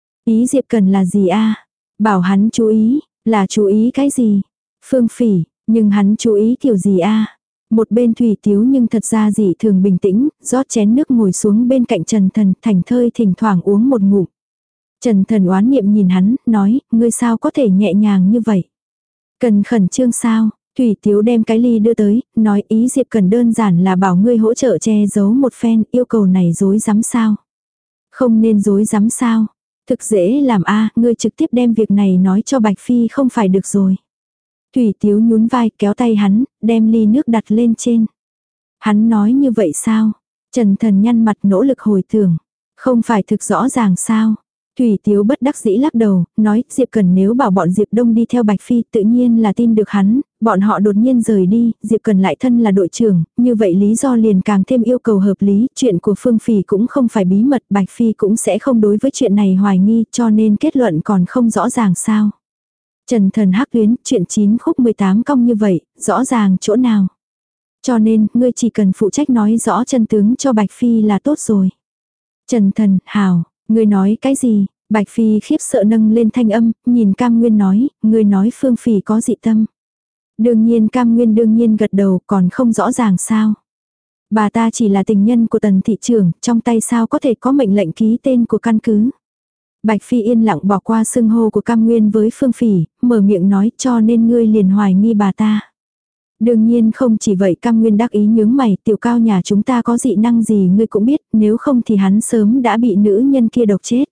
Ý Diệp Cần là gì a? Bảo hắn chú ý, là chú ý cái gì? Phương Phỉ, nhưng hắn chú ý kiểu gì a? Một bên Thủy Tiếu nhưng thật ra dị thường bình tĩnh, rót chén nước ngồi xuống bên cạnh Trần Thần, thành thơi thỉnh thoảng uống một ngụm. Trần Thần oán niệm nhìn hắn, nói, ngươi sao có thể nhẹ nhàng như vậy? Cần khẩn trương sao? Thủy Tiếu đem cái ly đưa tới, nói ý Diệp Cần đơn giản là bảo ngươi hỗ trợ che giấu một phen, yêu cầu này dối rắm sao? Không nên dối rắm sao? Thực dễ làm a, ngươi trực tiếp đem việc này nói cho Bạch Phi không phải được rồi. Thủy Tiếu nhún vai kéo tay hắn, đem ly nước đặt lên trên. Hắn nói như vậy sao? Trần Thần nhăn mặt nỗ lực hồi tưởng. Không phải thực rõ ràng sao? Thủy Tiếu bất đắc dĩ lắc đầu, nói Diệp Cần nếu bảo bọn Diệp Đông đi theo Bạch Phi tự nhiên là tin được hắn, bọn họ đột nhiên rời đi, Diệp Cần lại thân là đội trưởng, như vậy lý do liền càng thêm yêu cầu hợp lý, chuyện của Phương Phỉ cũng không phải bí mật, Bạch Phi cũng sẽ không đối với chuyện này hoài nghi, cho nên kết luận còn không rõ ràng sao. Trần Thần hắc tuyến, chuyện chín khúc mười tám cong như vậy, rõ ràng chỗ nào. Cho nên, ngươi chỉ cần phụ trách nói rõ chân tướng cho Bạch Phi là tốt rồi. Trần Thần, hào. Ngươi nói cái gì? Bạch Phi khiếp sợ nâng lên thanh âm, nhìn Cam Nguyên nói, ngươi nói Phương Phỉ có dị tâm. Đương nhiên Cam Nguyên đương nhiên gật đầu, còn không rõ ràng sao. Bà ta chỉ là tình nhân của Tần thị trưởng, trong tay sao có thể có mệnh lệnh ký tên của căn cứ. Bạch Phi yên lặng bỏ qua xưng hô của Cam Nguyên với Phương Phỉ, mở miệng nói cho nên ngươi liền hoài nghi bà ta. Đương nhiên không chỉ vậy. Cam Nguyên đắc ý nhướng mày, tiểu Cao nhà chúng ta có dị năng gì ngươi cũng biết, nếu không thì hắn sớm đã bị nữ nhân kia độc chết.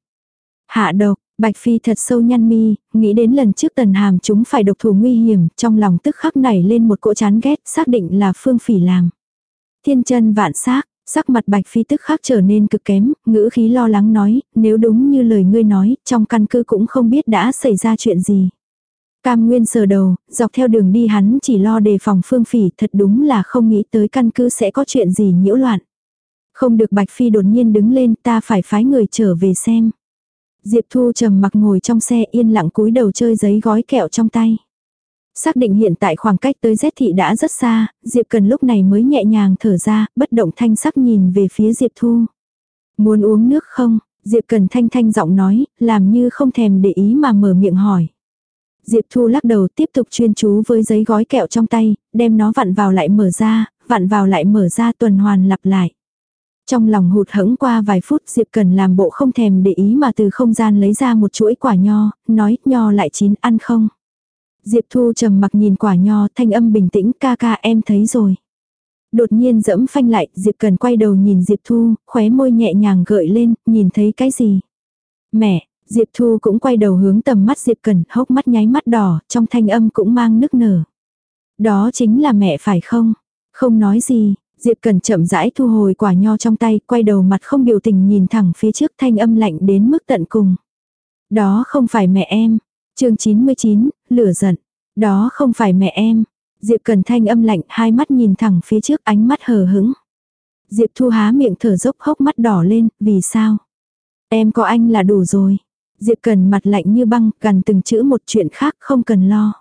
Hạ độc, Bạch Phi thật sâu nhăn mi, nghĩ đến lần trước Tần Hàm chúng phải độc thủ nguy hiểm, trong lòng tức khắc nảy lên một cỗ chán ghét, xác định là Phương Phỉ làm. Thiên chân vạn xác, sắc mặt Bạch Phi tức khắc trở nên cực kém, ngữ khí lo lắng nói, nếu đúng như lời ngươi nói, trong căn cứ cũng không biết đã xảy ra chuyện gì. Cam Nguyên sờ đầu, dọc theo đường đi hắn chỉ lo đề phòng Phương Phỉ, thật đúng là không nghĩ tới căn cứ sẽ có chuyện gì nhiễu loạn. Không được. Bạch Phi đột nhiên đứng lên, ta phải phái người trở về xem. Diệp Thu trầm mặc ngồi trong xe yên lặng cúi đầu chơi giấy gói kẹo trong tay. Xác định hiện tại khoảng cách tới Z thị đã rất xa, Diệp Cần lúc này mới nhẹ nhàng thở ra, bất động thanh sắc nhìn về phía Diệp Thu. Muốn uống nước không? Diệp Cần thanh thanh giọng nói, làm như không thèm để ý mà mở miệng hỏi. Diệp Thu lắc đầu tiếp tục chuyên chú với giấy gói kẹo trong tay, đem nó vặn vào lại mở ra, vặn vào lại mở ra tuần hoàn lặp lại. Trong lòng hụt hẫng qua vài phút Diệp Cần làm bộ không thèm để ý mà từ không gian lấy ra một chuỗi quả nho, nói nho lại chín ăn không. Diệp Thu trầm mặc nhìn quả nho thanh âm bình tĩnh ca ca em thấy rồi. Đột nhiên dẫm phanh lại, Diệp Cần quay đầu nhìn Diệp Thu, khóe môi nhẹ nhàng gợi lên, nhìn thấy cái gì? Mẹ, Diệp Thu cũng quay đầu hướng tầm mắt Diệp Cần, hốc mắt nháy mắt đỏ, trong thanh âm cũng mang nức nở. Đó chính là mẹ phải không? Không nói gì, Diệp Cần chậm rãi thu hồi quả nho trong tay, quay đầu mặt không biểu tình nhìn thẳng phía trước thanh âm lạnh đến mức tận cùng. Đó không phải mẹ em. Chương chín mươi chín, lửa giận. Đó không phải mẹ em. Diệp Cần thanh âm lạnh, hai mắt nhìn thẳng phía trước ánh mắt hờ hững. Diệp Thu há miệng thở dốc hốc mắt đỏ lên, vì sao? Em có anh là đủ rồi. Diệp Cần mặt lạnh như băng, gần từng chữ một chuyện khác không cần lo.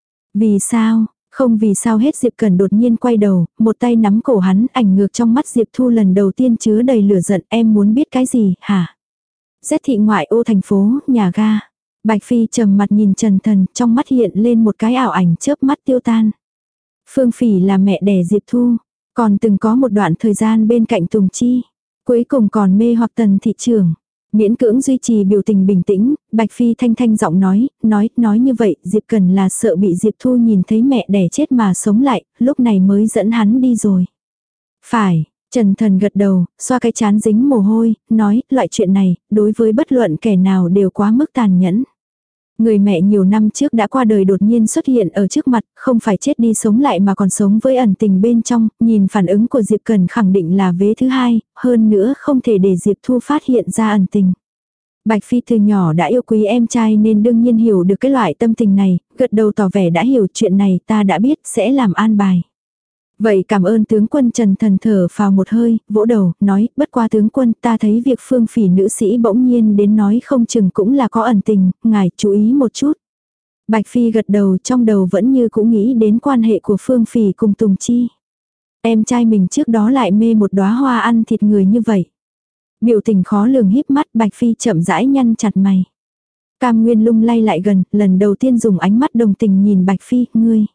Vì sao? Không vì sao hết. Diệp Cần đột nhiên quay đầu, một tay nắm cổ hắn, ảnh ngược trong mắt Diệp Thu lần đầu tiên chứa đầy lửa giận. Em muốn biết cái gì, hả? Z thị ngoại ô thành phố, nhà ga. Bạch Phi trầm mặt nhìn Trần Thần, trong mắt hiện lên một cái ảo ảnh chớp mắt tiêu tan. Phương Phỉ là mẹ đẻ Diệp Thu, còn từng có một đoạn thời gian bên cạnh Tùng Chi. Cuối cùng còn mê hoặc Tần thị trưởng. Miễn cưỡng duy trì biểu tình bình tĩnh, Bạch Phi thanh thanh giọng nói, nói, nói như vậy, Diệp Cần là sợ bị Diệp Thu nhìn thấy mẹ đẻ chết mà sống lại, lúc này mới dẫn hắn đi rồi. Phải, Trần Thần gật đầu, xoa cái chán dính mồ hôi, nói, loại chuyện này, đối với bất luận kẻ nào đều quá mức tàn nhẫn. Người mẹ nhiều năm trước đã qua đời đột nhiên xuất hiện ở trước mặt, không phải chết đi sống lại mà còn sống với ẩn tình bên trong, nhìn phản ứng của Diệp Cần khẳng định là vế thứ hai, hơn nữa không thể để Diệp Thu phát hiện ra ẩn tình. Bạch Phi từ nhỏ đã yêu quý em trai nên đương nhiên hiểu được cái loại tâm tình này, gật đầu tỏ vẻ đã hiểu chuyện này ta đã biết sẽ làm an bài. Vậy cảm ơn tướng quân. Trần Thần thở phào một hơi, vỗ đầu, nói, bất qua tướng quân ta thấy việc Phương Phỉ nữ sĩ bỗng nhiên đến nói không chừng cũng là có ẩn tình, ngài chú ý một chút. Bạch Phi gật đầu, trong đầu vẫn như cũng nghĩ đến quan hệ của Phương Phỉ cùng Tùng Chi. Em trai mình trước đó lại mê một đóa hoa ăn thịt người như vậy. Biểu tình khó lường híp mắt, Bạch Phi chậm rãi nhăn chặt mày. Cam Nguyên lung lay lại gần, lần đầu tiên dùng ánh mắt đồng tình nhìn Bạch Phi, ngươi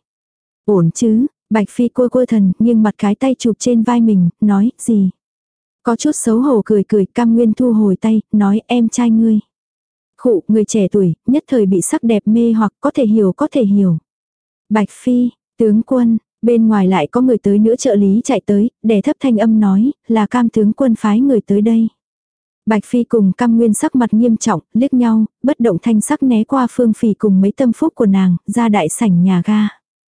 ổn chứ? Bạch Phi côi côi thần, nghiêng mặt cái tay chụp trên vai mình, nói, gì? Có chút xấu hổ cười cười, Cam Nguyên thu hồi tay, nói, em trai ngươi. Khụ, người trẻ tuổi, nhất thời bị sắc đẹp mê hoặc có thể hiểu có thể hiểu. Bạch Phi, tướng quân, bên ngoài lại có người tới nữa. Trợ lý chạy tới, đè thấp thanh âm nói, là Cam tướng quân phái người tới đây. Bạch Phi cùng Cam Nguyên sắc mặt nghiêm trọng, liếc nhau, bất động thanh sắc né qua Phương Phỉ cùng mấy tâm phúc của nàng, ra đại sảnh nhà ga.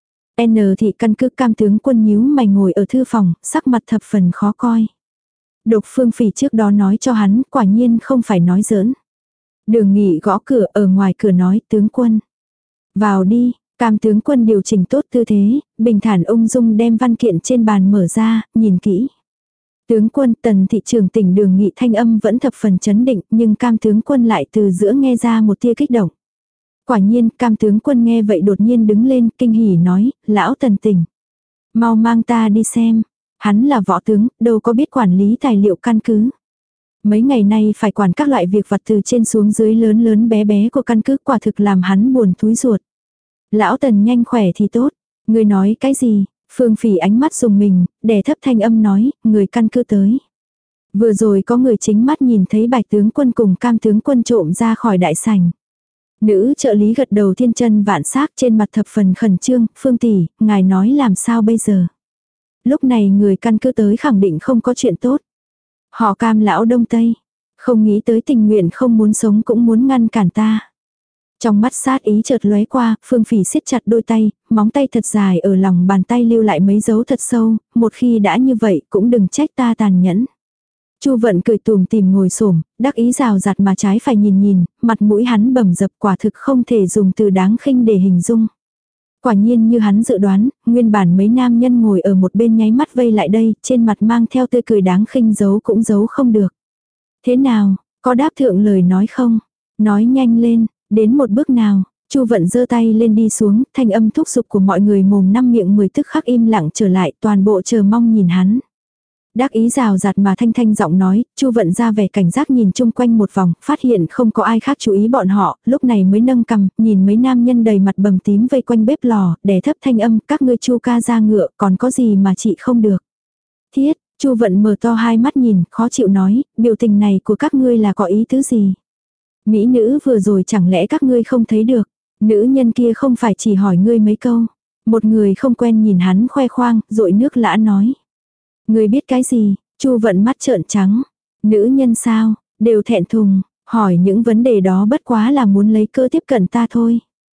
N thị căn cứ. Cam tướng quân nhíu mày ngồi ở thư phòng, sắc mặt thập phần khó coi. Độc Phương Phỉ trước đó nói cho hắn, quả nhiên không phải nói giỡn. Đường Nghị gõ cửa, ở ngoài cửa nói, tướng quân. Vào đi. Cam tướng quân điều chỉnh tốt tư thế, bình thản ung dung đem văn kiện trên bàn mở ra, nhìn kỹ. Tướng quân. Tần thị trưởng tỉnh Đường Nghị thanh âm vẫn thập phần chấn định, nhưng Cam tướng quân lại từ giữa nghe ra một tia kích động. Quả nhiên, Cam tướng quân nghe vậy đột nhiên đứng lên, kinh hỉ nói, lão Tần tỉnh. Mau mang ta đi xem. Hắn là võ tướng, đâu có biết quản lý tài liệu căn cứ. Mấy ngày nay phải quản các loại việc vặt từ trên xuống dưới lớn lớn bé bé của căn cứ, quả thực làm hắn buồn thúi ruột. Lão Tần nhanh khỏe thì tốt. Người nói cái gì? Phương Phỉ ánh mắt dùng mình, đè thấp thanh âm nói, người căn cứ tới. Vừa rồi có người chính mắt nhìn thấy Bạch tướng quân cùng Cam tướng quân trộm ra khỏi đại sảnh. Nữ trợ lý gật đầu thiên chân vạn xác, trên mặt thập phần khẩn trương, Phương tỷ, ngài nói làm sao bây giờ? Lúc này người căn cứ tới khẳng định không có chuyện tốt. Họ Cam lão đông tây, không nghĩ tới tình nguyện không muốn sống cũng muốn ngăn cản ta. Trong mắt sát ý chợt lóe qua, Phương Phỉ siết chặt đôi tay, móng tay thật dài ở lòng bàn tay lưu lại mấy dấu thật sâu, một khi đã như vậy cũng đừng trách ta tàn nhẫn. Chu Vận cười tùm tìm ngồi xổm, đắc ý rào rạt mà trái phải nhìn nhìn, mặt mũi hắn bầm dập, quả thực không thể dùng từ đáng khinh để hình dung. Quả nhiên như hắn dự đoán, nguyên bản mấy nam nhân ngồi ở một bên nháy mắt vây lại đây, trên mặt mang theo tươi cười đáng khinh giấu cũng giấu không được. Thế nào, có đáp thượng lời nói không? Nói nhanh lên, đến một bước nào? Chu Vận giơ tay lên đi xuống, thanh âm thúc giục của mọi người mồm năm miệng mười tức khắc im lặng trở lại, toàn bộ chờ mong nhìn hắn. Đắc ý rào rạt mà thanh thanh giọng nói, Chu Vận ra vẻ cảnh giác nhìn chung quanh một vòng, phát hiện không có ai khác chú ý bọn họ, lúc này mới nâng cằm, nhìn mấy nam nhân đầy mặt bầm tím vây quanh bếp lò, đè thấp thanh âm, các ngươi Chu ca ra ngựa, còn có gì mà chị không được. Thiết, Chu Vận mở to hai mắt nhìn, khó chịu nói, biểu tình này của các ngươi là có ý tứ gì? Mỹ nữ vừa rồi chẳng lẽ các ngươi không thấy được? Nữ nhân kia không phải chỉ hỏi ngươi mấy câu. Một người không quen nhìn hắn khoe khoang, rội nước lã nói. Ngươi biết cái gì? Chu Vận mắt trợn trắng. Nữ nhân sao? Đều thẹn thùng, hỏi những vấn đề đó bất quá là muốn lấy cơ tiếp cận ta thôi.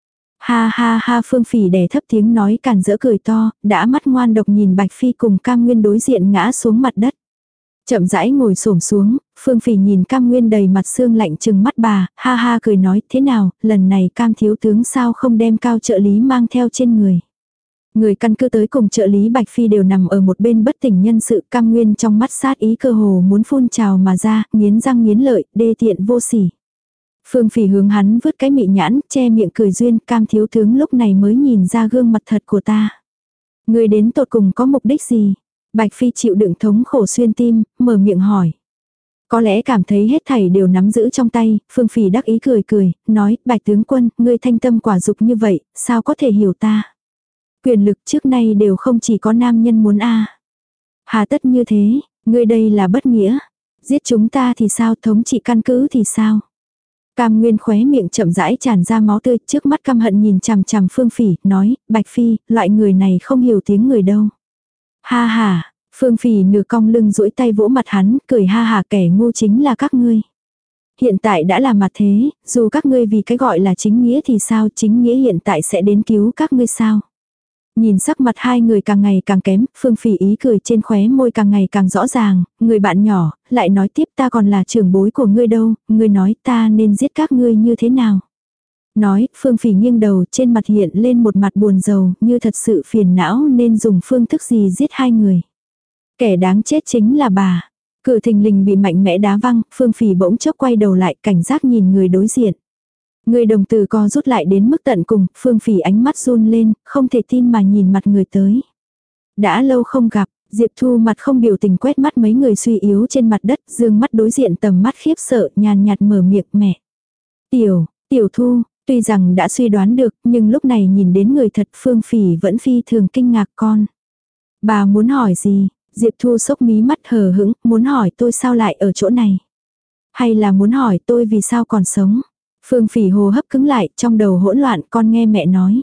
Ha ha ha, Phương Phỉ đè thấp tiếng nói càn rỡ cười to, đã mắt ngoan độc nhìn Bạch Phi cùng Cam Nguyên đối diện ngã xuống mặt đất. Chậm rãi ngồi xổm xuống, Phương Phỉ nhìn Cam Nguyên đầy mặt xương lạnh trừng mắt bà, ha ha cười nói, thế nào, lần này Cam thiếu tướng sao không đem Cao trợ lý mang theo trên người. Người căn cứ tới cùng trợ lý Bạch Phi đều nằm ở một bên bất tỉnh nhân sự, Cam Nguyên trong mắt sát ý cơ hồ muốn phun trào mà ra, nghiến răng nghiến lợi, đê tiện vô sỉ. Phương Phỉ hướng hắn vứt cái mị nhãn, che miệng cười duyên, Cam thiếu tướng lúc này mới nhìn ra gương mặt thật của ta. Người đến tột cùng có mục đích gì? Bạch Phi chịu đựng thống khổ xuyên tim, mở miệng hỏi. Có lẽ cảm thấy hết thảy đều nắm giữ trong tay, Phương Phỉ đắc ý cười cười, nói, Bạch tướng quân, ngươi thanh tâm quả dục như vậy, sao có thể hiểu ta? Quyền lực trước nay đều không chỉ có nam nhân muốn a. Hà tất như thế, ngươi đây là bất nghĩa. Giết chúng ta thì sao, thống trị căn cứ thì sao? Cam Nguyên khóe miệng chậm rãi tràn ra máu tươi, trước mắt căm hận nhìn chằm chằm Phương Phỉ, nói, Bạch Phi, loại người này không hiểu tiếng người đâu. Ha ha, Phương Phỉ nửa cong lưng duỗi tay vỗ mặt hắn, cười ha ha, kẻ ngu chính là các ngươi. Hiện tại đã là mặt thế, dù các ngươi vì cái gọi là chính nghĩa thì sao, chính nghĩa hiện tại sẽ đến cứu các ngươi sao. Nhìn sắc mặt hai người càng ngày càng kém, Phương Phỉ ý cười trên khóe môi càng ngày càng rõ ràng, người bạn nhỏ, lại nói tiếp, ta còn là trưởng bối của ngươi đâu, ngươi nói ta nên giết các ngươi như thế nào. Nói, Phương Phỉ nghiêng đầu, trên mặt hiện lên một mặt buồn rầu, như thật sự phiền não nên dùng phương thức gì giết hai người. Kẻ đáng chết chính là bà. Cửa thình lình bị mạnh mẽ đá văng, Phương Phỉ bỗng chốc quay đầu lại, cảnh giác nhìn người đối diện. Người đồng tử co rút lại đến mức tận cùng, Phương Phỉ ánh mắt run lên, không thể tin mà nhìn mặt người tới. Đã lâu không gặp, Diệp Thu mặt không biểu tình quét mắt mấy người suy yếu trên mặt đất, dương mắt đối diện tầm mắt khiếp sợ, nhàn nhạt mở miệng, mẹ. Tiểu, Tiểu Thu, tuy rằng đã suy đoán được, nhưng lúc này nhìn đến người thật, Phương Phỉ vẫn phi thường kinh ngạc con. Bà muốn hỏi gì? Diệp Thu sốc mí mắt hờ hững, muốn hỏi tôi sao lại ở chỗ này? Hay là muốn hỏi tôi vì sao còn sống? Phương Phỉ hô hấp cứng lại, trong đầu hỗn loạn, con nghe mẹ nói.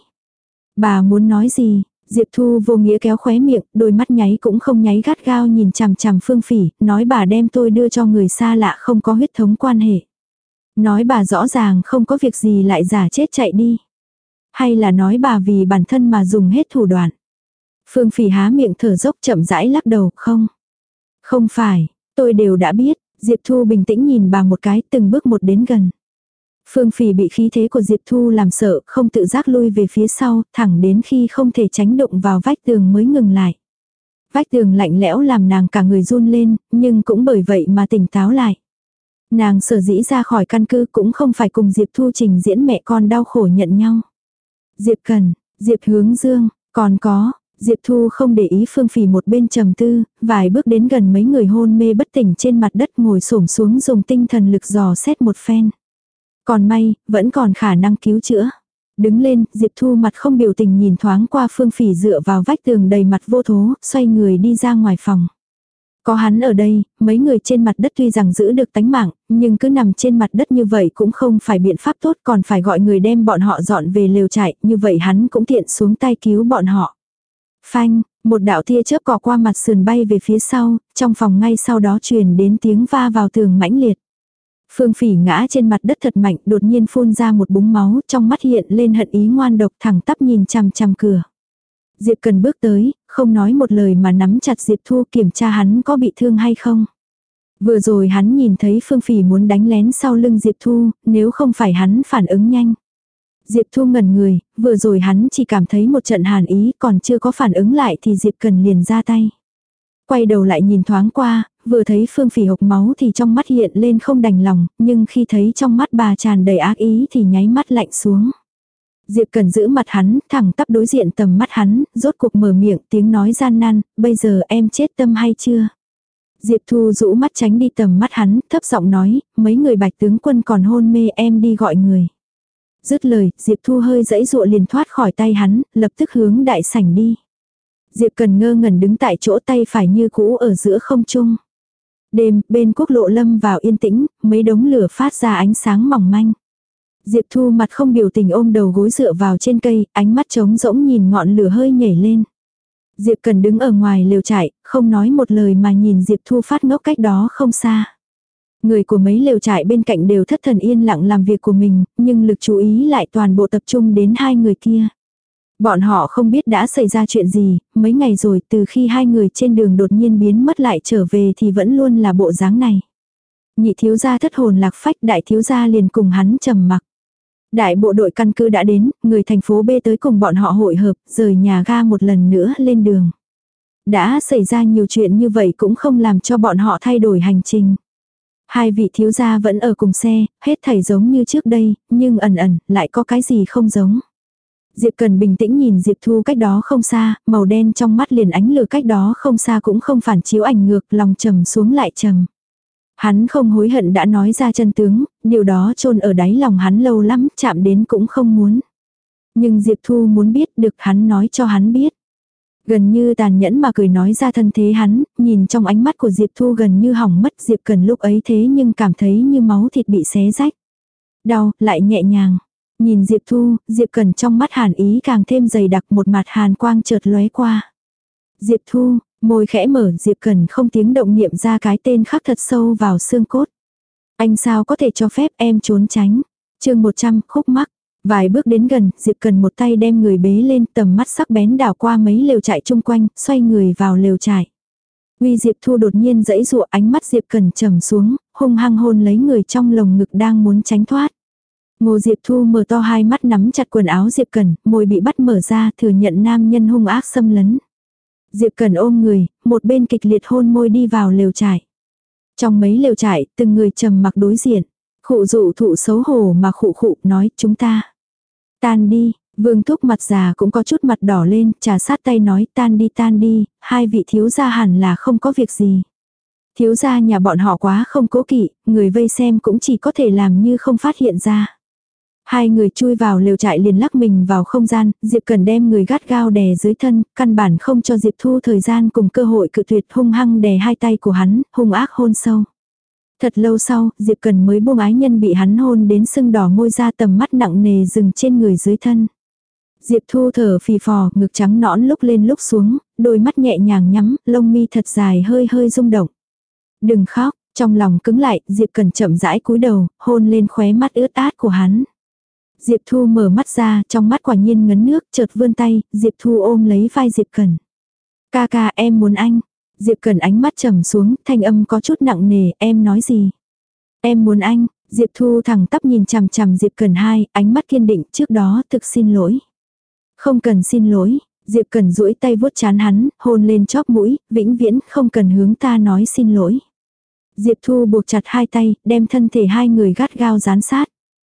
Bà muốn nói gì? Diệp Thu vô nghĩa kéo khóe miệng, đôi mắt nháy cũng không nháy, gắt gao nhìn chằm chằm Phương Phỉ, nói bà đem tôi đưa cho người xa lạ không có huyết thống quan hệ. Nói bà rõ ràng không có việc gì lại giả chết chạy đi. Hay là nói bà vì bản thân mà dùng hết thủ đoạn. Phương Phỉ há miệng thở dốc chậm rãi lắc đầu, không. Không phải, tôi đều đã biết. Diệp Thu bình tĩnh nhìn bà một cái, từng bước một đến gần. Phương Phỉ bị khí thế của Diệp Thu làm sợ, không tự giác lui về phía sau, thẳng đến khi không thể tránh đụng vào vách tường mới ngừng lại. Vách tường lạnh lẽo làm nàng cả người run lên, nhưng cũng bởi vậy mà tỉnh táo lại. Nàng sở dĩ ra khỏi căn cứ cũng không phải cùng Diệp Thu trình diễn mẹ con đau khổ nhận nhau. Diệp Cần, Diệp Hướng Dương, còn có, Diệp Thu không để ý Phương Phỉ một bên trầm tư, vài bước đến gần mấy người hôn mê bất tỉnh trên mặt đất, ngồi xổm xuống dùng tinh thần lực dò xét một phen. Còn may, vẫn còn khả năng cứu chữa. Đứng lên, Diệp Thu mặt không biểu tình nhìn thoáng qua Phương Phỉ dựa vào vách tường đầy mặt vô thố, xoay người đi ra ngoài phòng. Có hắn ở đây, mấy người trên mặt đất tuy rằng giữ được tánh mạng, nhưng cứ nằm trên mặt đất như vậy cũng không phải biện pháp tốt, còn phải gọi người đem bọn họ dọn về lều trại, như vậy hắn cũng tiện xuống tay cứu bọn họ. Phanh, một đạo tia chớp cọ qua mặt sườn bay về phía sau, trong phòng ngay sau đó truyền đến tiếng va vào tường mãnh liệt. Phương Phỉ ngã trên mặt đất thật mạnh, đột nhiên phun ra một búng máu, trong mắt hiện lên hận ý ngoan độc, thẳng tắp nhìn chằm chằm cửa. Diệp Cần bước tới, không nói một lời mà nắm chặt Diệp Thu, kiểm tra hắn có bị thương hay không. Vừa rồi hắn nhìn thấy Phương Phỉ muốn đánh lén sau lưng Diệp Thu, nếu không phải hắn phản ứng nhanh. Diệp Thu ngẩn người, vừa rồi hắn chỉ cảm thấy một trận hàn ý, còn chưa có phản ứng lại thì Diệp Cần liền ra tay. Quay đầu lại nhìn thoáng qua, vừa thấy Phương Phỉ hộc máu thì trong mắt hiện lên không đành lòng, nhưng khi thấy trong mắt bà tràn đầy ác ý thì nháy mắt lạnh xuống. Diệp Cần giữ mặt hắn, thẳng tắp đối diện tầm mắt hắn, rốt cuộc mở miệng, tiếng nói gian nan, bây giờ em chết tâm hay chưa? Diệp Thu rũ mắt tránh đi tầm mắt hắn, thấp giọng nói, mấy người Bạch tướng quân còn hôn mê, em đi gọi người. Dứt lời, Diệp Thu hơi giãy giụa liền thoát khỏi tay hắn, lập tức hướng đại sảnh đi. Diệp Cần ngơ ngẩn đứng tại chỗ, tay phải như cũ ở giữa không trung. Đêm, bên quốc lộ lâm vào yên tĩnh, mấy đống lửa phát ra ánh sáng mỏng manh. Diệp Thu mặt không biểu tình ôm đầu gối dựa vào trên cây, ánh mắt trống rỗng nhìn ngọn lửa hơi nhảy lên. Diệp Cần đứng ở ngoài lều trại, không nói một lời mà nhìn Diệp Thu phát ngốc cách đó không xa. Người của mấy lều trại bên cạnh đều thất thần yên lặng làm việc của mình, nhưng lực chú ý lại toàn bộ tập trung đến hai người kia. Bọn họ không biết đã xảy ra chuyện gì, mấy ngày rồi từ khi hai người trên đường đột nhiên biến mất lại trở về thì vẫn luôn là bộ dáng này. Nhị thiếu gia thất hồn lạc phách, đại thiếu gia liền cùng hắn trầm mặc. Đại bộ đội căn cứ đã đến, người thành phố B tới cùng bọn họ hội hợp, rời nhà ga một lần nữa lên đường. Đã xảy ra nhiều chuyện như vậy cũng không làm cho bọn họ thay đổi hành trình. Hai vị thiếu gia vẫn ở cùng xe, hết thảy giống như trước đây, nhưng ẩn ẩn, lại có cái gì không giống. Diệp Cần bình tĩnh nhìn Diệp Thu cách đó không xa, màu đen trong mắt liền ánh lửa cách đó không xa cũng không phản chiếu ảnh ngược, lòng trầm xuống lại trầm. Hắn không hối hận đã nói ra chân tướng, điều đó chôn ở đáy lòng hắn lâu lắm, chạm đến cũng không muốn. Nhưng Diệp Thu muốn biết, được hắn nói cho hắn biết. Gần như tàn nhẫn mà cười nói ra thân thế hắn, nhìn trong ánh mắt của Diệp Thu gần như hỏng mất. Diệp Cần lúc ấy thế nhưng cảm thấy như máu thịt bị xé rách. Đau, lại nhẹ nhàng. Nhìn Diệp Thu, Diệp Cần trong mắt hàn ý càng thêm dày đặc, một mặt hàn quang chợt lóe qua. Diệp Thu, môi khẽ mở, Diệp Cần không tiếng động niệm ra cái tên khắc thật sâu vào xương cốt. Anh sao có thể cho phép em trốn tránh. Chương một trăm, khúc mắc. Vài bước đến gần, Diệp Cần một tay đem người bế lên, tầm mắt sắc bén đảo qua mấy lều trại chung quanh, xoay người vào lều trại. Uy Diệp Thu đột nhiên giãy giụa, ánh mắt Diệp Cần trầm xuống, hung hăng hôn lấy người trong lồng ngực đang muốn tránh thoát. Ngô Diệp Thu mở to hai mắt nắm chặt quần áo Diệp Cần, môi bị bắt mở ra, thừa nhận nam nhân hung ác xâm lấn. Diệp Cần ôm người, một bên kịch liệt hôn môi đi vào lều trại. Trong mấy lều trại, từng người trầm mặc đối diện. Khụ dụ thụ xấu hổ mà khụ khụ nói chúng ta. Tan đi, Vương Thúc mặt già cũng có chút mặt đỏ lên, trà sát tay nói tan đi tan đi, hai vị thiếu gia hẳn là không có việc gì. Thiếu gia nhà bọn họ quá không cố kỵ, người vây xem cũng chỉ có thể làm như không phát hiện ra. Hai người chui vào lều trại liền lắc mình vào không gian, Diệp Cần đem người gắt gao đè dưới thân, căn bản không cho Diệp Thu thời gian cùng cơ hội cự tuyệt, hung hăng đè hai tay của hắn, hung ác hôn sâu. Thật lâu sau, Diệp Cần mới buông ái nhân bị hắn hôn đến sưng đỏ môi ra, tầm mắt nặng nề dừng trên người dưới thân. Diệp Thu thở phì phò, ngực trắng nõn lúc lên lúc xuống, đôi mắt nhẹ nhàng nhắm, lông mi thật dài hơi hơi rung động. Đừng khóc, trong lòng cứng lại, Diệp Cần chậm rãi cúi đầu, hôn lên khóe mắt ướt át của hắn. Diệp Thu mở mắt ra, trong mắt quả nhiên ngấn nước, chợt vươn tay, Diệp Thu ôm lấy vai Diệp Cần. Ca ca em muốn anh. Diệp Cần ánh mắt trầm xuống, thanh âm có chút nặng nề, em nói gì? Em muốn anh. Diệp Thu thẳng tắp nhìn chằm chằm Diệp Cần hai, ánh mắt kiên định, trước đó thực xin lỗi. Không cần xin lỗi. Diệp Cần duỗi tay vuốt trán hắn, hôn lên chóp mũi, vĩnh viễn không cần hướng ta nói xin lỗi. Diệp Thu buộc chặt hai tay, đem thân thể hai người gắt gao dán sát.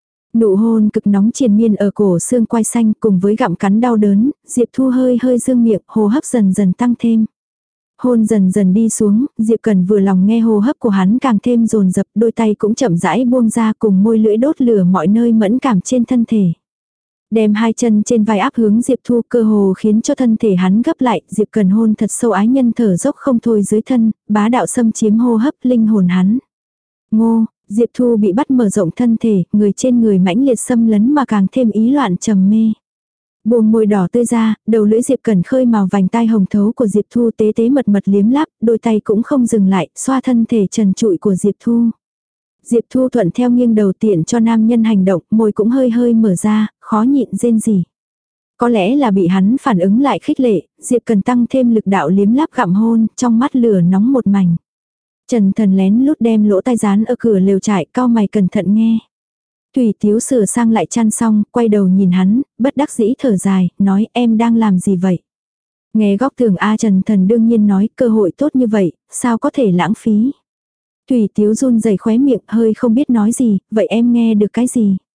Nụ hôn cực nóng triền miên ở cổ xương quai xanh cùng với gặm cắn đau đớn, Diệp Thu hơi hơi dương miệng, hô hấp dần dần tăng thêm. Hôn dần dần đi xuống, Diệp Cần vừa lòng nghe hô hấp của hắn càng thêm dồn dập, đôi tay cũng chậm rãi buông ra cùng môi lưỡi đốt lửa mọi nơi mẫn cảm trên thân thể. Đem hai chân trên vai áp hướng Diệp Thu, cơ hồ khiến cho thân thể hắn gấp lại, Diệp Cần hôn thật sâu, ái nhân thở dốc không thôi dưới thân, bá đạo xâm chiếm hô hấp linh hồn hắn. Ngô, Diệp Thu bị bắt mở rộng thân thể, người trên người mãnh liệt xâm lấn mà càng thêm ý loạn trầm mê. Buông môi đỏ tươi ra, đầu lưỡi Diệp Cần khơi màu vành tai hồng thấu của Diệp Thu tế tế mật mật liếm láp, đôi tay cũng không dừng lại, xoa thân thể trần trụi của Diệp Thu. Diệp Thu thuận theo nghiêng đầu tiện cho nam nhân hành động, môi cũng hơi hơi mở ra, khó nhịn rên rỉ. Có lẽ là bị hắn phản ứng lại khích lệ, Diệp Cần tăng thêm lực đạo liếm láp gặm hôn, trong mắt lửa nóng một mảnh. Trần Thần lén lút đem lỗ tai dán ở cửa lều trại, cau mày cẩn thận nghe. Thủy Tiếu sửa sang lại chăn xong, quay đầu nhìn hắn, bất đắc dĩ thở dài, nói em đang làm gì vậy? Nghe góc tường A Trần Thần đương nhiên nói cơ hội tốt như vậy, sao có thể lãng phí? Thủy Tiếu run rẩy khóe miệng hơi không biết nói gì, vậy em nghe được cái gì?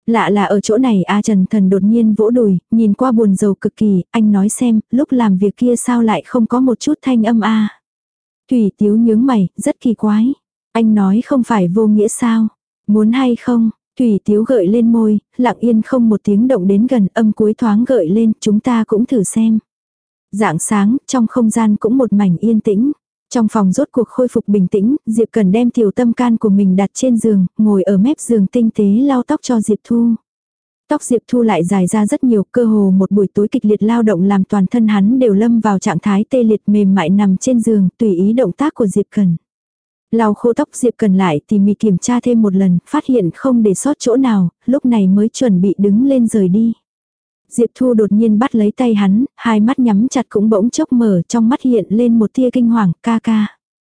Lạ là ở chỗ này A Trần Thần đột nhiên vỗ đùi, nhìn qua buồn rầu cực kỳ, anh nói xem, lúc làm việc kia sao lại không có một chút thanh âm A. Thủy Tiếu nhướng mày, rất kỳ quái. Anh nói không phải vô nghĩa sao? Muốn hay không? Thủy Tiếu gợi lên môi, lặng yên không một tiếng động đến gần, âm cuối thoáng gợi lên, chúng ta cũng thử xem. Rạng sáng, trong không gian cũng một mảnh yên tĩnh. Trong phòng rốt cuộc khôi phục bình tĩnh, Diệp Cần đem tiểu tâm can của mình đặt trên giường, ngồi ở mép giường tinh tế lau tóc cho Diệp Thu. Tóc Diệp Thu lại dài ra rất nhiều, cơ hồ một buổi tối kịch liệt lao động làm toàn thân hắn đều lâm vào trạng thái tê liệt mềm mại nằm trên giường, tùy ý động tác của Diệp Cần. Lau khô tóc Diệp Cần lại tỉ mỉ kiểm tra thêm một lần, phát hiện không để sót chỗ nào, lúc này mới chuẩn bị đứng lên rời đi. Diệp Thu đột nhiên bắt lấy tay hắn, hai mắt nhắm chặt cũng bỗng chốc mở, trong mắt hiện lên một tia kinh hoàng, ca ca.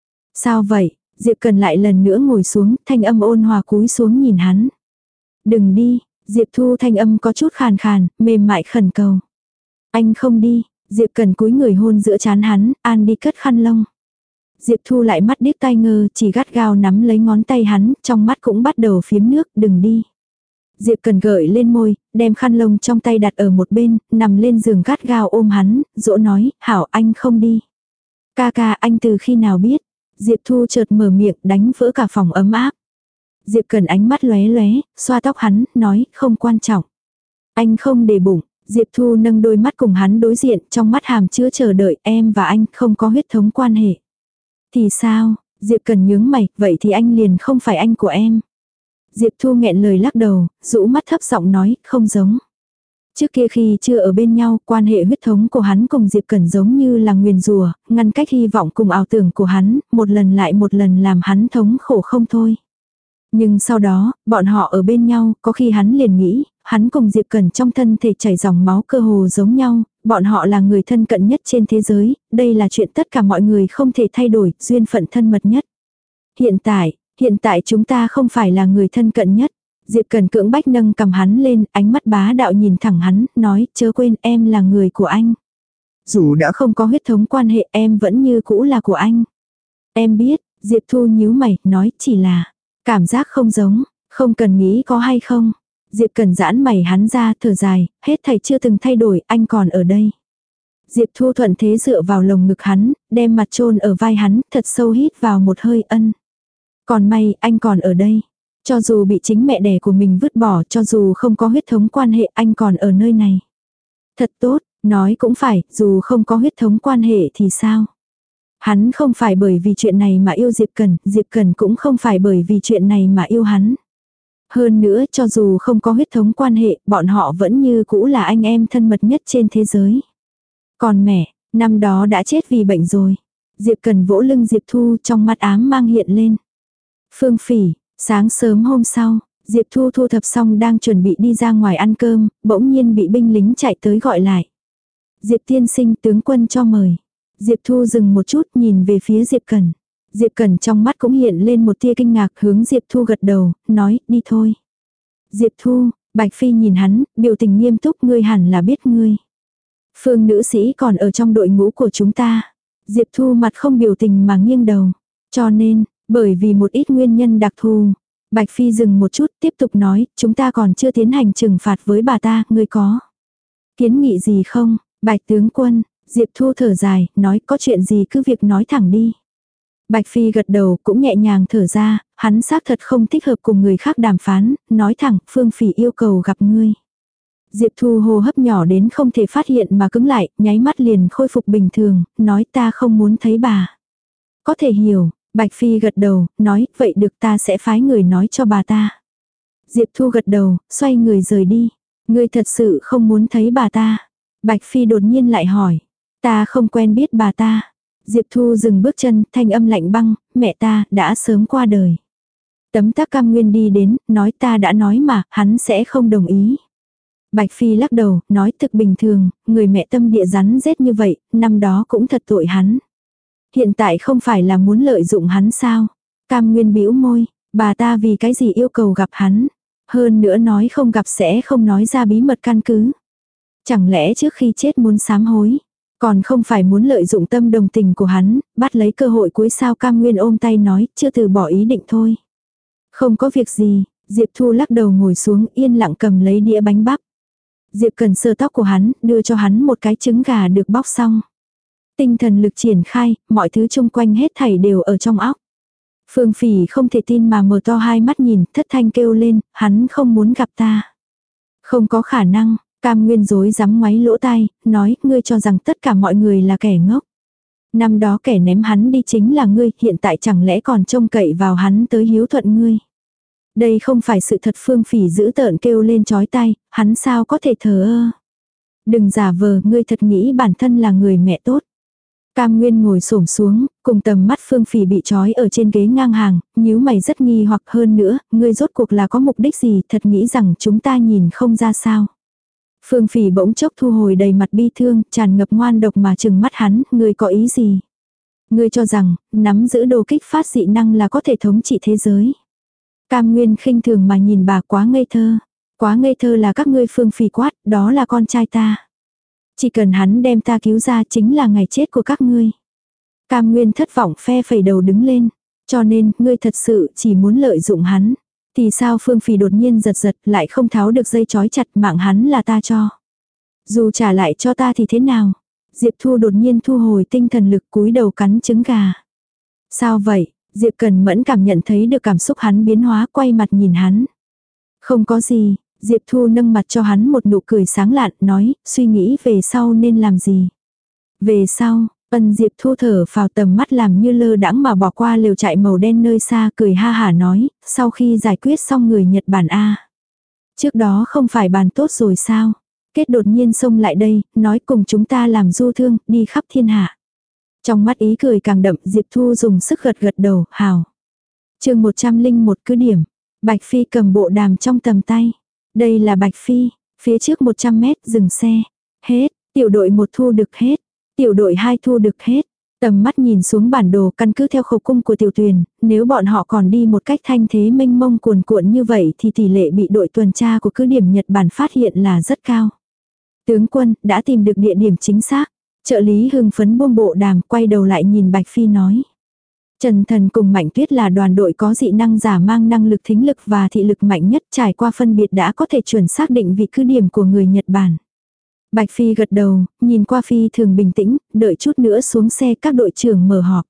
Sao vậy? Diệp Cần lại lần nữa ngồi xuống, thanh âm ôn hòa cúi xuống nhìn hắn. Đừng đi, Diệp Thu thanh âm có chút khàn khàn, mềm mại khẩn cầu. Anh không đi, Diệp Cần cúi người hôn giữa trán hắn, an đi cất khăn lông. Diệp Thu lại mắt điếc tai ngơ, chỉ gắt gao nắm lấy ngón tay hắn, trong mắt cũng bắt đầu phiếm nước, đừng đi. Diệp Cần gợi lên môi, đem khăn lông trong tay đặt ở một bên, nằm lên giường gắt gao ôm hắn, dỗ nói, hảo anh không đi. Ca ca anh từ khi nào biết? Diệp Thu chợt mở miệng đánh vỡ cả phòng ấm áp. Diệp Cần ánh mắt lóe lóe, xoa tóc hắn, nói, không quan trọng. Anh không để bụng. Diệp Thu nâng đôi mắt cùng hắn đối diện, trong mắt hàm chứa chờ đợi, em và anh không có huyết thống quan hệ. Thì sao? Diệp Cần nhướng mày, vậy thì anh liền không phải anh của em. Diệp Thu nghẹn lời lắc đầu, rũ mắt thấp giọng nói, không giống. Trước kia khi chưa ở bên nhau, quan hệ huyết thống của hắn cùng Diệp Cẩn giống như là nguyền rủa, ngăn cách hy vọng cùng ảo tưởng của hắn, một lần lại một lần làm hắn thống khổ không thôi. Nhưng sau đó, bọn họ ở bên nhau, có khi hắn liền nghĩ, hắn cùng Diệp Cẩn trong thân thể chảy dòng máu cơ hồ giống nhau, bọn họ là người thân cận nhất trên thế giới, đây là chuyện tất cả mọi người không thể thay đổi, duyên phận thân mật nhất. Hiện tại, hiện tại chúng ta không phải là người thân cận nhất. Diệp Cần cưỡng bách nâng cầm hắn lên, ánh mắt bá đạo nhìn thẳng hắn, nói, chớ quên em là người của anh. Dù đã không có huyết thống quan hệ em vẫn như cũ là của anh. Em biết, Diệp Thu nhíu mày, nói chỉ là, cảm giác không giống, không cần nghĩ có hay không. Diệp Cần giãn mày hắn ra, thở dài, hết thảy chưa từng thay đổi, anh còn ở đây. Diệp Thu thuận thế dựa vào lồng ngực hắn, đem mặt chôn ở vai hắn, thật sâu hít vào một hơi ân. Còn may, anh còn ở đây. Cho dù bị chính mẹ đẻ của mình vứt bỏ, cho dù không có huyết thống quan hệ, anh còn ở nơi này. Thật tốt, nói cũng phải, dù không có huyết thống quan hệ thì sao? Hắn không phải bởi vì chuyện này mà yêu Diệp Cần, Diệp Cần cũng không phải bởi vì chuyện này mà yêu hắn. Hơn nữa, cho dù không có huyết thống quan hệ, bọn họ vẫn như cũ là anh em thân mật nhất trên thế giới. Còn mẹ, năm đó đã chết vì bệnh rồi. Diệp Cần vỗ lưng Diệp Thu, trong mắt ám mang hiện lên. Phương Phỉ. Sáng sớm hôm sau, Diệp Thu thu thập xong đang chuẩn bị đi ra ngoài ăn cơm, bỗng nhiên bị binh lính chạy tới gọi lại. Diệp tiên sinh, tướng quân cho mời. Diệp Thu dừng một chút nhìn về phía Diệp Cần. Diệp Cần trong mắt cũng hiện lên một tia kinh ngạc, hướng Diệp Thu gật đầu, nói, đi thôi. Diệp Thu, Bạch Phi nhìn hắn, biểu tình nghiêm túc, ngươi hẳn là biết ngươi. Phương nữ sĩ còn ở trong đội ngũ của chúng ta. Diệp Thu mặt không biểu tình mà nghiêng đầu. Cho nên, bởi vì một ít nguyên nhân đặc thù. Bạch Phi dừng một chút tiếp tục nói, chúng ta còn chưa tiến hành trừng phạt với bà ta, ngươi có kiến nghị gì không? Bạch tướng quân, Diệp Thu thở dài, nói có chuyện gì cứ việc nói thẳng đi. Bạch Phi gật đầu cũng nhẹ nhàng thở ra, hắn xác thật không thích hợp cùng người khác đàm phán, nói thẳng, Phương Phỉ yêu cầu gặp ngươi. Diệp Thu hô hấp nhỏ đến không thể phát hiện mà cứng lại, nháy mắt liền khôi phục bình thường, nói ta không muốn thấy bà. Có thể hiểu. Bạch Phi gật đầu, nói, vậy được ta sẽ phái người nói cho bà ta. Diệp Thu gật đầu, xoay người rời đi. Ngươi thật sự không muốn thấy bà ta. Bạch Phi đột nhiên lại hỏi. Ta không quen biết bà ta. Diệp Thu dừng bước chân, thanh âm lạnh băng, mẹ ta đã sớm qua đời. Tấm tắc cam nguyên đi đến, nói ta đã nói mà, hắn sẽ không đồng ý. Bạch Phi lắc đầu, nói thực bình thường, người mẹ tâm địa rắn rết như vậy, năm đó cũng thật tội hắn. Hiện tại không phải là muốn lợi dụng hắn sao? Cam Nguyên bĩu môi, bà ta vì cái gì yêu cầu gặp hắn? Hơn nữa nói không gặp sẽ không nói ra bí mật căn cứ. Chẳng lẽ trước khi chết muốn sám hối? Còn không phải muốn lợi dụng tâm đồng tình của hắn, bắt lấy cơ hội cuối sao? Cam Nguyên ôm tay nói, chưa từ bỏ ý định thôi. Không có việc gì, Diệp Thu lắc đầu ngồi xuống yên lặng cầm lấy đĩa bánh bắp. Diệp Cần sờ tóc của hắn, đưa cho hắn một cái trứng gà được bóc xong. Tinh thần lực triển khai, mọi thứ xung quanh hết thảy đều ở trong óc. Phương Phỉ không thể tin mà mở to hai mắt nhìn, thất thanh kêu lên, hắn không muốn gặp ta. Không có khả năng, Cam Nguyên rối rắm ngoáy lỗ tai, nói, ngươi cho rằng tất cả mọi người là kẻ ngốc. Năm đó kẻ ném hắn đi chính là ngươi, hiện tại chẳng lẽ còn trông cậy vào hắn tới hiếu thuận ngươi. Đây không phải sự thật. Phương Phỉ giữ tợn kêu lên chói tai, hắn sao có thể thờ ơ. Đừng giả vờ, ngươi thật nghĩ bản thân là người mẹ tốt. Cam Nguyên ngồi xổm xuống, cùng tầm mắt Phương Phỉ bị trói ở trên ghế ngang hàng, nhíu mày rất nghi hoặc. Hơn nữa, ngươi rốt cuộc là có mục đích gì, thật nghĩ rằng chúng ta nhìn không ra sao. Phương Phỉ bỗng chốc thu hồi đầy mặt bi thương, tràn ngập ngoan độc mà trừng mắt hắn, ngươi có ý gì? Ngươi cho rằng, nắm giữ đồ kích phát dị năng là có thể thống trị thế giới. Cam Nguyên khinh thường mà nhìn bà, quá ngây thơ. Quá ngây thơ là các ngươi. Phương Phỉ quát, đó là con trai ta. Chỉ cần hắn đem ta cứu ra chính là ngày chết của các ngươi. Cam Nguyên thất vọng phe phẩy đầu đứng lên. Cho nên, ngươi thật sự chỉ muốn lợi dụng hắn. Thì sao? Phương Phỉ đột nhiên giật giật, lại không tháo được dây trói chặt, mạng hắn là ta cho. Dù trả lại cho ta thì thế nào? Diệp Thu đột nhiên thu hồi tinh thần lực, cúi đầu cắn trứng gà. Sao vậy? Diệp Cần Mẫn cảm nhận thấy được cảm xúc hắn biến hóa, quay mặt nhìn hắn. Không có gì. Diệp Thu nâng mặt cho hắn một nụ cười sáng lạn, nói, suy nghĩ về sau nên làm gì. Về sau, ân Diệp Thu thở phào, tầm mắt làm như lơ đãng mà bỏ qua lều trại màu đen nơi xa, cười ha hả nói, sau khi giải quyết xong người Nhật Bản A. Trước đó không phải bàn tốt rồi sao? Kết đột nhiên xông lại đây, nói cùng chúng ta làm du thương, đi khắp thiên hạ. Trong mắt ý cười càng đậm, Diệp Thu dùng sức gật gật đầu, hào. Chương một trăm linh một cứ điểm. Bạch Phi cầm bộ đàm trong tầm tay. Đây là Bạch Phi, phía trước một trăm mét dừng xe. Hết, tiểu đội một thu được hết, tiểu đội hai thu được hết. Tầm mắt nhìn xuống bản đồ, căn cứ theo khẩu cung của Tiểu Tuyền, nếu bọn họ còn đi một cách thanh thế mênh mông cuồn cuộn như vậy thì tỷ lệ bị đội tuần tra của cứ điểm Nhật Bản phát hiện là rất cao. Tướng quân, đã tìm được địa điểm chính xác. Trợ lý hưng phấn buông bộ đàm, quay đầu lại nhìn Bạch Phi nói. Trần Thần cùng Mạnh Tuyết là đoàn đội có dị năng giả mang năng lực thính lực và thị lực mạnh nhất, trải qua phân biệt đã có thể chuẩn xác định vị cứ điểm của người Nhật Bản. Bạch Phi gật đầu, nhìn qua Phi thường bình tĩnh, đợi chút nữa xuống xe các đội trưởng mở họp.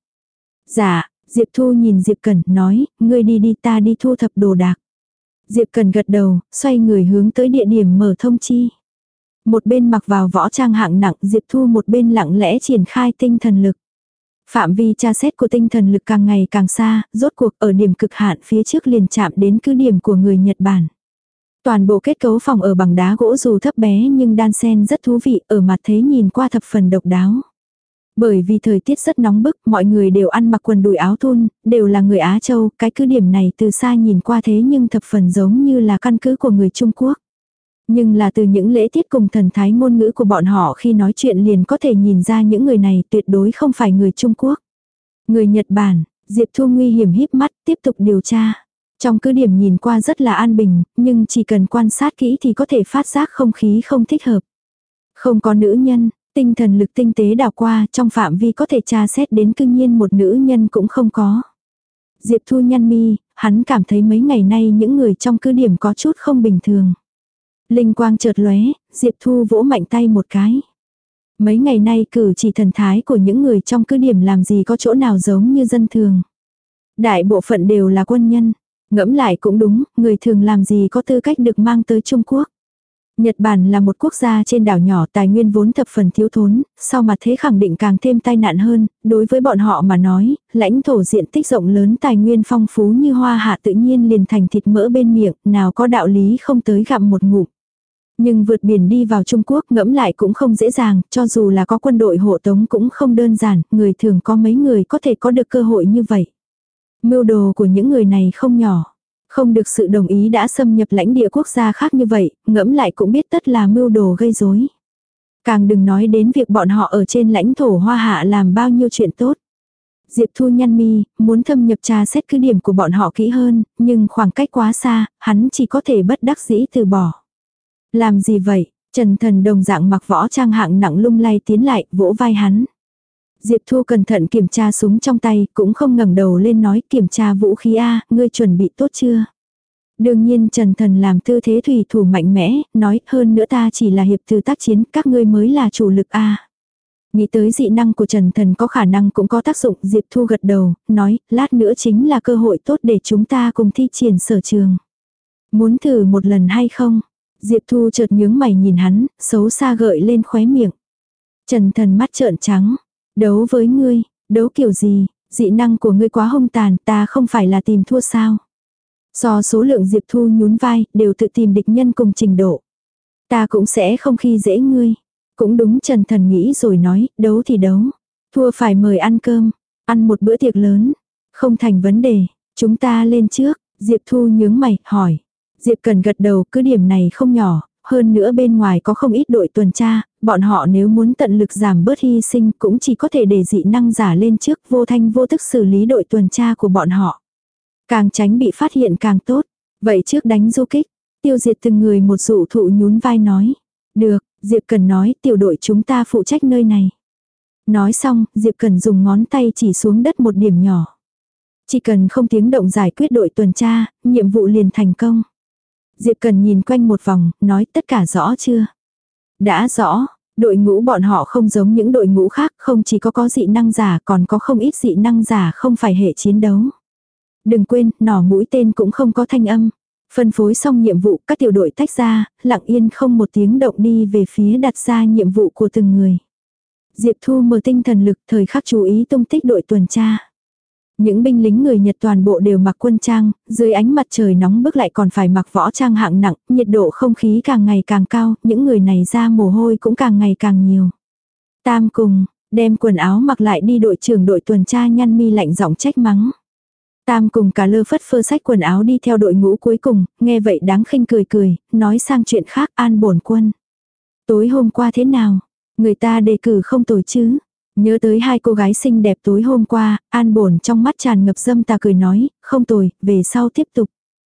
Dạ, Diệp Thu nhìn Diệp Cẩn, nói, ngươi đi đi, ta đi thu thập đồ đạc. Diệp Cẩn gật đầu, xoay người hướng tới địa điểm mở thông chi. Một bên mặc vào võ trang hạng nặng, Diệp Thu một bên lặng lẽ triển khai tinh thần lực. Phạm vi tra xét của tinh thần lực càng ngày càng xa, rốt cuộc ở điểm cực hạn phía trước liền chạm đến cứ điểm của người Nhật Bản. Toàn bộ kết cấu phòng ở bằng đá gỗ dù thấp bé nhưng đan xen rất thú vị, ở mặt thế nhìn qua thập phần độc đáo. Bởi vì thời tiết rất nóng bức, mọi người đều ăn mặc quần đùi áo thun, đều là người Á Châu, cái cứ điểm này từ xa nhìn qua thế nhưng thập phần giống như là căn cứ của người Trung Quốc. Nhưng là từ những lễ tiết cùng thần thái ngôn ngữ của bọn họ khi nói chuyện liền có thể nhìn ra những người này tuyệt đối không phải người Trung Quốc. Người Nhật Bản, Diệp Thu nguy hiểm híp mắt tiếp tục điều tra. Trong cứ điểm nhìn qua rất là an bình, nhưng chỉ cần quan sát kỹ thì có thể phát giác không khí không thích hợp. Không có nữ nhân, tinh thần lực tinh tế đào qua, trong phạm vi có thể tra xét đến cư nhiên một nữ nhân cũng không có. Diệp Thu nhăn mi, hắn cảm thấy mấy ngày nay những người trong cứ điểm có chút không bình thường. Linh quang chợt lóe, Diệp Thu vỗ mạnh tay một cái. Mấy ngày nay cử chỉ thần thái của những người trong cứ điểm làm gì có chỗ nào giống như dân thường. Đại bộ phận đều là quân nhân. Ngẫm lại cũng đúng, người thường làm gì có tư cách được mang tới Trung Quốc. Nhật Bản là một quốc gia trên đảo nhỏ, tài nguyên vốn thập phần thiếu thốn, sau mặt thế khẳng định càng thêm tai nạn hơn, đối với bọn họ mà nói, lãnh thổ diện tích rộng lớn tài nguyên phong phú như hoa hạ tự nhiên liền thành thịt mỡ bên miệng, nào có đạo lý không tới gặm một ngụm. Nhưng vượt biển đi vào Trung Quốc ngẫm lại cũng không dễ dàng, cho dù là có quân đội hộ tống cũng không đơn giản, người thường có mấy người có thể có được cơ hội như vậy. Mưu đồ của những người này không nhỏ. Không được sự đồng ý đã xâm nhập lãnh địa quốc gia khác như vậy, ngẫm lại cũng biết tất là mưu đồ gây rối. Càng đừng nói đến việc bọn họ ở trên lãnh thổ Hoa Hạ làm bao nhiêu chuyện tốt. Diệp Thu nhăn mi, muốn thâm nhập tra xét cứ điểm của bọn họ kỹ hơn, nhưng khoảng cách quá xa, hắn chỉ có thể bất đắc dĩ từ bỏ. Làm gì vậy? Trần Thần đồng dạng mặc võ trang hạng nặng lung lay tiến lại, vỗ vai hắn. Diệp Thu cẩn thận kiểm tra súng trong tay, cũng không ngẩng đầu lên nói kiểm tra vũ khí A, ngươi chuẩn bị tốt chưa? Đương nhiên Trần Thần làm tư thế thủy thủ mạnh mẽ, nói hơn nữa ta chỉ là hiệp từ tác chiến, các ngươi mới là chủ lực a. Nghĩ tới dị năng của Trần Thần có khả năng cũng có tác dụng, Diệp Thu gật đầu, nói, lát nữa chính là cơ hội tốt để chúng ta cùng thi triển sở trường. Muốn thử một lần hay không? Diệp Thu chợt nhướng mày nhìn hắn, xấu xa gợi lên khóe miệng. Trần Thần mắt trợn trắng. Đấu với ngươi, đấu kiểu gì, dị năng của ngươi quá hung tàn, ta không phải là tìm thua sao? Do số lượng Diệp Thu nhún vai, đều tự tìm địch nhân cùng trình độ. Ta cũng sẽ không khi dễ ngươi. Cũng đúng, Trần Thần nghĩ rồi nói, đấu thì đấu. Thua phải mời ăn cơm, ăn một bữa tiệc lớn. Không thành vấn đề, chúng ta lên trước. Diệp Thu nhướng mày, hỏi. Diệp Cần gật đầu, cứ điểm này không nhỏ, hơn nữa bên ngoài có không ít đội tuần tra, bọn họ nếu muốn tận lực giảm bớt hy sinh cũng chỉ có thể để dị năng giả lên trước, vô thanh vô tức xử lý đội tuần tra của bọn họ. Càng tránh bị phát hiện càng tốt. Vậy trước đánh du kích, tiêu diệt từng người một dụ thụ nhún vai nói. Được, Diệp Cần nói, tiểu đội chúng ta phụ trách nơi này. Nói xong, Diệp Cần dùng ngón tay chỉ xuống đất một điểm nhỏ. Chỉ cần không tiếng động giải quyết đội tuần tra, nhiệm vụ liền thành công. Diệp Cần nhìn quanh một vòng, nói tất cả rõ chưa? Đã rõ, đội ngũ bọn họ không giống những đội ngũ khác, không chỉ có có dị năng giả, còn có không ít dị năng giả không phải hệ chiến đấu. Đừng quên, nỏ mũi tên cũng không có thanh âm. Phân phối xong nhiệm vụ, các tiểu đội tách ra, lặng yên không một tiếng động đi về phía đặt ra nhiệm vụ của từng người. Diệp Thu mở tinh thần lực, thời khắc chú ý tung tích đội tuần tra. Những binh lính người Nhật toàn bộ đều mặc quân trang, dưới ánh mặt trời nóng bức lại còn phải mặc võ trang hạng nặng, nhiệt độ không khí càng ngày càng cao, những người này ra mồ hôi cũng càng ngày càng nhiều. Tam cùng, đem quần áo mặc lại đi, đội trưởng đội tuần tra nhăn mi lạnh giọng trách mắng. Tam cùng cả lơ phất phơ xách quần áo đi theo đội ngũ cuối cùng, nghe vậy đáng khinh cười cười, nói sang chuyện khác. An bổn quân. Tối hôm qua thế nào? Người ta đề cử không tồi chứ? Nhớ tới hai cô gái xinh đẹp tối hôm qua, An bổn trong mắt tràn ngập dâm tà cười nói, không tồi, về sau tiếp tục.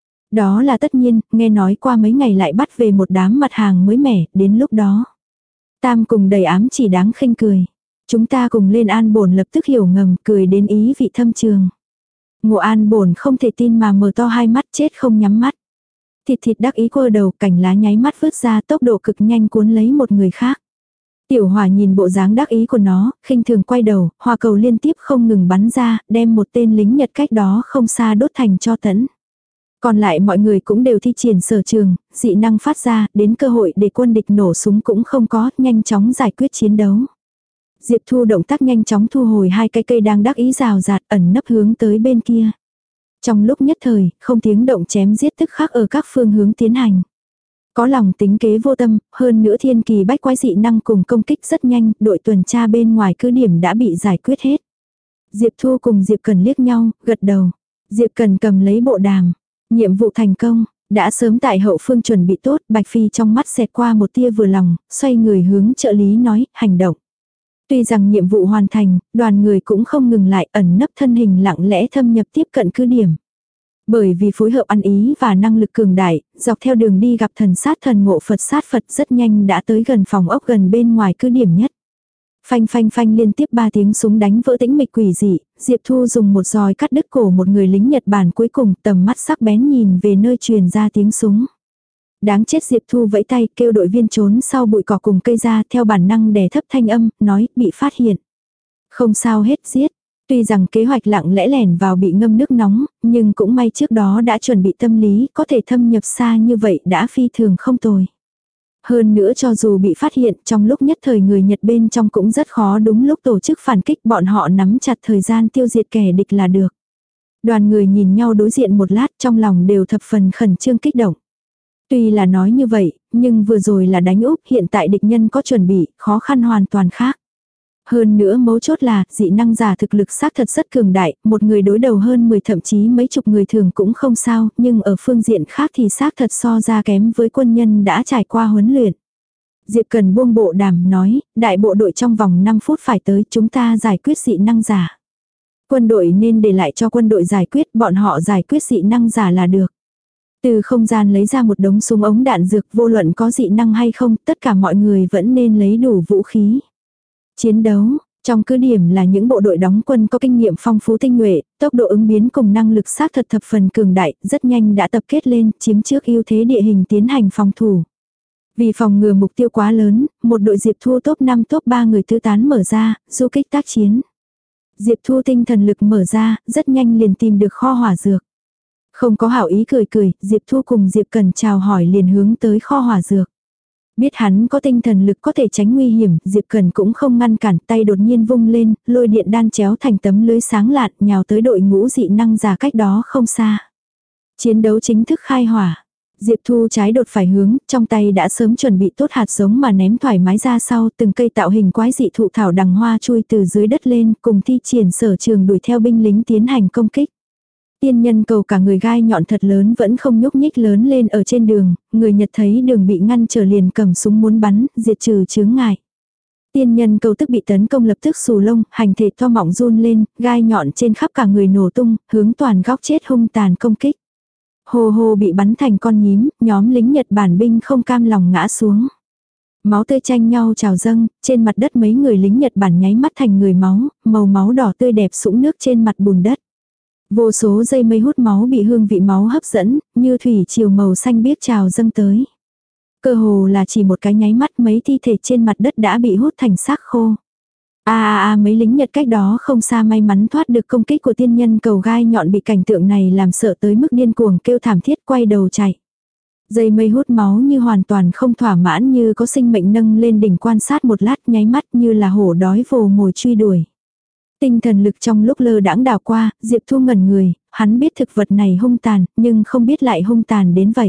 Đó là tất nhiên, nghe nói qua mấy ngày lại bắt về một đám mặt hàng mới mẻ, đến lúc đó. Tam cùng đầy ám chỉ đáng khinh cười. Chúng ta cùng lên. An bổn lập tức hiểu ngầm, cười đến ý vị thâm trường. Ngộ An bổn không thể tin mà mở to hai mắt, chết không nhắm mắt. Thịt thịt đắc ý quơ đầu, cành lá nháy mắt vứt ra, tốc độ cực nhanh cuốn lấy một người khác. Tiểu Hỏa nhìn bộ dáng đắc ý của nó, khinh thường quay đầu, hỏa cầu liên tiếp không ngừng bắn ra, đem một tên lính Nhật cách đó không xa đốt thành tro tẫn. Còn lại mọi người cũng đều thi triển sở trường, dị năng phát ra, đến cơ hội để quân địch nổ súng cũng không có, nhanh chóng giải quyết chiến đấu. Diệp Thu động tác nhanh chóng thu hồi hai cái cây đang đắc ý rào rạt, ẩn nấp hướng tới bên kia. Trong lúc nhất thời, không tiếng động chém giết tức khắc ở các phương hướng tiến hành. Có lòng tính kế vô tâm, hơn nữa thiên kỳ bách quái dị năng cùng công kích rất nhanh, đội tuần tra bên ngoài cứ điểm đã bị giải quyết hết. Diệp Thu cùng Diệp Cần liếc nhau, gật đầu. Diệp Cần cầm lấy bộ đàm. Nhiệm vụ thành công, đã sớm tại hậu phương chuẩn bị tốt, Bạch Phi trong mắt xẹt qua một tia vừa lòng, xoay người hướng trợ lý nói, hành động. Tuy rằng nhiệm vụ hoàn thành, đoàn người cũng không ngừng lại, ẩn nấp thân hình lặng lẽ thâm nhập tiếp cận cứ điểm. Bởi vì phối hợp ăn ý và năng lực cường đại, dọc theo đường đi gặp thần sát thần ngộ Phật sát Phật rất nhanh đã tới gần phòng ốc gần bên ngoài cứ điểm nhất. Phanh phanh phanh liên tiếp ba tiếng súng đánh vỡ tĩnh mịch quỷ dị, Diệp Thu dùng một roi cắt đứt cổ một người lính Nhật Bản cuối cùng, tầm mắt sắc bén nhìn về nơi truyền ra tiếng súng. Đáng chết, Diệp Thu vẫy tay kêu đội viên trốn sau bụi cỏ cùng cây ra, theo bản năng đè thấp thanh âm, nói, bị phát hiện. Không sao hết, giết. Tuy rằng kế hoạch lặng lẽ lẻn vào bị ngâm nước nóng, nhưng cũng may trước đó đã chuẩn bị tâm lý, có thể thâm nhập xa như vậy đã phi thường không tồi. Hơn nữa cho dù bị phát hiện, trong lúc nhất thời người Nhật bên trong cũng rất khó đúng lúc tổ chức phản kích, bọn họ nắm chặt thời gian tiêu diệt kẻ địch là được. Đoàn người nhìn nhau đối diện một lát, trong lòng đều thập phần khẩn trương kích động. Tuy là nói như vậy, nhưng vừa rồi là đánh úp, hiện tại địch nhân có chuẩn bị, khó khăn hoàn toàn khác. Hơn nữa mấu chốt là, dị năng giả thực lực xác thật rất cường đại, một người đối đầu hơn mười thậm chí mấy chục người thường cũng không sao, nhưng ở phương diện khác thì xác thật so ra kém với quân nhân đã trải qua huấn luyện. Diệp Cần buông bộ đàm nói, đại bộ đội trong vòng năm phút phải tới, chúng ta giải quyết dị năng giả. Quân đội nên để lại cho quân đội giải quyết, bọn họ giải quyết dị năng giả là được. Từ không gian lấy ra một đống súng ống đạn dược, vô luận có dị năng hay không, tất cả mọi người vẫn nên lấy đủ vũ khí. Chiến đấu, Trong cứ điểm là những bộ đội đóng quân có kinh nghiệm phong phú tinh nhuệ, tốc độ ứng biến cùng năng lực xác thật thập phần cường đại, rất nhanh đã tập kết lên, chiếm trước ưu thế địa hình tiến hành phòng thủ. Vì phòng ngừa mục tiêu quá lớn, một đội Diệp Thu top năm top ba người tứ tán mở ra, du kích tác chiến. Diệp Thu tinh thần lực mở ra, rất nhanh liền tìm được kho hỏa dược. Không có hảo ý cười cười, Diệp Thu cùng Diệp Cần chào hỏi liền hướng tới kho hỏa dược. Biết hắn có tinh thần lực có thể tránh nguy hiểm, Diệp Cần cũng không ngăn cản, tay đột nhiên vung lên, lôi điện đan chéo thành tấm lưới sáng lạn, nhào tới đội ngũ dị năng giả cách đó không xa. Chiến đấu chính thức khai hỏa. Diệp Thu trái đột phải hướng, trong tay đã sớm chuẩn bị tốt hạt giống mà ném thoải mái ra sau, từng cây tạo hình quái dị thụ thảo đằng hoa chui từ dưới đất lên, cùng thi triển sở trường đuổi theo binh lính tiến hành công kích. Tiên nhân cầu cả người gai nhọn thật lớn vẫn không nhúc nhích lớn lên ở trên đường, người Nhật thấy đường bị ngăn trở liền cầm súng muốn bắn, diệt trừ chướng ngại. Tiên nhân cầu tức bị tấn công lập tức xù lông, hành thể to mọng run lên, gai nhọn trên khắp cả người nổ tung, hướng toàn góc chết hung tàn công kích. Hồ hồ bị bắn thành con nhím, nhóm lính Nhật Bản binh không cam lòng ngã xuống. Máu tươi tranh nhau trào dâng, trên mặt đất mấy người lính Nhật Bản nháy mắt thành người máu, màu máu đỏ tươi đẹp sũng nước trên mặt bùn đất. Vô số dây mây hút máu bị hương vị máu hấp dẫn, như thủy triều màu xanh biếc trào dâng tới. Cơ hồ là chỉ một cái nháy mắt mấy thi thể trên mặt đất đã bị hút thành xác khô. A a a mấy lính Nhật cách đó không xa may mắn thoát được công kích của tiên nhân cầu gai nhọn bị cảnh tượng này làm sợ tới mức điên cuồng kêu thảm thiết quay đầu chạy. Dây mây hút máu như hoàn toàn không thỏa mãn như có sinh mệnh nâng lên đỉnh quan sát một lát nháy mắt như là hổ đói vồ mồi truy đuổi. Tinh thần lực trong lúc lơ đãng đảo qua, Diệp Thu ngẩn người, hắn biết thực vật này hung tàn, nhưng không biết lại hung tàn đến vậy.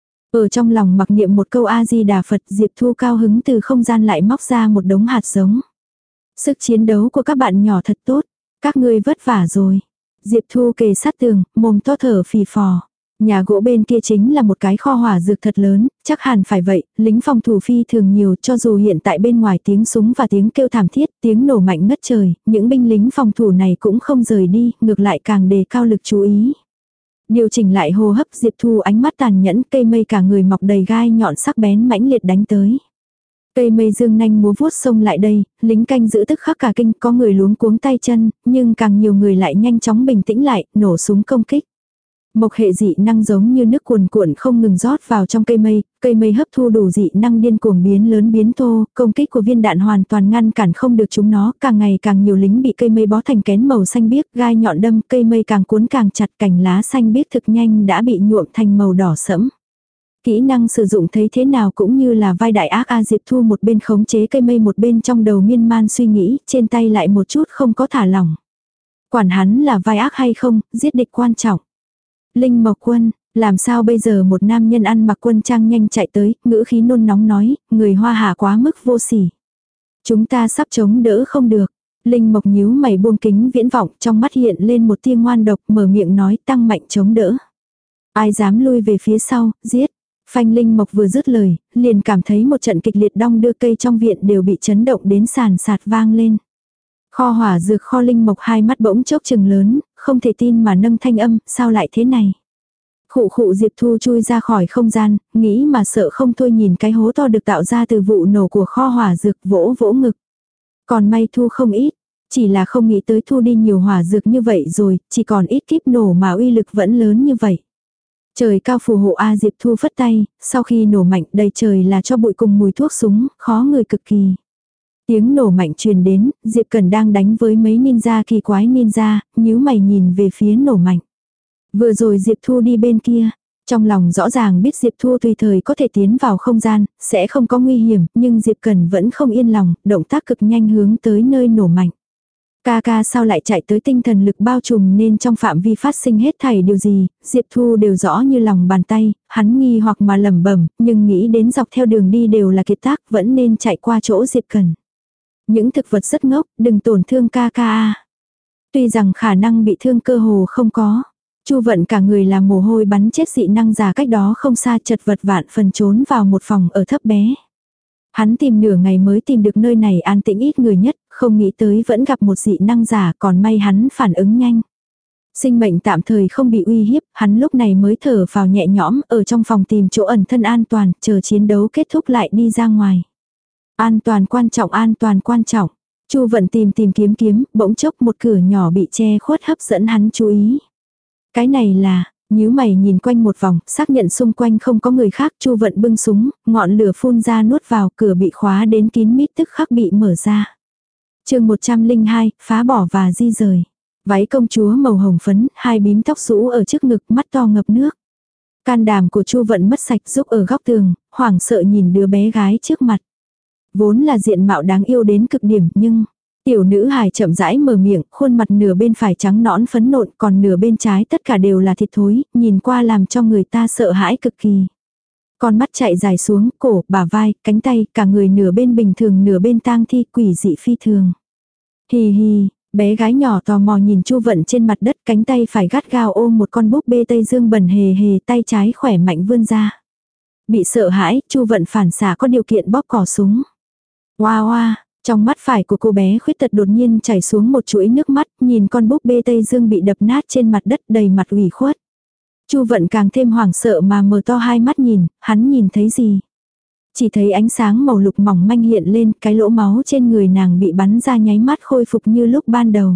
Ở trong lòng mặc niệm một câu A-di-đà Phật, Diệp Thu cao hứng từ không gian lại móc ra một đống hạt giống. Sức chiến đấu của các bạn nhỏ thật tốt, các ngươi vất vả rồi. Diệp Thu kề sát tường, mồm to thở phì phò. Nhà gỗ bên kia chính là một cái kho hỏa dược thật lớn, chắc hẳn phải vậy, lính phòng thủ phi thường nhiều cho dù hiện tại bên ngoài tiếng súng và tiếng kêu thảm thiết, tiếng nổ mạnh ngất trời, những binh lính phòng thủ này cũng không rời đi, ngược lại càng đề cao lực chú ý. Điều chỉnh lại hô hấp Diệp Thu ánh mắt tàn nhẫn cây mây cả người mọc đầy gai nhọn sắc bén mãnh liệt đánh tới. Cây mây dương nanh múa vuốt xông lại đây, lính canh giữ tức khắc cả kinh, có người luống cuống tay chân, nhưng càng nhiều người lại nhanh chóng bình tĩnh lại, nổ súng công kích. Mộc hệ dị năng giống như nước cuồn cuộn không ngừng rót vào trong cây mây, cây mây hấp thu đủ dị năng điên cuồng biến lớn biến thô, công kích của viên đạn hoàn toàn ngăn cản không được chúng nó, càng ngày càng nhiều lính bị cây mây bó thành kén màu xanh biếc, gai nhọn đâm, cây mây càng cuốn càng chặt, cành lá xanh biếc thực nhanh đã bị nhuộm thành màu đỏ sẫm. Kỹ năng sử dụng thấy thế nào cũng như là vai đại ác A Diệp Thu một bên khống chế cây mây một bên trong đầu miên man suy nghĩ, trên tay lại một chút không có thả lỏng. Quản hắn là vai ác hay không, giết địch quan trọng. Linh Mộc Quân, làm sao bây giờ một nam nhân ăn mặc quân trang nhanh chạy tới, ngữ khí nôn nóng nói, người Hoa Hà quá mức vô sỉ. Chúng ta sắp chống đỡ không được. Linh Mộc nhíu mày buông kính viễn vọng, trong mắt hiện lên một tia ngoan độc, mở miệng nói tăng mạnh chống đỡ. Ai dám lui về phía sau, giết. Phanh Linh Mộc vừa dứt lời, liền cảm thấy một trận kịch liệt đong đưa cây trong viện đều bị chấn động đến sàn sạt vang lên. Kho hỏa dược kho Linh Mộc hai mắt bỗng chốc chừng lớn, không thể tin mà nâng thanh âm, sao lại thế này. Khụ khụ Diệp Thu chui ra khỏi không gian, nghĩ mà sợ không thôi nhìn cái hố to được tạo ra từ vụ nổ của kho hỏa dược vỗ vỗ ngực. Còn may Thu không ít, chỉ là không nghĩ tới Thu đi nhiều hỏa dược như vậy rồi, chỉ còn ít kíp nổ mà uy lực vẫn lớn như vậy. Trời cao phù hộ A Diệp Thu phất tay, sau khi nổ mạnh đầy trời là cho bụi cùng mùi thuốc súng, khó người cực kỳ. Tiếng nổ mạnh truyền đến, Diệp Cần đang đánh với mấy ninja kỳ quái ninja, nhíu mày nhìn về phía nổ mạnh. Vừa rồi Diệp Thu đi bên kia, trong lòng rõ ràng biết Diệp Thu tùy thời có thể tiến vào không gian, sẽ không có nguy hiểm, nhưng Diệp Cần vẫn không yên lòng, động tác cực nhanh hướng tới nơi nổ mạnh. Ca ca sao lại chạy tới tinh thần lực bao trùm nên trong phạm vi phát sinh hết thảy điều gì, Diệp Thu đều rõ như lòng bàn tay, hắn nghi hoặc mà lẩm bẩm, nhưng nghĩ đến dọc theo đường đi đều là kiệt tác vẫn nên chạy qua chỗ Diệp Cần. Những thực vật rất ngốc, đừng tổn thương ca ca a. Tuy rằng khả năng bị thương cơ hồ không có. Chu Vận cả người là mồ hôi bắn chết dị năng giả cách đó không xa chật vật vạn phần trốn vào một phòng ở thấp bé. Hắn tìm nửa ngày mới tìm được nơi này an tĩnh ít người nhất, không nghĩ tới vẫn gặp một dị năng giả còn may hắn phản ứng nhanh. Sinh mệnh tạm thời không bị uy hiếp, hắn lúc này mới thở vào nhẹ nhõm ở trong phòng tìm chỗ ẩn thân an toàn, chờ chiến đấu kết thúc lại đi ra ngoài. An toàn quan trọng, an toàn quan trọng. Chu Vận tìm tìm kiếm kiếm, bỗng chốc một cửa nhỏ bị che khuất hấp dẫn hắn chú ý. Cái này là, nhíu mày nhìn quanh một vòng, xác nhận xung quanh không có người khác, Chu Vận bưng súng, ngọn lửa phun ra nuốt vào, cửa bị khóa đến kín mít tức khắc bị mở ra. Chương một trăm lẻ hai, phá bỏ và di rời. Váy công chúa màu hồng phấn, hai bím tóc rũ ở trước ngực, mắt to ngập nước. Can đảm của Chu Vận mất sạch, rúc ở góc tường, hoảng sợ nhìn đứa bé gái trước mặt. Vốn là diện mạo đáng yêu đến cực điểm, nhưng tiểu nữ hài chậm rãi mở miệng, khuôn mặt nửa bên phải trắng nõn phấn nộn, còn nửa bên trái tất cả đều là thịt thối, nhìn qua làm cho người ta sợ hãi cực kỳ. Con mắt chạy dài xuống, cổ, bả vai, cánh tay, cả người nửa bên bình thường nửa bên tang thi, quỷ dị phi thường. Hì hì, bé gái nhỏ tò mò nhìn Chu Vận trên mặt đất, cánh tay phải gắt gao ôm một con búp bê Tây Dương bẩn hề hề, tay trái khỏe mạnh vươn ra. Bị sợ hãi, Chu Vận phản xạ có điều kiện bóp cò súng. Oa oa, trong mắt phải của cô bé khuyết tật đột nhiên chảy xuống một chuỗi nước mắt, nhìn con búp bê Tây Dương bị đập nát trên mặt đất đầy mặt ủy khuất. Chu Vận càng thêm hoảng sợ mà mở to hai mắt nhìn, hắn nhìn thấy gì? Chỉ thấy ánh sáng màu lục mỏng manh hiện lên, cái lỗ máu trên người nàng bị bắn ra nháy mắt khôi phục như lúc ban đầu.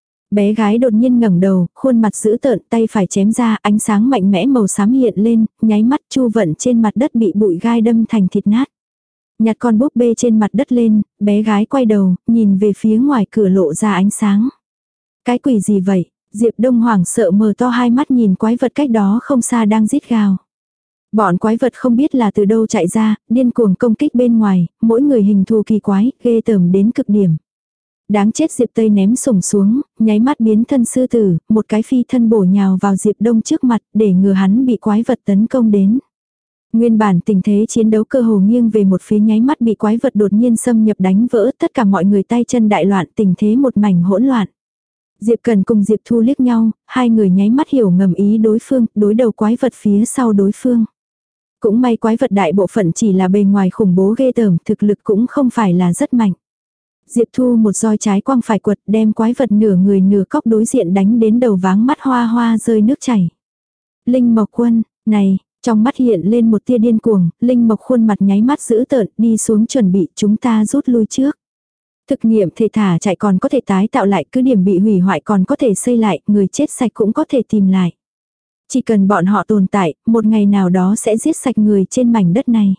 Bé gái đột nhiên ngẩng đầu, khuôn mặt dữ tợn, tay phải chém ra, ánh sáng mạnh mẽ màu xám hiện lên, nháy mắt Chu Vận trên mặt đất bị bụi gai đâm thành thịt nát. Nhặt con búp bê trên mặt đất lên, bé gái quay đầu, nhìn về phía ngoài cửa lộ ra ánh sáng. Cái quỷ gì vậy? Diệp Đông hoảng sợ mở to hai mắt nhìn quái vật cách đó không xa đang rít gào. Bọn quái vật không biết là từ đâu chạy ra, điên cuồng công kích bên ngoài, mỗi người hình thù kỳ quái, ghê tởm đến cực điểm. Đáng chết, Diệp Tây ném sủng xuống, nháy mắt biến thân sư tử, một cái phi thân bổ nhào vào Diệp Đông trước mặt để ngừa hắn bị quái vật tấn công đến. Nguyên bản tình thế chiến đấu cơ hồ nghiêng về một phía, nháy mắt bị quái vật đột nhiên xâm nhập đánh vỡ, tất cả mọi người tay chân đại loạn, tình thế một mảnh hỗn loạn. Diệp Cần cùng Diệp Thu liếc nhau, hai người nháy mắt hiểu ngầm ý đối phương, đối đầu quái vật phía sau đối phương. Cũng may quái vật đại bộ phận chỉ là bề ngoài khủng bố ghê tởm, thực lực cũng không phải là rất mạnh. Diệp Thu một roi trái quăng phải quật, đem quái vật nửa người nửa cóc đối diện đánh đến đầu váng mắt hoa hoa rơi nước chảy. Linh Mộc Quân, này, trong mắt hiện lên một tia điên cuồng, Linh Mộc khuôn mặt nháy mắt dữ tợn, đi xuống chuẩn bị, chúng ta rút lui trước. Thực nghiệm thể thả chạy còn có thể tái tạo lại, cứ điểm bị hủy hoại còn có thể xây lại, người chết sạch cũng có thể tìm lại. Chỉ cần bọn họ tồn tại, một ngày nào đó sẽ giết sạch người trên mảnh đất này.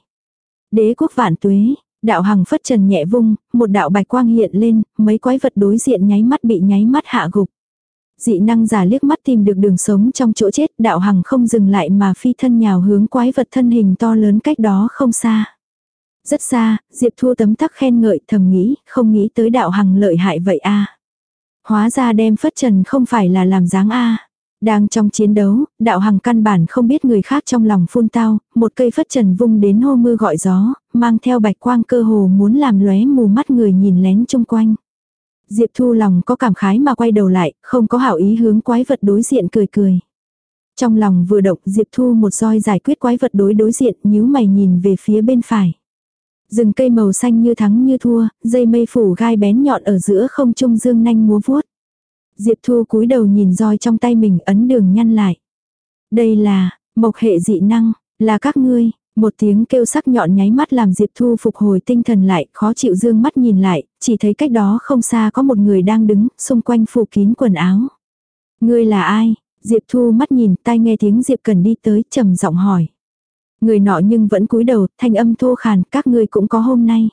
Đế quốc vạn tuế, đạo hằng phất trần nhẹ vung, một đạo bạch quang hiện lên, mấy quái vật đối diện nháy mắt bị nháy mắt hạ gục. Dị năng giả liếc mắt tìm được đường sống trong chỗ chết, đạo hằng không dừng lại mà phi thân nhào hướng quái vật thân hình to lớn cách đó không xa. Rất xa, Diệp Thu tấm tắc khen ngợi, thầm nghĩ, không nghĩ tới đạo hằng lợi hại vậy a. Hóa ra đem phất trần không phải là làm dáng a. Đang trong chiến đấu, đạo hằng căn bản không biết người khác trong lòng phun tao, một cây phất trần vung đến hô mưa gọi gió, mang theo bạch quang cơ hồ muốn làm lóe mù mắt người nhìn lén chung quanh. Diệp Thu lòng có cảm khái mà quay đầu lại, không có hảo ý hướng quái vật đối diện cười cười. Trong lòng vừa động, Diệp Thu một roi giải quyết quái vật đối đối diện, nhíu mày nhìn về phía bên phải. Rừng cây màu xanh như thắng như thua, dây mây phủ gai bén nhọn ở giữa không trung dương nanh múa vuốt. Diệp Thu cúi đầu nhìn roi trong tay mình, ấn đường nhăn lại. Đây là, mộc hệ dị năng, là các ngươi. Một tiếng kêu sắc nhọn nháy mắt làm Diệp Thu phục hồi tinh thần lại, khó chịu dương mắt nhìn lại, chỉ thấy cách đó không xa có một người đang đứng, xung quanh phủ kín quần áo. Ngươi là ai? Diệp Thu mắt nhìn, tai nghe tiếng Diệp Cần đi tới, trầm giọng hỏi. Người nọ nhưng vẫn cúi đầu, thanh âm thô khàn, các ngươi cũng có hôm nay.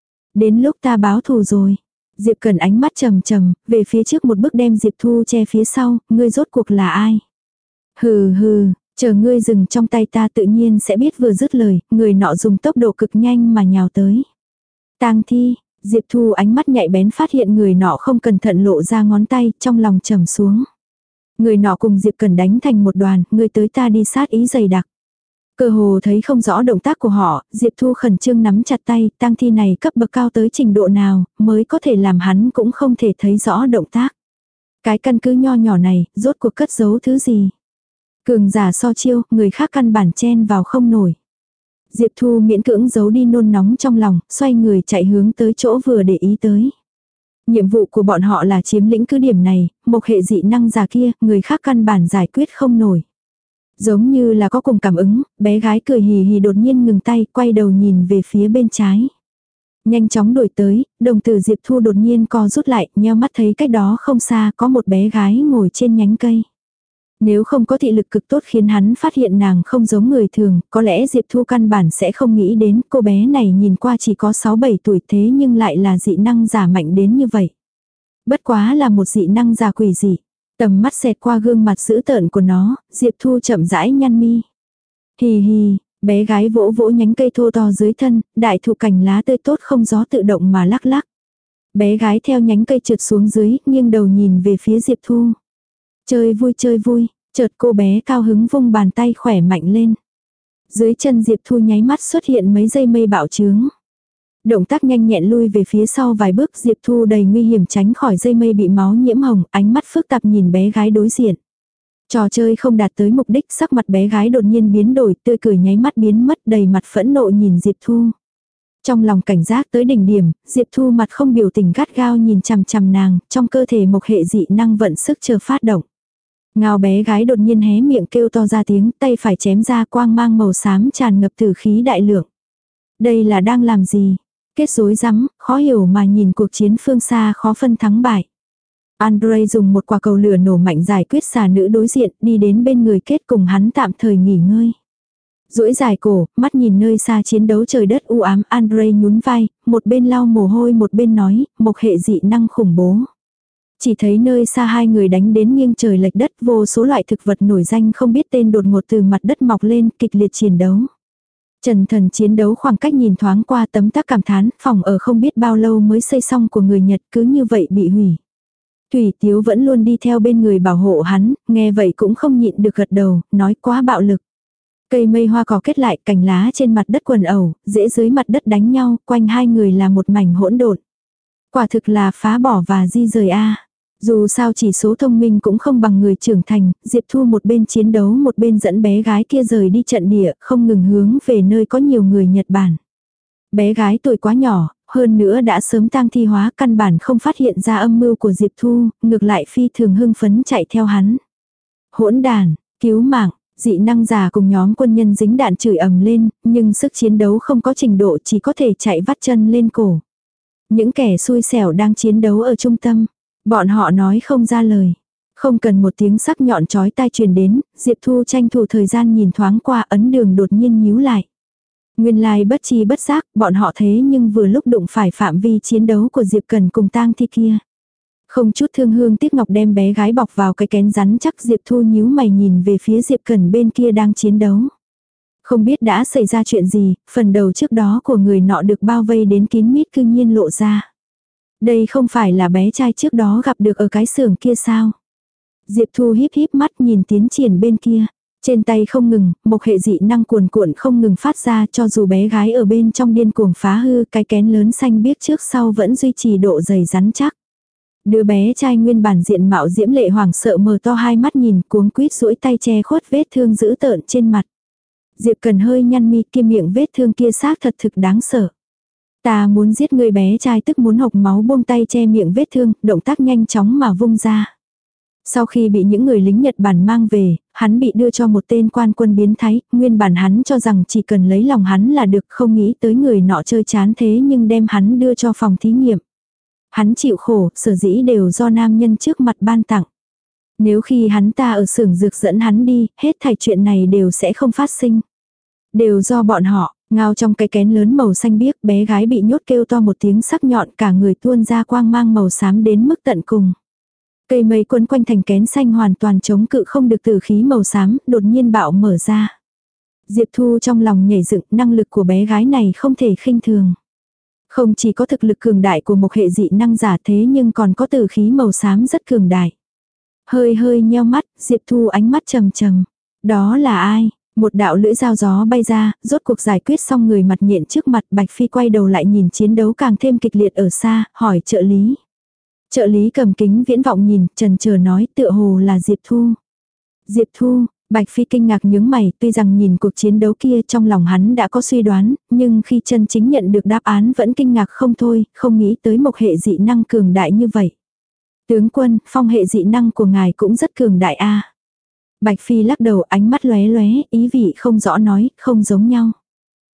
Đến lúc ta báo thù rồi. Diệp Cần ánh mắt trầm trầm, về phía trước một bước đem Diệp Thu che phía sau, ngươi rốt cuộc là ai? Hừ hừ, chờ ngươi dừng trong tay ta tự nhiên sẽ biết. Vừa dứt lời, người nọ dùng tốc độ cực nhanh mà nhào tới. Tang thi, Diệp Thu ánh mắt nhạy bén phát hiện người nọ không cẩn thận lộ ra ngón tay, trong lòng trầm xuống. Người nọ cùng Diệp Cần đánh thành một đoàn, ngươi tới ta đi sát ý dày đặc. Cơ hồ thấy không rõ động tác của họ, Diệp Thu khẩn trương nắm chặt tay, tang thi này cấp bậc cao tới trình độ nào, mới có thể làm hắn cũng không thể thấy rõ động tác. Cái căn cứ nho nhỏ này, rốt cuộc cất giấu thứ gì? Cường giả so chiêu, người khác căn bản chen vào không nổi. Diệp Thu miễn cưỡng giấu đi nôn nóng trong lòng, xoay người chạy hướng tới chỗ vừa để ý tới. Nhiệm vụ của bọn họ là chiếm lĩnh cứ điểm này, một hệ dị năng giả kia, người khác căn bản giải quyết không nổi. Giống như là có cùng cảm ứng, bé gái cười hì hì đột nhiên ngừng tay, quay đầu nhìn về phía bên trái. Nhanh chóng đuổi tới, đồng tử Diệp Thu đột nhiên co rút lại, nheo mắt thấy cách đó không xa có một bé gái ngồi trên nhánh cây. Nếu không có thị lực cực tốt khiến hắn phát hiện nàng không giống người thường, có lẽ Diệp Thu căn bản sẽ không nghĩ đến cô bé này nhìn qua chỉ có sáu bảy tuổi thế nhưng lại là dị năng giả mạnh đến như vậy. Bất quá là một dị năng giả quỷ dị. Tầm mắt xẹt qua gương mặt dữ tợn của nó, Diệp Thu chậm rãi nhăn mi. Hì hì, bé gái vỗ vỗ nhánh cây thô to dưới thân, đại thụ cành lá tươi tốt không gió tự động mà lắc lắc. Bé gái theo nhánh cây trượt xuống dưới, nghiêng đầu nhìn về phía Diệp Thu. Chơi vui chơi vui, chợt cô bé cao hứng vung bàn tay khỏe mạnh lên. Dưới chân Diệp Thu nháy mắt xuất hiện mấy dây mây bạo chướng. Động tác nhanh nhẹn lui về phía sau vài bước, Diệp Thu đầy nguy hiểm tránh khỏi dây mây bị máu nhiễm hồng, ánh mắt phức tạp nhìn bé gái đối diện. Trò chơi không đạt tới mục đích, sắc mặt bé gái đột nhiên biến đổi, tươi cười nháy mắt biến mất, đầy mặt phẫn nộ nhìn Diệp Thu. Trong lòng cảnh giác tới đỉnh điểm, Diệp Thu mặt không biểu tình gắt gao nhìn chằm chằm nàng, trong cơ thể một hệ dị năng vận sức chờ phát động. Ngao bé gái đột nhiên hé miệng kêu to ra tiếng, tay phải chém ra quang mang màu xám tràn ngập tử khí đại lượng. Đây là đang làm gì? Kết rối rắm, khó hiểu mà nhìn cuộc chiến phương xa khó phân thắng bại. Andre dùng một quả cầu lửa nổ mạnh giải quyết xà nữ đối diện, đi đến bên người Kết cùng hắn tạm thời nghỉ ngơi. Duỗi dài cổ, mắt nhìn nơi xa chiến đấu trời đất u ám, Andre nhún vai, một bên lau mồ hôi một bên nói, một hệ dị năng khủng bố. Chỉ thấy nơi xa hai người đánh đến nghiêng trời lệch đất, vô số loại thực vật nổi danh không biết tên đột ngột từ mặt đất mọc lên, kịch liệt chiến đấu. Trần Thần chiến đấu khoảng cách nhìn thoáng qua tấm tắc cảm thán, phòng ở không biết bao lâu mới xây xong của người Nhật cứ như vậy bị hủy. Thủy Tiếu vẫn luôn đi theo bên người bảo hộ hắn, nghe vậy cũng không nhịn được gật đầu, nói quá bạo lực. Cây mây hoa cỏ kết lại, cành lá trên mặt đất quần ẩu, dễ dưới mặt đất đánh nhau, quanh hai người là một mảnh hỗn độn. Quả thực là phá bỏ và di rời a. Dù sao chỉ số thông minh cũng không bằng người trưởng thành, Diệp Thu một bên chiến đấu một bên dẫn bé gái kia rời đi trận địa, không ngừng hướng về nơi có nhiều người Nhật Bản. Bé gái tuổi quá nhỏ, hơn nữa đã sớm tang thi hóa, căn bản không phát hiện ra âm mưu của Diệp Thu, ngược lại phi thường hưng phấn chạy theo hắn. Hỗn đàn, cứu mạng, dị năng giả cùng nhóm quân nhân dính đạn chửi ầm lên, nhưng sức chiến đấu không có trình độ, chỉ có thể chạy vắt chân lên cổ. Những kẻ xui xẻo đang chiến đấu ở trung tâm. Bọn họ nói không ra lời. Không cần một tiếng sắc nhọn chói tai truyền đến, Diệp Thu tranh thủ thời gian nhìn thoáng qua, ấn đường đột nhiên nhíu lại. Nguyên lai bất chi bất giác, bọn họ thế nhưng vừa lúc đụng phải phạm vi chiến đấu của Diệp Cần cùng tang thi kia. Không chút thương hương tiếc ngọc đem bé gái bọc vào cái kén rắn chắc, Diệp Thu nhíu mày nhìn về phía Diệp Cần bên kia đang chiến đấu. Không biết đã xảy ra chuyện gì, phần đầu trước đó của người nọ được bao vây đến kín mít cư nhiên lộ ra. Đây không phải là bé trai trước đó gặp được ở cái xưởng kia sao? Diệp Thu híp híp mắt nhìn tiến triển bên kia. Trên tay không ngừng, một hệ dị năng cuồn cuộn không ngừng phát ra, cho dù bé gái ở bên trong điên cuồng phá hư, cái kén lớn xanh biếc trước sau vẫn duy trì độ dày rắn chắc. Đứa bé trai nguyên bản diện mạo diễm lệ hoảng sợ mở to hai mắt nhìn, cuống quýt duỗi tay che khuất vết thương dữ tợn trên mặt. Diệp Cần hơi nhăn mi, kia miệng vết thương kia xác thật thực đáng sợ. Ta muốn giết người, bé trai tức muốn hộc máu, buông tay che miệng vết thương, động tác nhanh chóng mà vung ra. Sau khi bị những người lính Nhật Bản mang về, hắn bị đưa cho một tên quan quân biến thái, nguyên bản hắn cho rằng chỉ cần lấy lòng hắn là được, không nghĩ tới người nọ chơi chán thế nhưng đem hắn đưa cho phòng thí nghiệm. Hắn chịu khổ, sở dĩ đều do nam nhân trước mặt ban tặng. Nếu khi hắn ta ở xưởng dược dẫn hắn đi, hết thảy chuyện này đều sẽ không phát sinh. Đều do bọn họ. Ngao trong cái kén lớn màu xanh biếc, bé gái bị nhốt kêu to một tiếng sắc nhọn, cả người tuôn ra quang mang màu xám đến mức tận cùng. Cây mây quấn quanh thành kén xanh hoàn toàn chống cự không được tử khí màu xám, đột nhiên bạo mở ra. Diệp Thu trong lòng nhảy dựng, năng lực của bé gái này không thể khinh thường. Không chỉ có thực lực cường đại của một hệ dị năng giả thế nhưng còn có tử khí màu xám rất cường đại. Hơi hơi nheo mắt, Diệp Thu ánh mắt trầm trầm. Đó là ai? Một đạo lưỡi dao gió bay ra, rốt cuộc giải quyết xong người mặt nhện trước mặt, Bạch Phi quay đầu lại nhìn chiến đấu càng thêm kịch liệt ở xa, hỏi trợ lý. Trợ lý cầm kính viễn vọng nhìn, chần chờ nói tựa hồ là Diệp Thu. Diệp Thu, Bạch Phi kinh ngạc nhướng mày, tuy rằng nhìn cuộc chiến đấu kia trong lòng hắn đã có suy đoán, nhưng khi chân chính nhận được đáp án vẫn kinh ngạc không thôi, không nghĩ tới một hệ dị năng cường đại như vậy. Tướng quân, phong hệ dị năng của ngài cũng rất cường đại a. Bạch Phi lắc đầu, ánh mắt lóe lóe, ý vị không rõ nói, không giống nhau.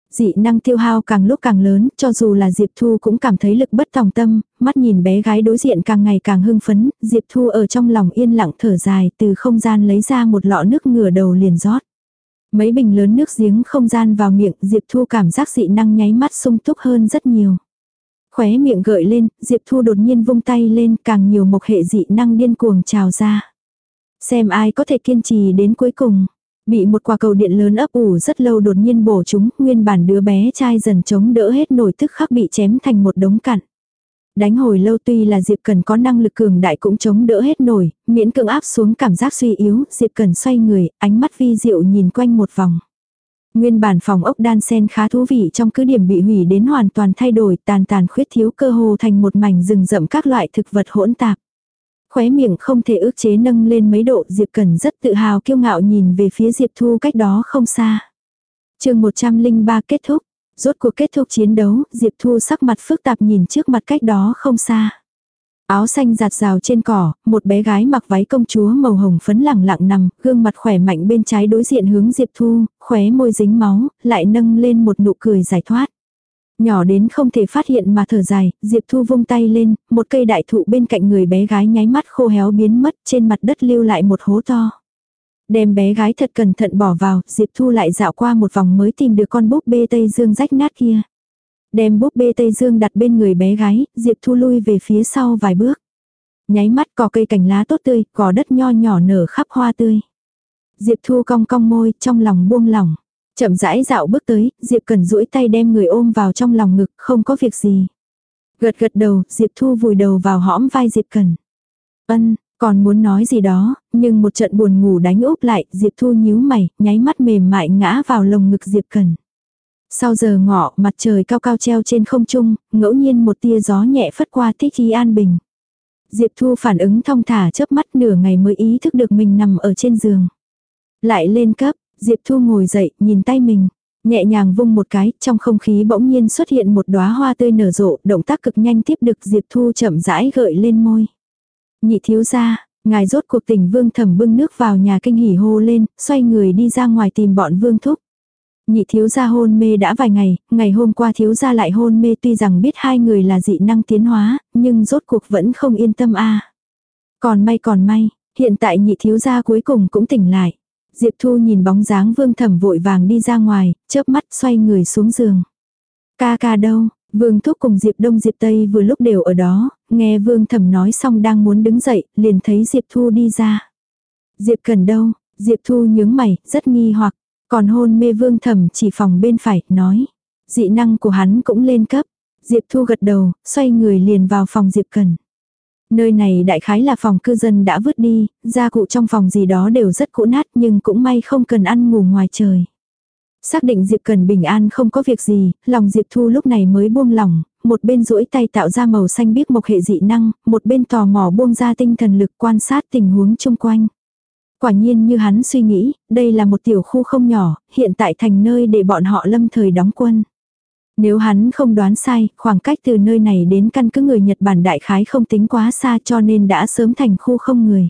Dị năng tiêu hao càng lúc càng lớn, cho dù là Diệp Thu cũng cảm thấy lực bất tòng tâm, mắt nhìn bé gái đối diện càng ngày càng hưng phấn, Diệp Thu ở trong lòng yên lặng thở dài, từ không gian lấy ra một lọ nước ngửa đầu liền rót. Mấy bình lớn nước giếng không gian vào miệng, Diệp Thu cảm giác dị năng nháy mắt sung túc hơn rất nhiều. Khóe miệng gợi lên, Diệp Thu đột nhiên vung tay lên, càng nhiều mộc hệ dị năng điên cuồng trào ra. Xem ai có thể kiên trì đến cuối cùng. Bị một quả cầu điện lớn ấp ủ rất lâu đột nhiên bổ chúng, nguyên bản đứa bé trai dần chống đỡ hết nổi tức khắc bị chém thành một đống cặn. Đánh hồi lâu tuy là Diệp Cần có năng lực cường đại cũng chống đỡ hết nổi, miễn cưỡng áp xuống cảm giác suy yếu, Diệp Cần xoay người, ánh mắt vi diệu nhìn quanh một vòng. Nguyên bản phòng ốc đan sen khá thú vị trong cứ điểm bị hủy đến hoàn toàn thay đổi, tàn tàn khuyết thiếu cơ hồ thành một mảnh rừng rậm các loại thực vật hỗn tạp. Khóe miệng không thể ước chế nâng lên mấy độ, Diệp Cần rất tự hào kiêu ngạo nhìn về phía Diệp Thu cách đó không xa. Chương một trăm lẻ ba kết thúc. Rốt cuộc kết thúc chiến đấu, Diệp Thu sắc mặt phức tạp nhìn trước mặt cách đó không xa. Áo xanh giạt rào trên cỏ, một bé gái mặc váy công chúa màu hồng phấn lẳng lặng nằm, gương mặt khỏe mạnh bên trái đối diện hướng Diệp Thu, khóe môi dính máu, lại nâng lên một nụ cười giải thoát. Nhỏ đến không thể phát hiện mà thở dài, Diệp Thu vung tay lên, một cây đại thụ bên cạnh người bé gái nháy mắt khô héo biến mất, trên mặt đất lưu lại một hố to. Đem bé gái thật cẩn thận bỏ vào, Diệp Thu lại dạo qua một vòng mới tìm được con búp bê Tây Dương rách nát kia. Đem búp bê Tây Dương đặt bên người bé gái, Diệp Thu lui về phía sau vài bước. Nháy mắt cỏ cây cành lá tốt tươi, cỏ đất nho nhỏ nở khắp hoa tươi. Diệp Thu cong cong môi, trong lòng buông lỏng. Chậm rãi dạo bước tới, Diệp Cần duỗi tay đem người ôm vào trong lòng ngực, không có việc gì. Gật gật đầu, Diệp Thu vùi đầu vào hõm vai Diệp Cần. Ân, còn muốn nói gì đó, nhưng một trận buồn ngủ đánh úp lại, Diệp Thu nhíu mày, nháy mắt mềm mại ngã vào lồng ngực Diệp Cần. Sau giờ ngọ, mặt trời cao cao treo trên không trung, ngẫu nhiên một tia gió nhẹ phất qua thích ý an bình. Diệp Thu phản ứng thong thả chớp mắt nửa ngày mới ý thức được mình nằm ở trên giường. Lại lên cấp, Diệp Thu ngồi dậy, nhìn tay mình, nhẹ nhàng vung một cái, trong không khí bỗng nhiên xuất hiện một đóa hoa tươi nở rộ, động tác cực nhanh tiếp được Diệp Thu chậm rãi gợi lên môi. Nhị thiếu gia, ngài rốt cuộc tỉnh. Vương Thẩm bưng nước vào nhà kinh hỉ hô lên, xoay người đi ra ngoài tìm bọn Vương thúc. Nhị thiếu gia hôn mê đã vài ngày, ngày hôm qua thiếu gia lại hôn mê, tuy rằng biết hai người là dị năng tiến hóa, nhưng rốt cuộc vẫn không yên tâm a. Còn may còn may, hiện tại nhị thiếu gia cuối cùng cũng tỉnh lại. Diệp Thu nhìn bóng dáng Vương Thẩm vội vàng đi ra ngoài, chớp mắt xoay người xuống giường. Ca ca đâu? Vương Thúc cùng Diệp Đông Diệp Tây vừa lúc đều ở đó, nghe Vương Thẩm nói xong đang muốn đứng dậy, liền thấy Diệp Thu đi ra. Diệp Cần đâu? Diệp Thu nhướng mày, rất nghi hoặc, còn hôn mê Vương Thẩm chỉ phòng bên phải, nói. Dị năng của hắn cũng lên cấp. Diệp Thu gật đầu, xoay người liền vào phòng Diệp Cần. Nơi này đại khái là phòng cư dân đã vứt đi, gia cụ trong phòng gì đó đều rất cũ nát nhưng cũng may không cần ăn ngủ ngoài trời. Xác định Diệp Cần bình an không có việc gì, lòng Diệp Thu lúc này mới buông lỏng, một bên duỗi tay tạo ra màu xanh biếc mộc hệ dị năng, một bên tò mò buông ra tinh thần lực quan sát tình huống chung quanh. Quả nhiên như hắn suy nghĩ, đây là một tiểu khu không nhỏ, hiện tại thành nơi để bọn họ lâm thời đóng quân. Nếu hắn không đoán sai, khoảng cách từ nơi này đến căn cứ người Nhật Bản đại khái không tính quá xa cho nên đã sớm thành khu không người.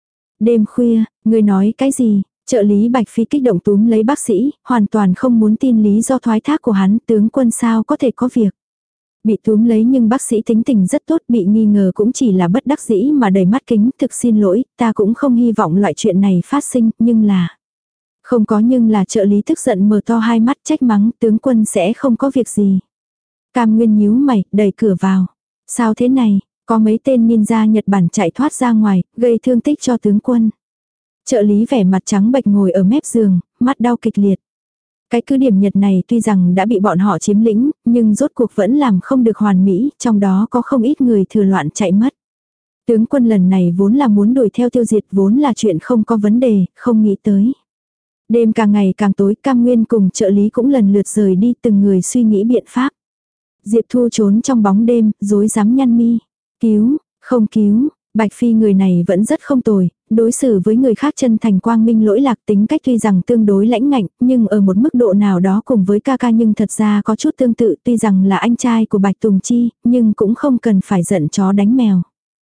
Đêm khuya, người nói cái gì? Trợ lý Bạch Phi kích động túm lấy bác sĩ, hoàn toàn không muốn tin lý do thoái thác của hắn, tướng quân sao có thể có việc. Bị túm lấy nhưng bác sĩ tính tình rất tốt, bị nghi ngờ cũng chỉ là bất đắc dĩ mà đầy mắt kính, thực xin lỗi, ta cũng không hy vọng loại chuyện này phát sinh, nhưng là... Không có nhưng là trợ lý tức giận mở to hai mắt trách mắng, tướng quân sẽ không có việc gì. Cam Nguyên nhíu mày, đẩy cửa vào. Sao thế này, có mấy tên ninja Nhật Bản chạy thoát ra ngoài, gây thương tích cho tướng quân. Trợ lý vẻ mặt trắng bệch ngồi ở mép giường, mắt đau kịch liệt. Cái cứ điểm Nhật này tuy rằng đã bị bọn họ chiếm lĩnh, nhưng rốt cuộc vẫn làm không được hoàn mỹ, trong đó có không ít người thừa loạn chạy mất. Tướng quân lần này vốn là muốn đuổi theo tiêu diệt, vốn là chuyện không có vấn đề, không nghĩ tới. Đêm càng ngày càng tối, Cam Nguyên cùng trợ lý cũng lần lượt rời đi, từng người suy nghĩ biện pháp. Diệp Thu trốn trong bóng đêm, rối rắm nhăn mi. Cứu, không cứu, Bạch Phi người này vẫn rất không tồi, đối xử với người khác chân thành quang minh lỗi lạc, tính cách tuy rằng tương đối lãnh ngạnh, nhưng ở một mức độ nào đó cùng với ca ca nhưng thật ra có chút tương tự, tuy rằng là anh trai của Bạch Tùng Chi, nhưng cũng không cần phải giận chó đánh mèo.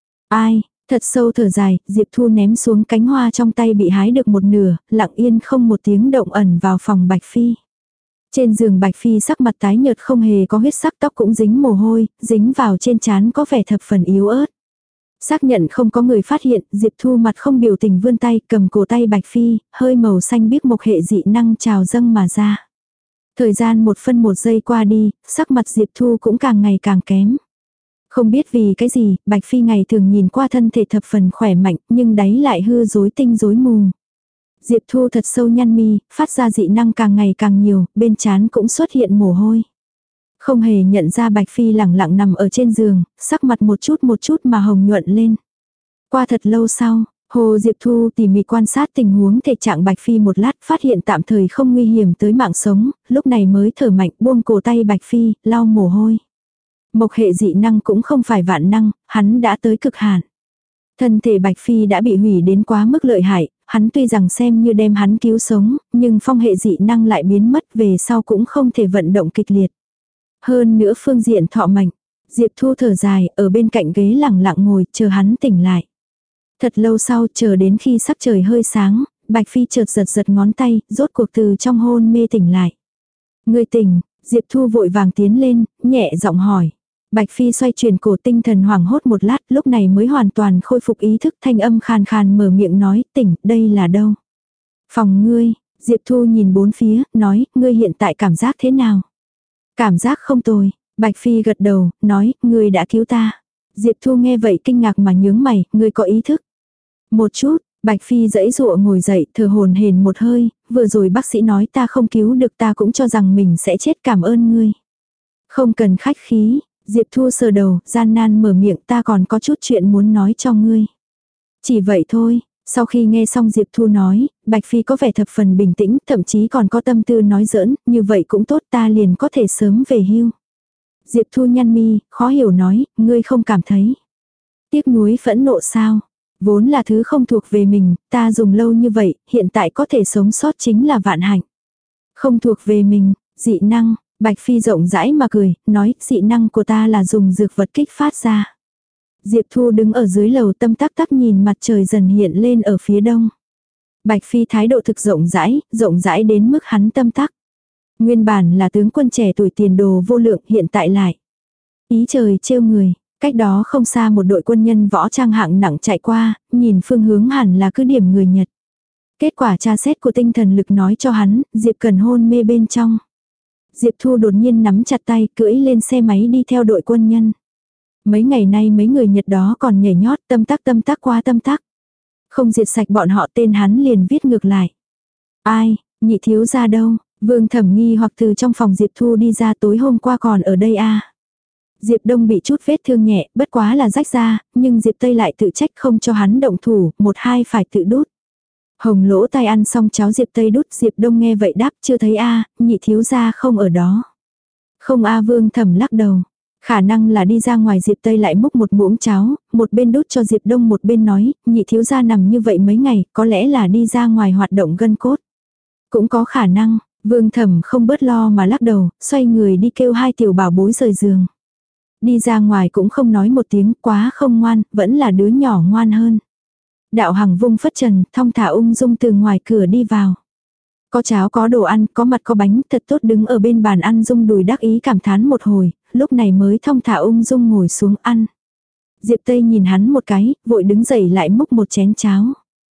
Ai, thật sâu thở dài, Diệp Thu ném xuống cánh hoa trong tay bị hái được một nửa, lặng yên không một tiếng động ẩn vào phòng Bạch Phi. Trên giường Bạch Phi sắc mặt tái nhợt không hề có huyết sắc, tóc cũng dính mồ hôi, dính vào trên trán có vẻ thập phần yếu ớt. Xác nhận không có người phát hiện, Diệp Thu mặt không biểu tình vươn tay cầm cổ tay Bạch Phi, hơi màu xanh biếc mộc hệ dị năng trào dâng mà ra. Thời gian một phân một giây qua đi, sắc mặt Diệp Thu cũng càng ngày càng kém. Không biết vì cái gì, Bạch Phi ngày thường nhìn qua thân thể thập phần khỏe mạnh, nhưng đáy lại hư rối tinh rối mù. Diệp Thu thật sâu nhăn mi, phát ra dị năng càng ngày càng nhiều, bên trán cũng xuất hiện mồ hôi. Không hề nhận ra Bạch Phi lẳng lặng nằm ở trên giường, sắc mặt một chút một chút mà hồng nhuận lên. Qua thật lâu sau, Hồ Diệp Thu tỉ mỉ quan sát tình huống thể trạng Bạch Phi một lát, phát hiện tạm thời không nguy hiểm tới mạng sống, lúc này mới thở mạnh buông cổ tay Bạch Phi, lau mồ hôi. Mộc hệ dị năng cũng không phải vạn năng, hắn đã tới cực hạn. Thân thể Bạch Phi đã bị hủy đến quá mức lợi hại, hắn tuy rằng xem như đem hắn cứu sống, nhưng phong hệ dị năng lại biến mất, về sau cũng không thể vận động kịch liệt. Hơn nữa phương diện thọ mệnh, Diệp Thu thở dài, ở bên cạnh ghế lẳng lặng ngồi, chờ hắn tỉnh lại. Thật lâu sau, chờ đến khi sắc trời hơi sáng, Bạch Phi chợt giật giật ngón tay, rốt cuộc từ trong hôn mê tỉnh lại. Người tỉnh, Diệp Thu vội vàng tiến lên, nhẹ giọng hỏi. Bạch Phi xoay chuyển cổ, tinh thần hoảng hốt một lát, lúc này mới hoàn toàn khôi phục ý thức, thanh âm khàn khàn mở miệng nói, tỉnh, đây là đâu? Phòng ngươi. Diệp Thu nhìn bốn phía, nói, ngươi hiện tại cảm giác thế nào? Cảm giác không tồi. Bạch Phi gật đầu, nói, ngươi đã cứu ta. Diệp Thu nghe vậy kinh ngạc mà nhướng mày, ngươi có ý thức? Một chút. Bạch Phi giãy giụa ngồi dậy, thở hổn hển một hơi, vừa rồi bác sĩ nói ta không cứu được, ta cũng cho rằng mình sẽ chết, cảm ơn ngươi. Không cần khách khí. Diệp Thu sờ đầu, gian nan mở miệng, ta còn có chút chuyện muốn nói cho ngươi. Chỉ vậy thôi. Sau khi nghe xong Diệp Thu nói, Bạch Phi có vẻ thập phần bình tĩnh, thậm chí còn có tâm tư nói giỡn, như vậy cũng tốt, ta liền có thể sớm về hưu. Diệp Thu nhăn mi, khó hiểu nói, ngươi không cảm thấy tiếc nuối phẫn nộ sao? Vốn là thứ không thuộc về mình, ta dùng lâu như vậy, hiện tại có thể sống sót chính là vạn hạnh. Không thuộc về mình, dị năng. Bạch Phi rộng rãi mà cười, nói, dị năng của ta là dùng dược vật kích phát ra. Diệp Thu đứng ở dưới lầu tâm tắc tắc nhìn mặt trời dần hiện lên ở phía đông. Bạch Phi thái độ thực rộng rãi, rộng rãi đến mức hắn tâm tắc. Nguyên bản là tướng quân trẻ tuổi tiền đồ vô lượng, hiện tại lại ý trời trêu người. Cách đó không xa một đội quân nhân võ trang hạng nặng chạy qua, nhìn phương hướng hẳn là cứ điểm người Nhật. Kết quả tra xét của tinh thần lực nói cho hắn, Diệp Cần hôn mê bên trong. Diệp Thu đột nhiên nắm chặt tay, cưỡi lên xe máy đi theo đội quân nhân. Mấy ngày nay mấy người Nhật đó còn nhảy nhót, tâm tắc tâm tắc quá tâm tắc. Không diệt sạch bọn họ, tên hắn liền viết ngược lại. Ai, nhị thiếu ra đâu? Vương Thẩm nghi hoặc từ trong phòng Diệp Thu đi ra, tối hôm qua còn ở đây à? Diệp Đông bị chút vết thương nhẹ, bất quá là rách ra, nhưng Diệp Tây lại tự trách không cho hắn động thủ, một hai phải tự đút. Hồng lỗ tai ăn xong cháo Diệp Tây đút, Diệp Đông nghe vậy đáp, chưa thấy a, nhị thiếu gia không ở đó. Không a, Vương Thẩm lắc đầu. Khả năng là đi ra ngoài. Diệp Tây lại múc một muỗng cháo, một bên đút cho Diệp Đông một bên nói, nhị thiếu gia nằm như vậy mấy ngày, có lẽ là đi ra ngoài hoạt động gân cốt. Cũng có khả năng. Vương Thẩm không bớt lo mà lắc đầu, xoay người đi kêu hai tiểu bảo bối rời giường. Đi ra ngoài cũng không nói một tiếng, quá không ngoan, vẫn là đứa nhỏ ngoan hơn. Đạo Hằng vung phất trần, thong thả ung dung từ ngoài cửa đi vào. Có cháo có đồ ăn, có mặt có bánh, thật tốt, đứng ở bên bàn ăn Dung đùi đắc ý cảm thán một hồi, lúc này mới thong thả ung dung ngồi xuống ăn. Diệp Tây nhìn hắn một cái, vội đứng dậy lại múc một chén cháo.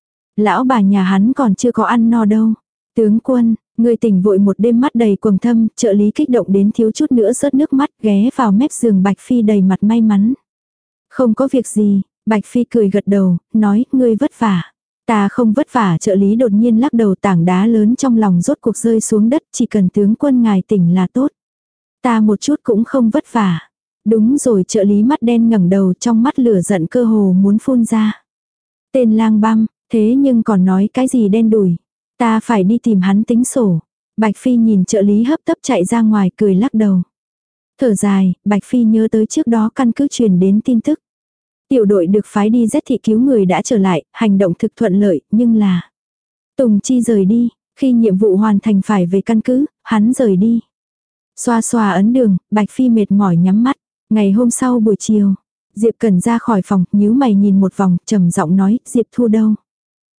Lão bà nhà hắn còn chưa có ăn no đâu. Tướng quân, người tỉnh vội một đêm mắt đầy quầng thâm, trợ lý kích động đến thiếu chút nữa rớt nước mắt, ghé vào mép giường Bạch Phi đầy mặt may mắn. Không có việc gì. Bạch Phi cười gật đầu, nói, ngươi vất vả. Ta không vất vả. Trợ lý đột nhiên lắc đầu, tảng đá lớn trong lòng rốt cuộc rơi xuống đất, chỉ cần tướng quân ngài tỉnh là tốt. Ta một chút cũng không vất vả. Đúng rồi. Trợ lý mắt đen ngẩng đầu, trong mắt lửa giận cơ hồ muốn phun ra. Tên lang băm, thế nhưng còn nói cái gì đen đủi. Ta phải đi tìm hắn tính sổ. Bạch Phi nhìn trợ lý hấp tấp chạy ra ngoài, cười lắc đầu. Thở dài, Bạch Phi nhớ tới trước đó căn cứ truyền đến tin tức. Tiểu đội được phái đi giết thị cứu người đã trở lại, hành động thực thuận lợi, nhưng là Tùng Chi rời đi, khi nhiệm vụ hoàn thành phải về căn cứ, hắn rời đi. Xoa xoa ấn đường, Bạch Phi mệt mỏi nhắm mắt. Ngày hôm sau buổi chiều, Diệp Cẩn ra khỏi phòng, nhíu mày nhìn một vòng, trầm giọng nói, Diệp Thu đâu?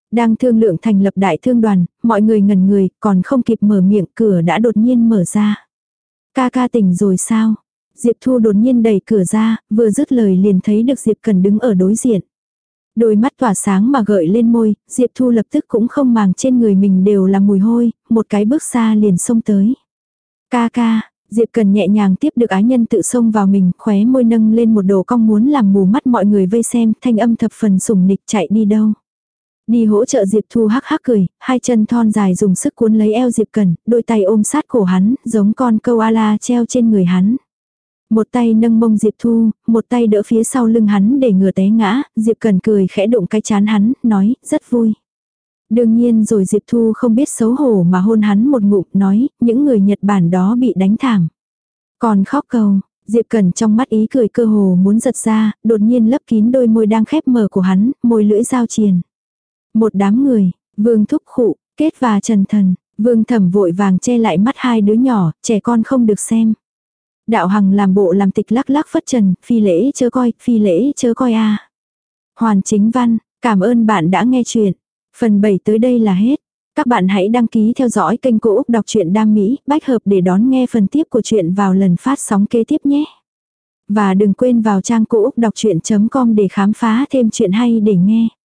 Đang thương lượng thành lập đại thương đoàn, mọi người ngẩn người, còn không kịp mở miệng, cửa đã đột nhiên mở ra. Ca ca tỉnh rồi sao? Diệp Thu đột nhiên đẩy cửa ra, vừa dứt lời liền thấy được Diệp Cần đứng ở đối diện. Đôi mắt tỏa sáng mà gợi lên môi, Diệp Thu lập tức cũng không màng trên người mình đều là mùi hôi, một cái bước xa liền xông tới. Ca ca, Diệp Cần nhẹ nhàng tiếp được ái nhân tự xông vào mình, khóe môi nâng lên một đồ cong muốn làm mù mắt mọi người vây xem, thanh âm thập phần sủng nịch chạy đi đâu. Đi hỗ trợ Diệp Thu hắc hắc cười, hai chân thon dài dùng sức cuốn lấy eo Diệp Cần, đôi tay ôm sát cổ hắn, giống con koala treo trên người hắn. Một tay nâng mông Diệp Thu, một tay đỡ phía sau lưng hắn để ngừa té ngã, Diệp Cần cười khẽ đụng cái chán hắn, nói, rất vui. Đương nhiên rồi Diệp Thu không biết xấu hổ mà hôn hắn một ngụm, nói, những người Nhật Bản đó bị đánh thảm. Còn khóc cầu, Diệp Cần trong mắt ý cười cơ hồ muốn giật ra, đột nhiên lấp kín đôi môi đang khép mở của hắn, môi lưỡi dao triền. Một đám người, Vương Thúc Khụ, Kết và Trần Thần, Vương Thẩm vội vàng che lại mắt hai đứa nhỏ, trẻ con không được xem. Đạo Hằng làm bộ làm tịch lắc lắc phất trần, phi lễ chớ coi, phi lễ chớ coi a. Hoàn Chính Văn, cảm ơn bạn đã nghe chuyện. Phần bảy tới đây là hết. Các bạn hãy đăng ký theo dõi kênh Cô Úc Đọc truyện Đam Mỹ, bách hợp để đón nghe phần tiếp của chuyện vào lần phát sóng kế tiếp nhé. Và đừng quên vào trang cô úc đọc chuyện chấm com để khám phá thêm chuyện hay để nghe.